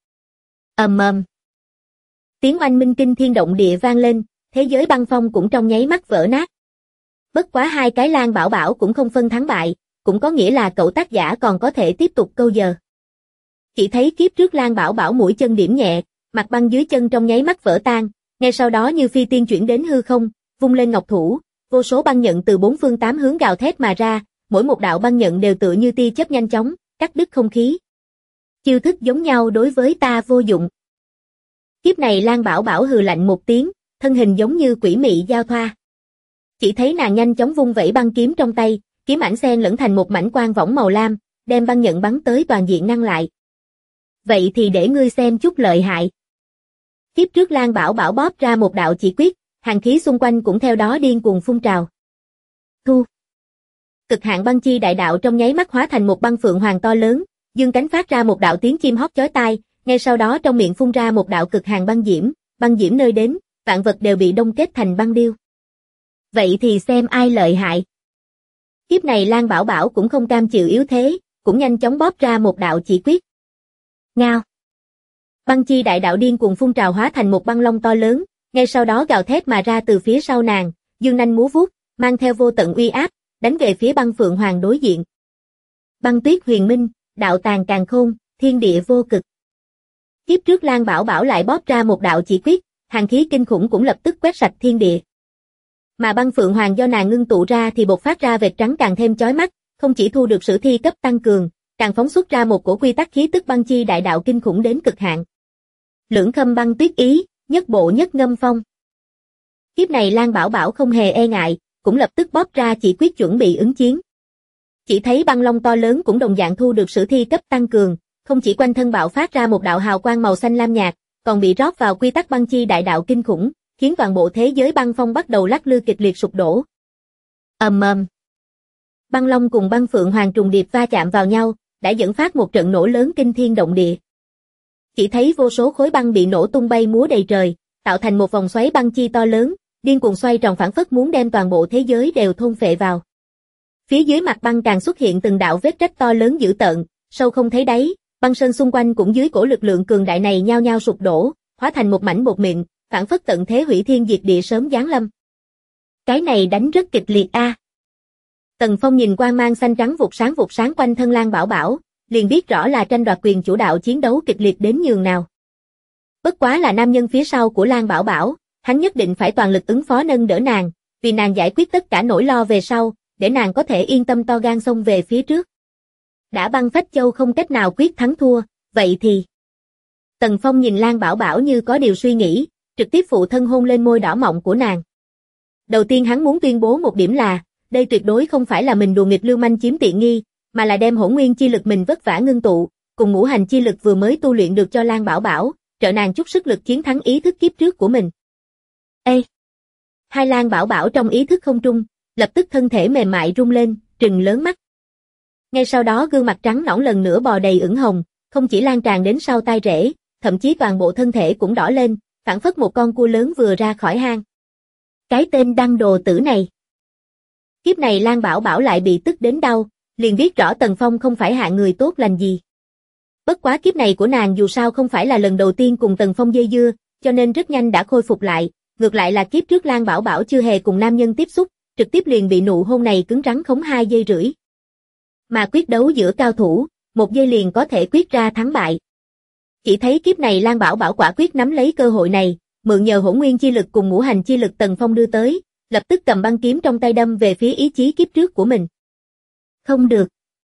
Tiếng oanh minh kinh thiên động địa vang lên, thế giới băng phong cũng trong nháy mắt vỡ nát. Bất quá hai cái Lan Bảo Bảo cũng không phân thắng bại, cũng có nghĩa là cậu tác giả còn có thể tiếp tục câu giờ. Chỉ thấy kiếp trước Lan Bảo Bảo mũi chân điểm nhẹ, mặt băng dưới chân trong nháy mắt vỡ tan, ngay sau đó như phi tiên chuyển đến hư không, vung lên ngọc thủ, vô số băng nhận từ bốn phương tám hướng gào thét mà ra, mỗi một đạo băng nhận đều tựa như tia chớp nhanh chóng, cắt đứt không khí. Chiêu thức giống nhau đối với ta vô dụng. Kiếp này Lan Bảo Bảo hừ lạnh một tiếng, thân hình giống như quỷ mị giao thoa. Chỉ thấy nàng nhanh chóng vung vẩy băng kiếm trong tay, kiếm ảnh xen lẫn thành một mảnh quang võng màu lam, đem băng nhận bắn tới toàn diện ngăn lại. Vậy thì để ngươi xem chút lợi hại. Kiếp trước Lan Bảo Bảo bóp ra một đạo chỉ quyết, hàn khí xung quanh cũng theo đó điên cuồng phun trào. Thu. Cực hạn băng chi đại đạo trong nháy mắt hóa thành một băng phượng hoàng to lớn, dương cánh phát ra một đạo tiếng chim hót chói tai, ngay sau đó trong miệng phun ra một đạo cực hàn băng diễm nơi đến, vạn vật đều bị đông kết thành băng điêu. Vậy thì xem ai lợi hại. Kiếp này Lan Bảo Bảo cũng không cam chịu yếu thế, cũng nhanh chóng bóp ra một đạo chỉ quyết. Ngao. Băng chi đại đạo điên cuồng phun trào hóa thành một băng long to lớn, ngay sau đó gào thét mà ra từ phía sau nàng, dương nanh múa vuốt, mang theo vô tận uy áp, đánh về phía băng phượng hoàng đối diện. Băng tuyết huyền minh, đạo tàng càn khôn, thiên địa vô cực. Kiếp trước Lan Bảo Bảo lại bóp ra một đạo chỉ quyết, hàn khí kinh khủng cũng lập tức quét sạch thiên địa. Mà băng phượng hoàng do nàng ngưng tụ ra thì bộc phát ra vệt trắng càng thêm chói mắt, không chỉ thu được sử thi cấp tăng cường, càng phóng xuất ra một cổ quy tắc khí tức băng chi đại đạo kinh khủng đến cực hạn. Lưỡng khâm băng tuyết ý, nhất bộ nhất ngâm phong. Kiếp này Lan Bảo Bảo không hề e ngại, cũng lập tức bóp ra chỉ quyết chuẩn bị ứng chiến. Chỉ thấy băng long to lớn cũng đồng dạng thu được sử thi cấp tăng cường, không chỉ quanh thân bạo phát ra một đạo hào quang màu xanh lam nhạt, còn bị rót vào quy tắc băng chi đại đạo kinh khủng, khiến toàn bộ thế giới băng phong bắt đầu lắc lư kịch liệt sụp đổ. Ầm ầm. Băng long cùng băng phượng hoàng trùng điệp va chạm vào nhau, đã dẫn phát một trận nổ lớn kinh thiên động địa. Chỉ thấy vô số khối băng bị nổ tung bay múa đầy trời, tạo thành một vòng xoáy băng chi to lớn, điên cuồng xoay tròn phảng phất muốn đem toàn bộ thế giới đều thôn phệ vào. Phía dưới mặt băng càng xuất hiện từng đạo vết rách to lớn dữ tợn, sâu không thấy đáy, băng sơn xung quanh cũng dưới cổ lực lượng cường đại này nhao nhao sụp đổ, hóa thành một mảnh bột mịn, phảng phất tận thế hủy thiên diệt địa sớm giáng lâm. Cái này đánh rất kịch liệt a. Tần Phong nhìn quang mang xanh trắng vụt sáng quanh thân Lan Bảo Bảo, liền biết rõ là tranh đoạt quyền chủ đạo chiến đấu kịch liệt đến nhường nào. Bất quá là nam nhân phía sau của Lan Bảo Bảo, hắn nhất định phải toàn lực ứng phó nâng đỡ nàng, vì nàng giải quyết tất cả nỗi lo về sau, để nàng có thể yên tâm to gan xông về phía trước. Đã băng phách châu không cách nào quyết thắng thua, vậy thì... Tần Phong nhìn Lan Bảo Bảo như có điều suy nghĩ, trực tiếp phụ thân hôn lên môi đỏ mọng của nàng. Đầu tiên hắn muốn tuyên bố một điểm là, đây tuyệt đối không phải là mình đùa nghịch lưu manh chiếm tiện nghi, mà là đem hỗn nguyên chi lực mình vất vả ngưng tụ, cùng ngũ hành chi lực vừa mới tu luyện được cho Lan Bảo Bảo, trợ nàng chút sức lực chiến thắng ý thức kiếp trước của mình. Ê! Hai Lan Bảo Bảo trong ý thức không trung, lập tức thân thể mềm mại rung lên, trừng lớn mắt. Ngay sau đó gương mặt trắng nõn lần nữa bò đầy ửng hồng, không chỉ lan tràn đến sau tai rễ, thậm chí toàn bộ thân thể cũng đỏ lên, phảng phất một con cua lớn vừa ra khỏi hang. Cái tên đăng đồ tử này. Kiếp này Lan Bảo Bảo lại bị tức đến đau, liền biết rõ Tần Phong không phải hạng người tốt lành gì. Bất quá kiếp này của nàng dù sao không phải là lần đầu tiên cùng Tần Phong dây dưa, cho nên rất nhanh đã khôi phục lại, ngược lại là kiếp trước Lan Bảo Bảo chưa hề cùng nam nhân tiếp xúc, trực tiếp liền bị nụ hôn này cứng rắn khống 2 giây rưỡi. Mà quyết đấu giữa cao thủ, 1 giây liền có thể quyết ra thắng bại. Chỉ thấy kiếp này Lan Bảo Bảo quả quyết nắm lấy cơ hội này, mượn nhờ hỗn nguyên chi lực cùng ngũ hành chi lực Tần Phong đưa tới, lập tức cầm băng kiếm trong tay đâm về phía ý chí kiếp trước của mình. Không được.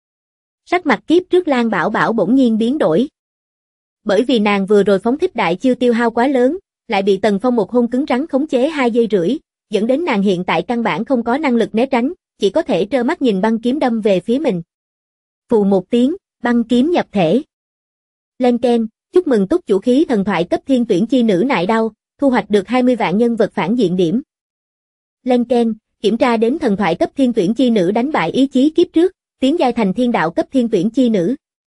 Sắc mặt kiếp trước Lan Bảo Bảo bỗng nhiên biến đổi. Bởi vì nàng vừa rồi phóng thích đại chiêu tiêu hao quá lớn, lại bị Tần Phong một hôn cứng rắn khống chế 2 giây rưỡi, dẫn đến nàng hiện tại căn bản không có năng lực né tránh, chỉ có thể trơ mắt nhìn băng kiếm đâm về phía mình. Phù một tiếng, băng kiếm nhập thể. Lên ken, chúc mừng túc chủ khí thần thoại cấp thiên tuyển chi nữ nại đau, thu hoạch được 20 vạn nhân vật phản diện điểm. Lên ken, kiểm tra đến thần thoại cấp thiên tuyển chi nữ đánh bại ý chí kiếp trước, tiến giai thành thiên đạo cấp thiên tuyển chi nữ.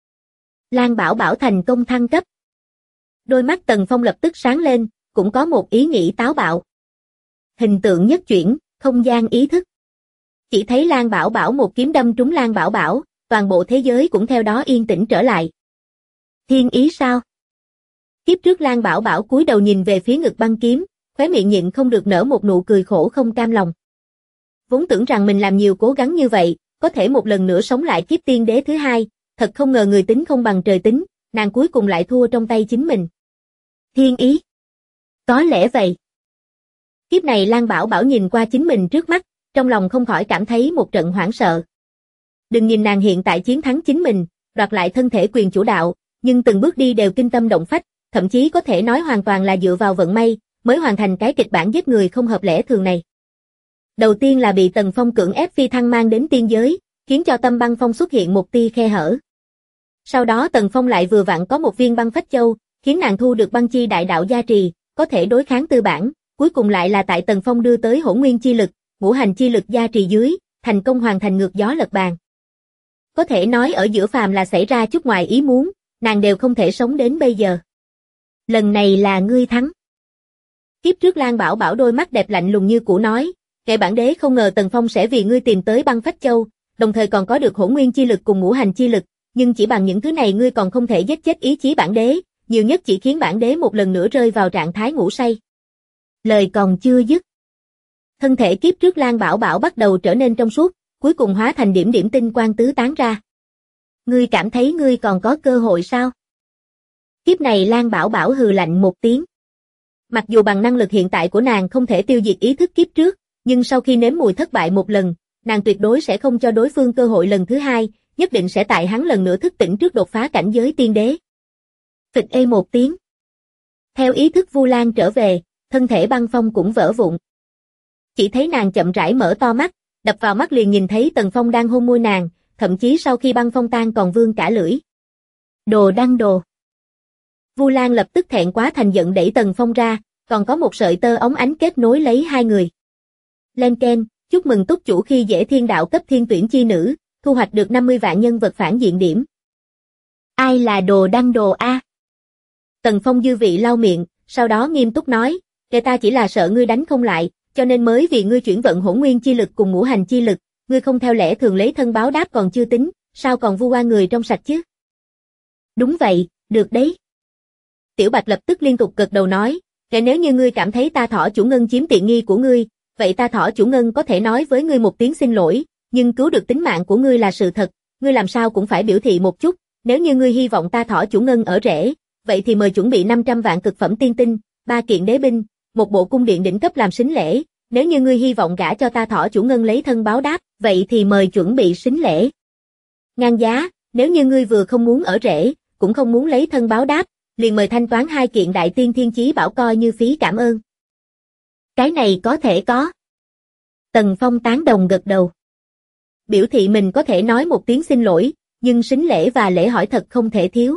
Lan Bảo Bảo thành công thăng cấp. Đôi mắt Tần Phong lập tức sáng lên, cũng có một ý nghĩ táo bạo. Hình tượng nhất chuyển, không gian ý thức. Chỉ thấy Lan Bảo Bảo một kiếm đâm trúng Lan Bảo Bảo, toàn bộ thế giới cũng theo đó yên tĩnh trở lại. Thiên ý sao? Kiếp trước Lan Bảo Bảo cúi đầu nhìn về phía ngực băng kiếm, khóe miệng nhịn không được nở một nụ cười khổ không cam lòng. Vốn tưởng rằng mình làm nhiều cố gắng như vậy, có thể một lần nữa sống lại kiếp tiên đế thứ hai, thật không ngờ người tính không bằng trời tính, nàng cuối cùng lại thua trong tay chính mình. Thiên ý. Có lẽ vậy. Kiếp này Lan Bảo Bảo nhìn qua chính mình trước mắt, trong lòng không khỏi cảm thấy một trận hoảng sợ. Đừng nhìn nàng hiện tại chiến thắng chính mình, đoạt lại thân thể quyền chủ đạo, nhưng từng bước đi đều kinh tâm động phách, thậm chí có thể nói hoàn toàn là dựa vào vận may, mới hoàn thành cái kịch bản giết người không hợp lẽ thường này. Đầu tiên là bị Tần Phong cưỡng ép phi thăng mang đến tiên giới, khiến cho tâm băng phong xuất hiện một tia khe hở. Sau đó Tần Phong lại vừa vặn có một viên băng phách châu, khiến nàng thu được băng chi đại đạo gia trì, có thể đối kháng tư bản, cuối cùng lại là tại Tần Phong đưa tới hỗn nguyên chi lực, ngũ hành chi lực gia trì dưới, thành công hoàn thành ngược gió lật bàn. Có thể nói ở giữa phàm là xảy ra chút ngoài ý muốn, nàng đều không thể sống đến bây giờ. Lần này là ngươi thắng. Kiếp trước Lan Bảo Bảo đôi mắt đẹp lạnh lùng như cũ nói, kẻ bản đế không ngờ Tần Phong sẽ vì ngươi tìm tới băng phách châu, đồng thời còn có được hỗn nguyên chi lực cùng ngũ hành chi lực, nhưng chỉ bằng những thứ này ngươi còn không thể giết chết ý chí bản đế, nhiều nhất chỉ khiến bản đế một lần nữa rơi vào trạng thái ngủ say. Lời còn chưa dứt. Thân thể kiếp trước Lan Bảo Bảo bắt đầu trở nên trong suốt, cuối cùng hóa thành điểm điểm tinh quang tứ tán ra. Ngươi cảm thấy ngươi còn có cơ hội sao? Kiếp này Lan Bảo Bảo hừ lạnh một tiếng. Mặc dù bằng năng lực hiện tại của nàng không thể tiêu diệt ý thức kiếp trước, nhưng sau khi nếm mùi thất bại một lần, nàng tuyệt đối sẽ không cho đối phương cơ hội lần thứ hai, nhất định sẽ tại hắn lần nữa thức tỉnh trước đột phá cảnh giới tiên đế. Phịch ê một tiếng. Theo ý thức Vu Lan trở về, thân thể Băng Phong cũng vỡ vụn. Chỉ thấy nàng chậm rãi mở to mắt, đập vào mắt liền nhìn thấy Tần Phong đang hôn môi nàng, thậm chí sau khi Băng Phong tan còn vương cả lưỡi. Đồ đăng đồ. Vu Lan lập tức thẹn quá thành giận đẩy Tần Phong ra, còn có một sợi tơ óng ánh kết nối lấy hai người. Lên keng, chúc mừng túc chủ khi dễ thiên đạo cấp thiên tuyển chi nữ, thu hoạch được 50 vạn nhân vật phản diện điểm. Ai là đồ đăng đồ a? Tần Phong dư vị lau miệng, sau đó nghiêm túc nói, kẻ ta chỉ là sợ ngươi đánh không lại, cho nên mới vì ngươi chuyển vận hỗn nguyên chi lực cùng ngũ hành chi lực, ngươi không theo lẽ thường lấy thân báo đáp còn chưa tính, sao còn vu oan người trong sạch chứ? Đúng vậy, được đấy. Tiểu Bạch lập tức liên tục gật đầu nói, kẻ nếu như ngươi cảm thấy ta Thỏ chủ ngân chiếm tiện nghi của ngươi, vậy ta Thỏ chủ ngân có thể nói với ngươi một tiếng xin lỗi, nhưng cứu được tính mạng của ngươi là sự thật, ngươi làm sao cũng phải biểu thị một chút, nếu như ngươi hy vọng ta Thỏ chủ ngân ở rễ, vậy thì mời chuẩn bị 500 vạn cực phẩm tiên tinh, 3 kiện đế binh, một bộ cung điện đỉnh cấp làm sính lễ, nếu như ngươi hy vọng gả cho ta Thỏ chủ ngân lấy thân báo đáp, vậy thì mời chuẩn bị sính lễ. Ngang giá, nếu như ngươi vừa không muốn ở rễ, cũng không muốn lấy thân báo đáp, liền mời thanh toán 2 kiện đại tiên thiên chí bảo coi như phí cảm ơn. Cái này có thể có. Tần Phong tán đồng gật đầu. Biểu thị mình có thể nói một tiếng xin lỗi, nhưng sính lễ và lễ hỏi thật không thể thiếu.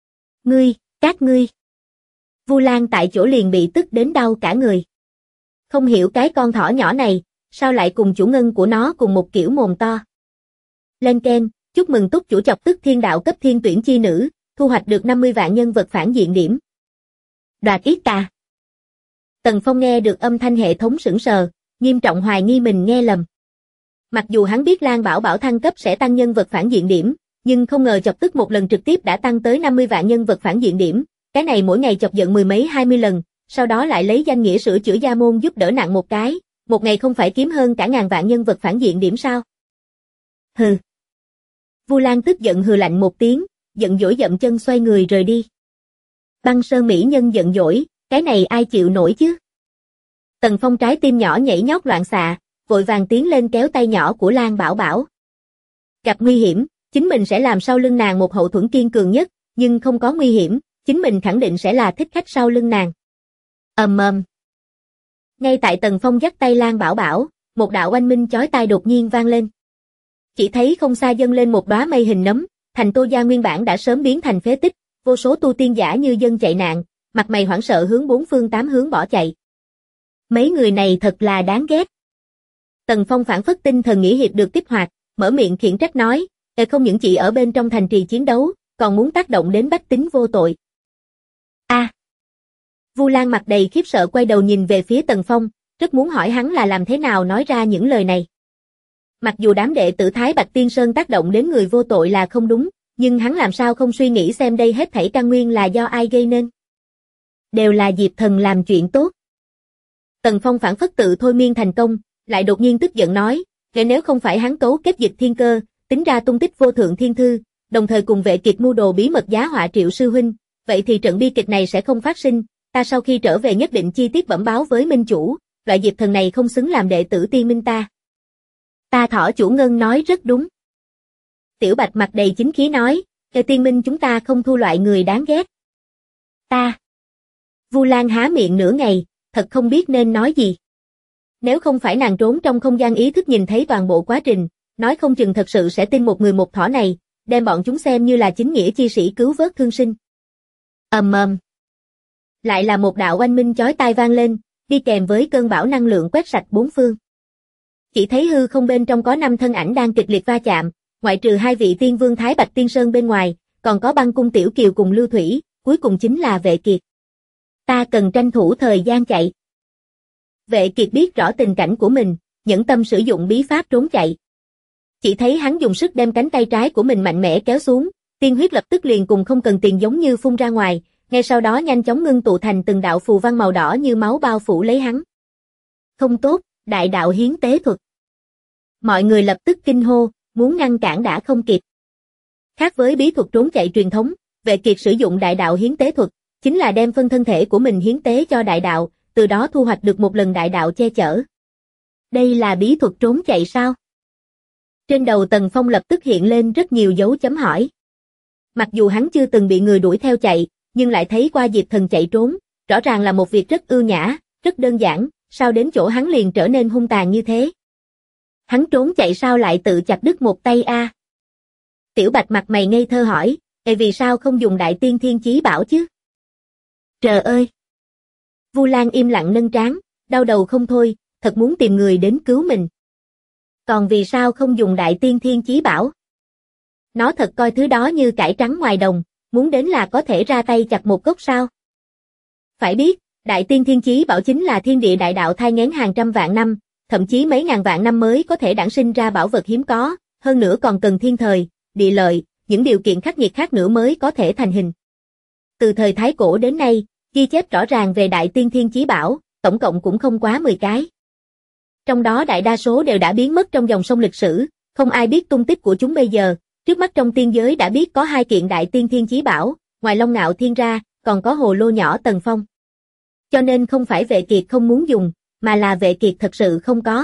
Các ngươi. Vu Lan tại chỗ liền bị tức đến đau cả người. Không hiểu cái con thỏ nhỏ này, sao lại cùng chủ ngân của nó cùng một kiểu mồm to. Lên keng, chúc mừng túc chủ chọc tức thiên đạo cấp thiên tuyển chi nữ, thu hoạch được 50 vạn nhân vật phản diện điểm. Đoạt ít ta. Tần Phong nghe được âm thanh hệ thống sững sờ, nghiêm trọng hoài nghi mình nghe lầm. Mặc dù hắn biết Lan Bảo Bảo thăng cấp sẽ tăng nhân vật phản diện điểm, nhưng không ngờ chọc tức một lần trực tiếp đã tăng tới 50 vạn nhân vật phản diện điểm, cái này mỗi ngày chọc giận mười mấy 20 lần, sau đó lại lấy danh nghĩa sửa chữa gia môn giúp đỡ nặng một cái, một ngày không phải kiếm hơn cả ngàn vạn nhân vật phản diện điểm sao? Hừ. Vu Lan tức giận hừ lạnh một tiếng, giận dỗi dậm chân xoay người rời đi. Băng Sơn mỹ nhân giận dỗi, cái này ai chịu nổi chứ? Tần Phong trái tim nhỏ nhảy nhót loạn xạ, vội vàng tiến lên kéo tay nhỏ của Lan Bảo Bảo. Gặp nguy hiểm, chính mình sẽ làm sau lưng nàng một hậu thuẫn kiên cường nhất, nhưng không có nguy hiểm, chính mình khẳng định sẽ là thích khách sau lưng nàng. Ầm. Ngay tại Tần Phong dắt tay Lan Bảo Bảo, một đạo oanh minh chói tai đột nhiên vang lên. Chỉ thấy không xa dâng lên một đóa mây hình nấm, thành Tô gia nguyên bản đã sớm biến thành phế tích, vô số tu tiên giả như dân chạy nạn, mặt mày hoảng sợ hướng bốn phương tám hướng bỏ chạy. Mấy người này thật là đáng ghét. Tần Phong phản phất tinh thần nghĩa hiệp được kích hoạt, mở miệng khiển trách nói, không những chỉ ở bên trong thành trì chiến đấu, còn muốn tác động đến bách tính vô tội. Vu Lan mặt đầy khiếp sợ quay đầu nhìn về phía Tần Phong, rất muốn hỏi hắn là làm thế nào nói ra những lời này. Mặc dù đám đệ tử Thái Bạch Tiên Sơn tác động đến người vô tội là không đúng, nhưng hắn làm sao không suy nghĩ xem đây hết thảy căn nguyên là do ai gây nên. Đều là Diệp Thần làm chuyện tốt. Tần Phong phản phất tự thôi miên thành công, lại đột nhiên tức giận nói, nếu không phải hắn cấu kết dịch thiên cơ, tính ra tung tích vô thượng thiên thư, đồng thời cùng vệ kiệt mưu đồ bí mật giá họa Triệu sư huynh, vậy thì trận bi kịch này sẽ không phát sinh, ta sau khi trở về nhất định chi tiết bẩm báo với minh chủ, loại Diệp Thần này không xứng làm đệ tử tiên minh ta. Ta Thỏ chủ ngân nói rất đúng. Tiểu Bạch mặt đầy chính khí nói, tiên minh chúng ta không thu loại người đáng ghét. Ta. Vu Lan há miệng nửa ngày, thật không biết nên nói gì. Nếu không phải nàng trốn trong không gian ý thức nhìn thấy toàn bộ quá trình, nói không chừng thật sự sẽ tin một người một thỏ này, đem bọn chúng xem như là chính nghĩa chi sĩ cứu vớt thương sinh. Ầm. Lại là một đạo oanh minh chói tai vang lên, đi kèm với cơn bão năng lượng quét sạch bốn phương. Chỉ thấy hư không bên trong có 5 thân ảnh đang kịch liệt va chạm, ngoại trừ 2 vị tiên vương Thái Bạch Tiên Sơn bên ngoài, còn có Băng Cung Tiểu Kiều cùng Lưu Thủy, cuối cùng chính là Vệ Kiệt. Ta cần tranh thủ thời gian chạy. Vệ Kiệt biết rõ tình cảnh của mình, nhẫn tâm sử dụng bí pháp trốn chạy. Chỉ thấy hắn dùng sức đem cánh tay trái của mình mạnh mẽ kéo xuống, tiên huyết lập tức liền cùng không cần tiền giống như phun ra ngoài, ngay sau đó nhanh chóng ngưng tụ thành từng đạo phù văn màu đỏ như máu bao phủ lấy hắn. Không tốt, đại đạo hiến tế thuật. Mọi người lập tức kinh hô, muốn ngăn cản đã không kịp. Khác với bí thuật trốn chạy truyền thống, Vệ Kiệt sử dụng đại đạo hiến tế thuật, chính là đem phân thân thể của mình hiến tế cho đại đạo, từ đó thu hoạch được một lần đại đạo che chở. Đây là bí thuật trốn chạy sao? Trên đầu Tần Phong lập tức hiện lên rất nhiều dấu chấm hỏi. Mặc dù hắn chưa từng bị người đuổi theo chạy, nhưng lại thấy qua Diệp Thần chạy trốn, rõ ràng là một việc rất ưu nhã, rất đơn giản, sao đến chỗ hắn liền trở nên hung tàn như thế? Hắn trốn chạy sao lại tự chặt đứt một tay a? Tiểu Bạch mặt mày ngây thơ hỏi, vì sao không dùng đại tiên thiên chí bảo chứ? Trời ơi! Vu Lan im lặng nâng trán, đau đầu không thôi, thật muốn tìm người đến cứu mình. Còn vì sao không dùng đại tiên thiên chí bảo? Nó thật coi thứ đó như cải trắng ngoài đồng, muốn đến là có thể ra tay chặt một gốc sao? Phải biết, đại tiên thiên chí bảo chính là thiên địa đại đạo thai nghén hàng trăm vạn năm, thậm chí mấy ngàn vạn năm mới có thể đản sinh ra bảo vật hiếm có, hơn nữa còn cần thiên thời, địa lợi, những điều kiện khắc nghiệt khác nữa mới có thể thành hình. Từ thời Thái Cổ đến nay, ghi chép rõ ràng về đại tiên thiên chí bảo, tổng cộng cũng không quá 10 cái. Trong đó đại đa số đều đã biến mất trong dòng sông lịch sử, không ai biết tung tích của chúng bây giờ. Trước mắt trong tiên giới đã biết có 2 kiện đại tiên thiên chí bảo, ngoài Long Ngạo Thiên ra, còn có hồ lô nhỏ Tần Phong. Cho nên không phải Vệ Kiệt không muốn dùng, mà là Vệ Kiệt thật sự không có.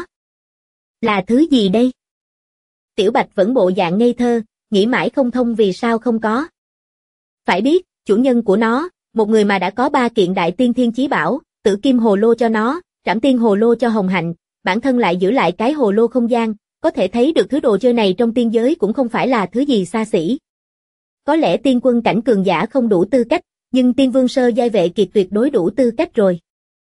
Là thứ gì đây? Tiểu Bạch vẫn bộ dạng ngây thơ, nghĩ mãi không thông vì sao không có. Phải biết, chủ nhân của nó, một người mà đã có 3 kiện đại tiên thiên chí bảo, Tử Kim hồ lô cho nó, Trảm Tiên hồ lô cho Hồng Hạnh, bản thân lại giữ lại cái hồ lô không gian, có thể thấy được thứ đồ chơi này trong tiên giới cũng không phải là thứ gì xa xỉ. Có lẽ tiên quân cảnh cường giả không đủ tư cách, nhưng tiên vương sơ giai Vệ Kiệt tuyệt đối đủ tư cách rồi.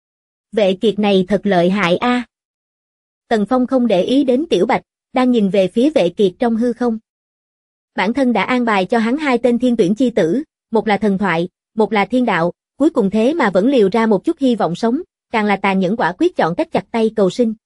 Vệ Kiệt này thật lợi hại a. Tần Phong không để ý đến Tiểu Bạch, đang nhìn về phía Vệ Kiệt trong hư không. Bản thân đã an bài cho hắn 2 tên thiên tuyển chi tử, một là thần thoại, một là thiên đạo, cuối cùng thế mà vẫn liều ra một chút hy vọng sống, càng là tàn nhẫn quả quyết chọn cách chặt tay cầu sinh.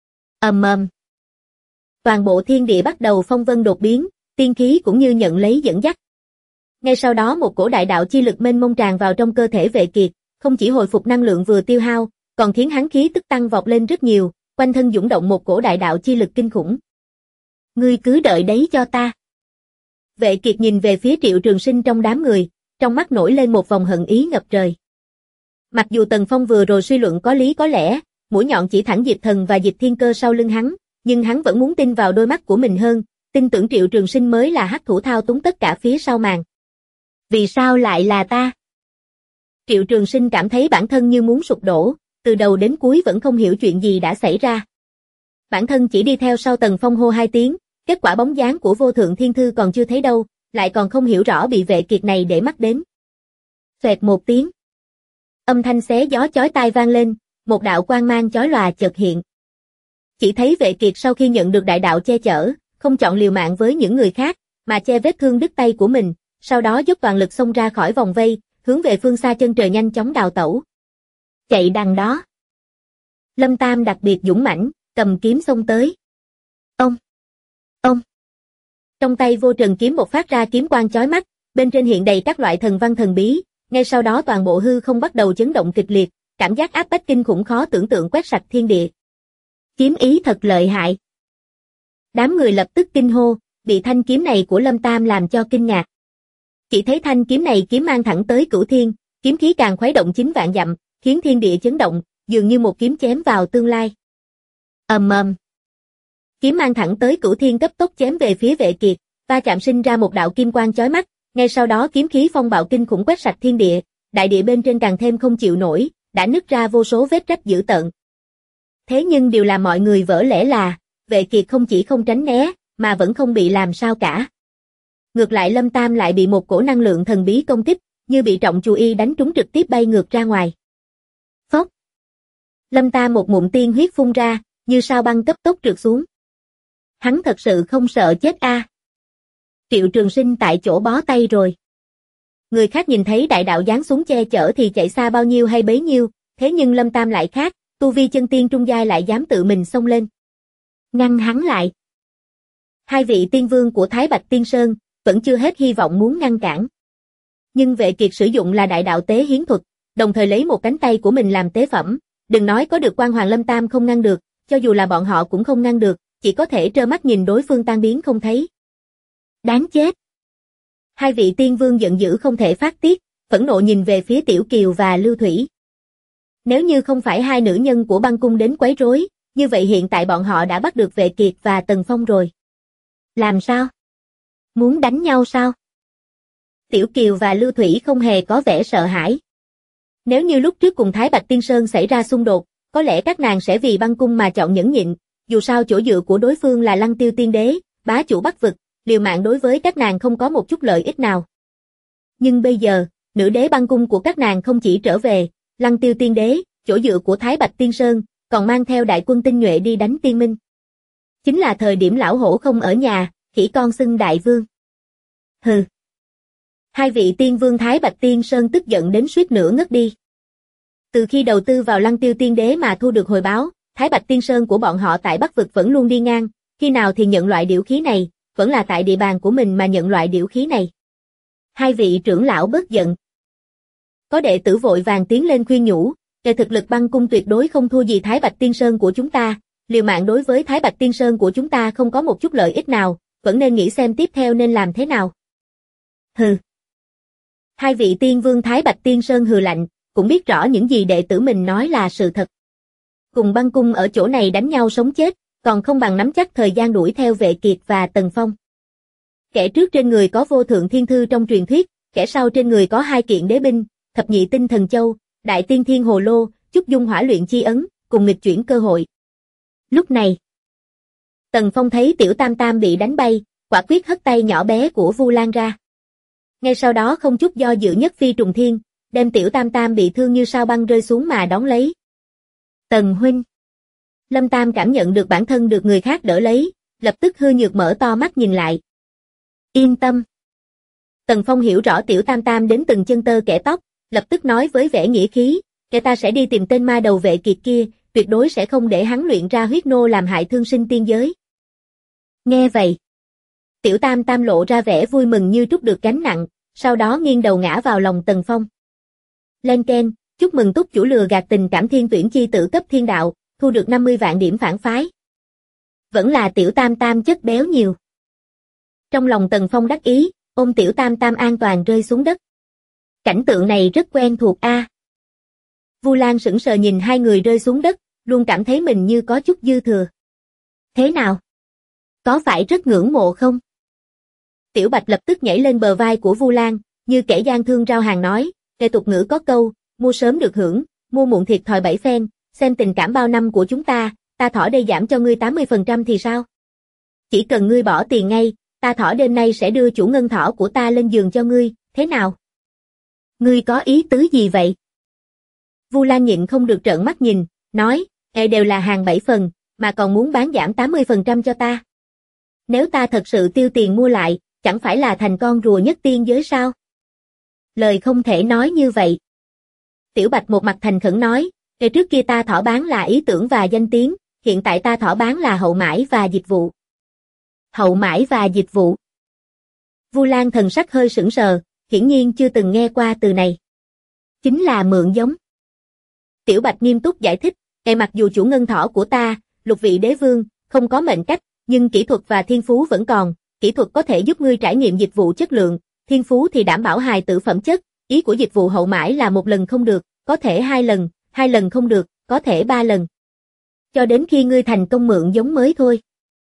Toàn bộ thiên địa bắt đầu phong vân đột biến, tiên khí cũng như nhận lấy dẫn dắt. Ngay sau đó một cổ đại đạo chi lực mênh mông tràn vào trong cơ thể Vệ Kiệt, không chỉ hồi phục năng lượng vừa tiêu hao, còn khiến hắn khí tức tăng vọt lên rất nhiều, quanh thân dũng động một cổ đại đạo chi lực kinh khủng. Ngươi cứ đợi đấy cho ta. Vệ Kiệt nhìn về phía Triệu Trường Sinh trong đám người, trong mắt nổi lên một vòng hận ý ngập trời. Mặc dù Tần Phong vừa rồi suy luận có lý có lẽ, mũi nhọn chỉ thẳng Diệp Thần và Diệp Thiên Cơ sau lưng hắn, nhưng hắn vẫn muốn tin vào đôi mắt của mình hơn, tin tưởng Triệu Trường Sinh mới là hắc thủ thao túng tất cả phía sau màn. Vì sao lại là ta? Triệu Trường Sinh cảm thấy bản thân như muốn sụp đổ, từ đầu đến cuối vẫn không hiểu chuyện gì đã xảy ra. Bản thân chỉ đi theo sau Tần Phong hô 2 tiếng, kết quả bóng dáng của Vô Thượng Thiên Thư còn chưa thấy đâu, lại còn không hiểu rõ bị Vệ Kiệt này để mắt đến. Xoẹt một tiếng. Âm thanh xé gió chói tai vang lên, một đạo quang mang chói lòa chợt hiện. Chỉ thấy Vệ Kiệt sau khi nhận được đại đạo che chở, không chọn liều mạng với những người khác, mà che vết thương đứt tay của mình, sau đó dốc toàn lực xông ra khỏi vòng vây, hướng về phương xa chân trời nhanh chóng đào tẩu. Chạy đằng đó. Lâm Tam đặc biệt dũng mãnh, cầm kiếm xông tới. Ông. Trong tay Vô Trần kiếm bộc phát ra kiếm quang chói mắt, bên trên hiện đầy các loại thần văn thần bí, ngay sau đó toàn bộ hư không bắt đầu chấn động kịch liệt, cảm giác áp bách kinh khủng khó tưởng tượng quét sạch thiên địa. Kiếm ý thật lợi hại. Đám người lập tức kinh hô, bị thanh kiếm này của Lâm Tam làm cho kinh ngạc. Chỉ thấy thanh kiếm này kiếm mang thẳng tới cửu thiên, kiếm khí càng khuấy động 9 vạn dặm, khiến thiên địa chấn động, dường như một kiếm chém vào tương lai. Kiếm mang thẳng tới cửu thiên cấp tốc chém về phía Vệ Kiệt, va chạm sinh ra một đạo kim quang chói mắt, ngay sau đó kiếm khí phong bạo kinh khủng quét sạch thiên địa, đại địa bên trên càng thêm không chịu nổi, đã nứt ra vô số vết rách dữ tợn. Thế nhưng điều làm mọi người vỡ lẽ là, Vệ Kiệt không chỉ không tránh né, mà vẫn không bị làm sao cả. Ngược lại Lâm Tam lại bị một cổ năng lượng thần bí công kích, như bị trọng chù y đánh trúng trực tiếp bay ngược ra ngoài. Phốc. Lâm Tam một ngụm tiên huyết phun ra, như sao băng cấp tốc trượt xuống. Hắn thật sự không sợ chết a. Triệu Trường Sinh tại chỗ bó tay rồi. Người khác nhìn thấy đại đạo giáng xuống che chở thì chạy xa bao nhiêu hay bấy nhiêu, thế nhưng Lâm Tam lại khác, tu vi chân tiên trung giai lại dám tự mình xông lên. Ngăn hắn lại. 2 vị tiên vương của Thái Bạch Tiên Sơn, vẫn chưa hết hy vọng muốn ngăn cản. Nhưng Vệ Kiệt sử dụng là đại đạo tế hiến thuật, đồng thời lấy một cánh tay của mình làm tế phẩm, đừng nói có được Quan Hoàng Lâm Tam không ngăn được, cho dù là bọn họ cũng không ngăn được, chỉ có thể trơ mắt nhìn đối phương tan biến không thấy. Đáng chết. Hai vị tiên vương giận dữ không thể phát tiết, phẫn nộ nhìn về phía Tiểu Kiều và Lưu Thủy. Nếu như không phải hai nữ nhân của băng cung đến quấy rối, như vậy hiện tại bọn họ đã bắt được Vệ Kiệt và Tần Phong rồi. Làm sao? Muốn đánh nhau sao? Tiểu Kiều và Lưu Thủy không hề có vẻ sợ hãi. Nếu như lúc trước cùng Thái Bạch Tiên Sơn xảy ra xung đột, có lẽ các nàng sẽ vì băng cung mà chọn nhẫn nhịn, dù sao chỗ dựa của đối phương là Lăng Tiêu Tiên Đế, bá chủ Bắc vực, liều mạng đối với các nàng không có một chút lợi ích nào. Nhưng bây giờ, nữ đế băng cung của các nàng không chỉ trở về, Lăng Tiêu Tiên Đế, chỗ dựa của Thái Bạch Tiên Sơn, còn mang theo đại quân tinh nhuệ đi đánh Tiên Minh. Chính là thời điểm lão hổ không ở nhà, khỉ con xưng đại vương. Hừ. Hai vị tiên vương Thái Bạch Tiên Sơn tức giận đến suýt nữa ngất đi. Từ khi đầu tư vào Lăng Tiêu Tiên Đế mà thu được hồi báo, Thái Bạch Tiên Sơn của bọn họ tại Bắc vực vẫn luôn đi ngang, khi nào thì nhận loại điểu khí này, vẫn là tại địa bàn của mình mà nhận loại điểu khí này. Hai vị trưởng lão bớt giận. Có đệ tử vội vàng tiến lên khuyên nhủ, về thực lực băng cung tuyệt đối không thua gì Thái Bạch Tiên Sơn của chúng ta, liều mạng đối với Thái Bạch Tiên Sơn của chúng ta không có một chút lợi ích nào, vẫn nên nghĩ xem tiếp theo nên làm thế nào. Hừ. Hai vị tiên vương Thái Bạch Tiên Sơn hừ lạnh, cũng biết rõ những gì đệ tử mình nói là sự thật. Cùng băng cung ở chỗ này đánh nhau sống chết, còn không bằng nắm chắc thời gian đuổi theo Vệ Kiệt và Tần Phong. Kẻ trước trên người có vô thượng thiên thư trong truyền thuyết, kẻ sau trên người có hai kiện đế binh, thập nhị tinh thần châu, đại tiên thiên hồ lô, chúc dung hỏa luyện chi ấn, cùng nghịch chuyển cơ hội. Lúc này, Tần Phong thấy Tiểu Tam Tam bị đánh bay, quả quyết hất tay nhỏ bé của Vu Lan ra. Ngay sau đó không chút do dự nhất phi trùng thiên, đem Tiểu Tam Tam bị thương như sao băng rơi xuống mà đón lấy. Tần huynh. Lâm Tam cảm nhận được bản thân được người khác đỡ lấy, lập tức hư nhược mở to mắt nhìn lại. Yên tâm. Tần Phong hiểu rõ Tiểu Tam Tam đến từng chân tơ kẽ tóc, lập tức nói với vẻ nghĩa khí, kẻ ta sẽ đi tìm tên ma đầu Vệ Kiệt kia, tuyệt đối sẽ không để hắn luyện ra huyết nô làm hại thương sinh tiên giới. Nghe vậy, Tiểu Tam Tam lộ ra vẻ vui mừng như trút được gánh nặng, sau đó nghiêng đầu ngã vào lòng Tần Phong. Lên keng, chúc mừng túc chủ lừa gạt tình cảm thiên tuyển chi tử cấp thiên đạo, thu được 50 vạn điểm phản phái. Vẫn là Tiểu Tam Tam chất béo nhiều. Trong lòng Tần Phong đắc ý, ôm Tiểu Tam Tam an toàn rơi xuống đất. Cảnh tượng này rất quen thuộc a. Vu Lan sững sờ nhìn hai người rơi xuống đất, luôn cảm thấy mình như có chút dư thừa. Thế nào? Có phải rất ngưỡng mộ không? Tiểu Bạch lập tức nhảy lên bờ vai của Vu Lan, như kẻ gian thương rao hàng nói, về tục ngữ có câu, mua sớm được hưởng, mua muộn thiệt thòi 7 phen, xem tình cảm bao năm của chúng ta thỏ đây giảm cho ngươi 80% thì sao? Chỉ cần ngươi bỏ tiền ngay, ta thỏ đêm nay sẽ đưa chủ ngân thỏ của ta lên giường cho ngươi, thế nào? Ngươi có ý tứ gì vậy? Vu Lan nhịn không được trợn mắt nhìn, nói, đều là hàng 7 phần, mà còn muốn bán giảm 80% cho ta. Nếu ta thật sự tiêu tiền mua lại, chẳng phải là thành con rùa nhất tiên giới sao? Lời không thể nói như vậy. Tiểu Bạch một mặt thành khẩn nói, trước kia ta thỏ bán là ý tưởng và danh tiếng, hiện tại ta thỏ bán là hậu mãi và dịch vụ. Hậu mãi và dịch vụ. Vu Lan thần sắc hơi sững sờ, hiển nhiên chưa từng nghe qua từ này. Chính là mượn giống. Tiểu Bạch nghiêm túc giải thích, mặc dù chủ ngân thỏ của ta, lục vị đế vương, không có mệnh cách, nhưng kỹ thuật và thiên phú vẫn còn, kỹ thuật có thể giúp ngươi trải nghiệm dịch vụ chất lượng, thiên phú thì đảm bảo hài tử phẩm chất, ý của dịch vụ hậu mãi là một lần không được, có thể hai lần không được, có thể 3 lần. Cho đến khi ngươi thành công mượn giống mới thôi.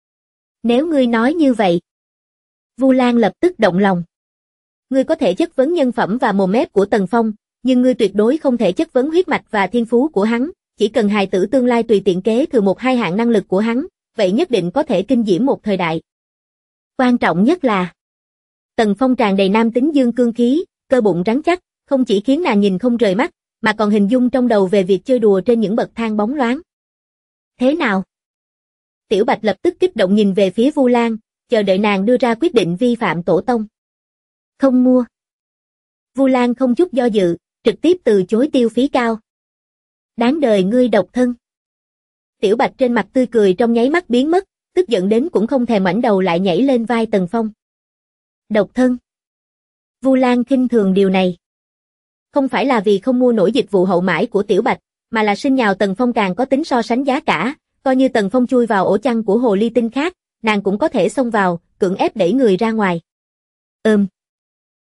Nếu ngươi nói như vậy, Vu Lan lập tức động lòng. Ngươi có thể chất vấn nhân phẩm và mồm mép của Tần Phong, nhưng ngươi tuyệt đối không thể chất vấn huyết mạch và thiên phú của hắn, chỉ cần hài tử tương lai tùy tiện kế thừa 1-2 hạng năng lực của hắn, vậy nhất định có thể kinh diễm một thời đại. Quan trọng nhất là, Tần Phong tràn đầy nam tính dương cương khí, cơ bụng rắn chắc, không chỉ khiến nàng nhìn không rời mắt, mà còn hình dung trong đầu về việc chơi đùa trên những bậc thang bóng loáng. Thế nào? Tiểu Bạch lập tức kích động nhìn về phía Vu Lan, chờ đợi nàng đưa ra quyết định vi phạm tổ tông. Không mua. Vu Lan không chút do dự, trực tiếp từ chối tiêu phí cao. Đáng đời ngươi độc thân. Tiểu Bạch trên mặt tươi cười trong nháy mắt biến mất, tức giận đến cũng không thèm ngoảnh đầu lại nhảy lên vai Tần Phong. Độc thân. Vu Lan khinh thường điều này. Không phải là vì không mua nổi dịch vụ hậu mãi của Tiểu Bạch, mà là sinh nhào Tần Phong càng có tính so sánh giá cả, coi như Tần Phong chui vào ổ chăn của hồ ly tinh khác, nàng cũng có thể xông vào, cưỡng ép đẩy người ra ngoài.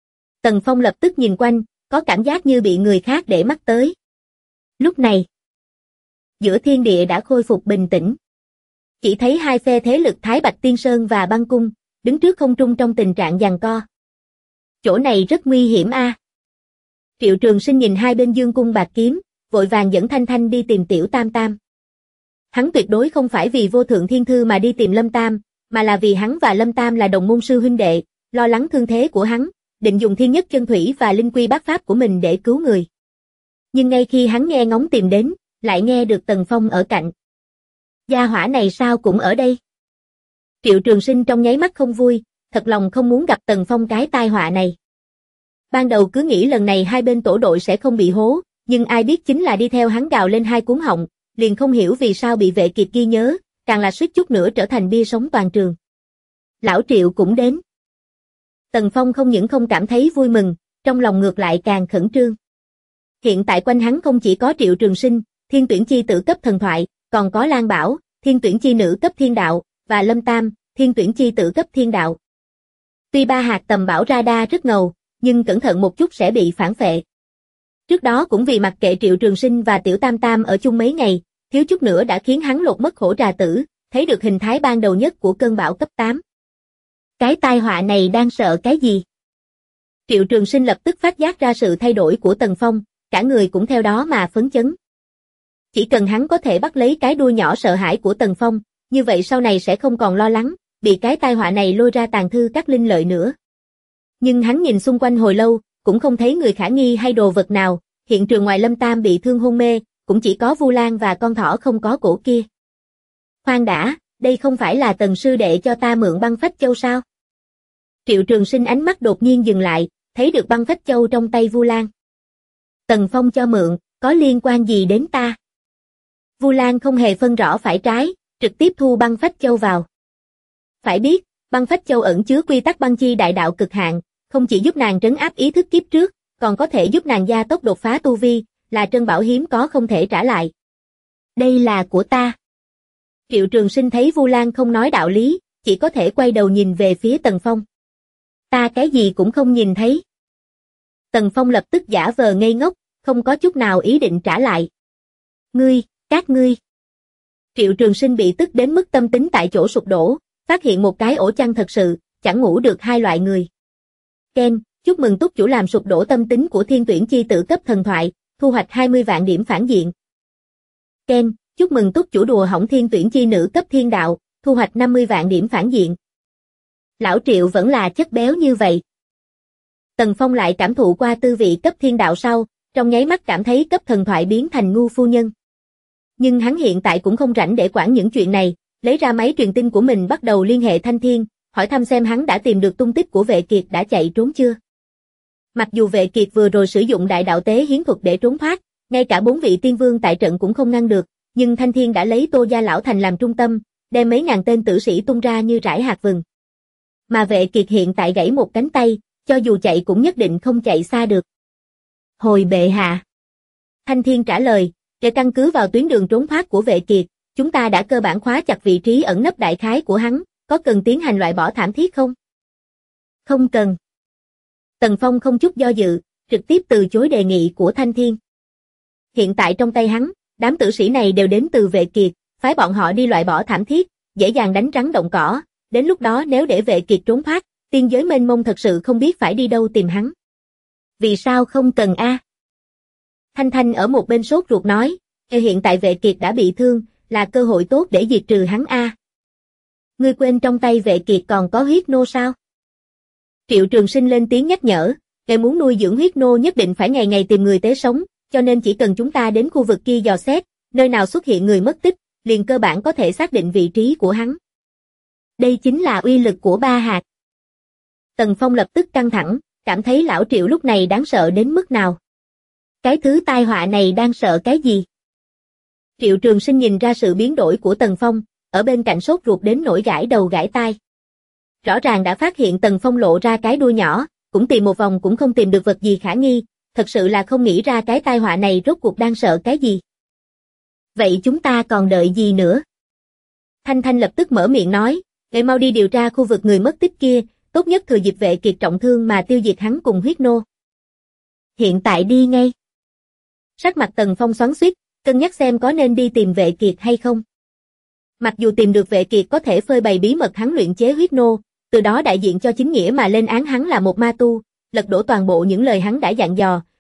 Tần Phong lập tức nhìn quanh, có cảm giác như bị người khác để mắt tới. Lúc này, giữa thiên địa đã khôi phục bình tĩnh. Chỉ thấy hai phe thế lực Thái Bạch Tiên Sơn và Băng Cung, đứng trước không trung trong tình trạng giằng co. Chỗ này rất nguy hiểm a. Triệu Trường Sinh nhìn hai bên dương cung bạc kiếm, vội vàng dẫn Thanh Thanh đi tìm Tiểu Tam Tam. Hắn tuyệt đối không phải vì vô thượng thiên thư mà đi tìm Lâm Tam, mà là vì hắn và Lâm Tam là đồng môn sư huynh đệ, lo lắng thương thế của hắn, định dùng thiên nhất chân thủy và linh quy bát pháp của mình để cứu người. Nhưng ngay khi hắn nghe ngóng tìm đến, lại nghe được Tần Phong ở cạnh. Gia hỏa này sao cũng ở đây? Triệu Trường Sinh trong nháy mắt không vui, thật lòng không muốn gặp Tần Phong cái tai họa này. Ban đầu cứ nghĩ lần này hai bên tổ đội sẽ không bị hố, nhưng ai biết chính là đi theo hắn gào lên hai cuốn họng, liền không hiểu vì sao bị Vệ Kiệt ghi nhớ, càng là suýt chút nữa trở thành bia sống toàn trường. Lão Triệu cũng đến. Tần Phong không những không cảm thấy vui mừng, trong lòng ngược lại càng khẩn trương. Hiện tại quanh hắn không chỉ có Triệu Trường Sinh, Thiên Tuyển Chi tử cấp thần thoại, còn có Lan Bảo, Thiên Tuyển Chi nữ cấp thiên đạo, và Lâm Tam, Thiên Tuyển Chi tử cấp thiên đạo. Tuy ba hạt tầm bảo radar rất ngầu, nhưng cẩn thận một chút sẽ bị phản phệ. Trước đó cũng vì mặc kệ Triệu Trường Sinh và Tiểu Tam Tam ở chung mấy ngày, thiếu chút nữa đã khiến hắn lột mất khổ trà tử, thấy được hình thái ban đầu nhất của cơn bão cấp 8. Cái tai họa này đang sợ cái gì? Triệu Trường Sinh lập tức phát giác ra sự thay đổi của Tần Phong, cả người cũng theo đó mà phấn chấn. Chỉ cần hắn có thể bắt lấy cái đuôi nhỏ sợ hãi của Tần Phong, như vậy sau này sẽ không còn lo lắng, bị cái tai họa này lôi ra tàn thư các linh lợi nữa. Nhưng hắn nhìn xung quanh hồi lâu, cũng không thấy người khả nghi hay đồ vật nào, hiện trường ngoài Lâm Tam bị thương hôn mê, cũng chỉ có Vu Lan và con thỏ không có cổ kia. Khoan đã, đây không phải là Tần sư đệ cho ta mượn băng phách châu sao? Triệu Trường Sinh ánh mắt đột nhiên dừng lại, thấy được băng phách châu trong tay Vu Lan. Tần Phong cho mượn, có liên quan gì đến ta? Vu Lan không hề phân rõ phải trái, trực tiếp thu băng phách châu vào. Phải biết, băng phách châu ẩn chứa quy tắc băng chi đại đạo cực hạn, không chỉ giúp nàng trấn áp ý thức kiếp trước, còn có thể giúp nàng gia tốc đột phá tu vi, là trân bảo hiếm có không thể trả lại. Đây là của ta. Triệu Trường Sinh thấy Vu Lan không nói đạo lý, chỉ có thể quay đầu nhìn về phía Tần Phong. Ta cái gì cũng không nhìn thấy. Tần Phong lập tức giả vờ ngây ngốc, không có chút nào ý định trả lại. Các ngươi. Triệu Trường Sinh bị tức đến mức tâm tính tại chỗ sụp đổ, phát hiện một cái ổ chăn thật sự, chẳng ngủ được hai loại người. Ken, chúc mừng túc chủ làm sụp đổ tâm tính của Thiên Tuyển Chi tử cấp thần thoại, thu hoạch 20 vạn điểm phản diện. Ken, chúc mừng túc chủ đùa hỏng Thiên Tuyển Chi nữ cấp thiên đạo, thu hoạch 50 vạn điểm phản diện. Lão Triệu vẫn là chất béo như vậy. Tần Phong lại cảm thụ qua tư vị cấp thiên đạo sau, trong nháy mắt cảm thấy cấp thần thoại biến thành ngu phu nhân. Nhưng hắn hiện tại cũng không rảnh để quản những chuyện này, lấy ra máy truyền tin của mình bắt đầu liên hệ Thanh Thiên, hỏi thăm xem hắn đã tìm được tung tích của Vệ Kiệt đã chạy trốn chưa. Mặc dù Vệ Kiệt vừa rồi sử dụng đại đạo tế hiến thuật để trốn thoát, ngay cả 4 vị tiên vương tại trận cũng không ngăn được, nhưng Thanh Thiên đã lấy Tô Gia Lão Thành làm trung tâm, đem mấy ngàn tên tử sĩ tung ra như rải hạt vừng. Mà Vệ Kiệt hiện tại gãy một cánh tay, cho dù chạy cũng nhất định không chạy xa được. Hồi bệ hạ. Thanh Thiên trả lời, để căn cứ vào tuyến đường trốn thoát của Vệ Kiệt, chúng ta đã cơ bản khóa chặt vị trí ẩn nấp đại khái của hắn, có cần tiến hành loại bỏ thảm thiết không? Không cần. Tần Phong không chút do dự, trực tiếp từ chối đề nghị của Thanh Thiên. Hiện tại trong tay hắn, đám tử sĩ này đều đến từ Vệ Kiệt, phái bọn họ đi loại bỏ thảm thiết, dễ dàng đánh rắn động cỏ, đến lúc đó nếu để Vệ Kiệt trốn thoát, tiên giới mênh mông thật sự không biết phải đi đâu tìm hắn. Vì sao không cần a? Thanh Thanh ở một bên sốt ruột nói, hiện tại Vệ Kiệt đã bị thương, là cơ hội tốt để diệt trừ hắn a. Ngươi quên trong tay Vệ Kiệt còn có huyết nô sao? Triệu Trường Sinh lên tiếng nhắc nhở, ngài muốn nuôi dưỡng huyết nô nhất định phải ngày ngày tìm người tế sống, cho nên chỉ cần chúng ta đến khu vực kia dò xét, nơi nào xuất hiện người mất tích, liền cơ bản có thể xác định vị trí của hắn. Đây chính là uy lực của ba hạt. Tần Phong lập tức căng thẳng, cảm thấy lão Triệu lúc này đáng sợ đến mức nào. Cái thứ tai họa này đang sợ cái gì? Triệu Trường Sinh nhìn ra sự biến đổi của Tần Phong, ở bên cạnh sốt ruột đến nỗi gãi đầu gãi tai. Rõ ràng đã phát hiện Tần Phong lộ ra cái đuôi nhỏ, cũng tìm một vòng cũng không tìm được vật gì khả nghi, thật sự là không nghĩ ra cái tai họa này rốt cuộc đang sợ cái gì. Vậy chúng ta còn đợi gì nữa? Thanh Thanh lập tức mở miệng nói, "Ngài mau đi điều tra khu vực người mất tích kia, Tốt nhất thừa dịp Vệ Kiệt trọng thương mà tiêu diệt hắn cùng huyết nô. Hiện tại đi ngay. Sắc mặt Tần Phong xoắn xuýt, cân nhắc xem có nên đi tìm Vệ Kiệt hay không. Mặc dù tìm được Vệ Kiệt có thể phơi bày bí mật hắn luyện chế huyết nô, từ đó đại diện cho chính nghĩa mà lên án hắn là một ma tu, lật đổ toàn bộ những lời hắn đã dặn dò,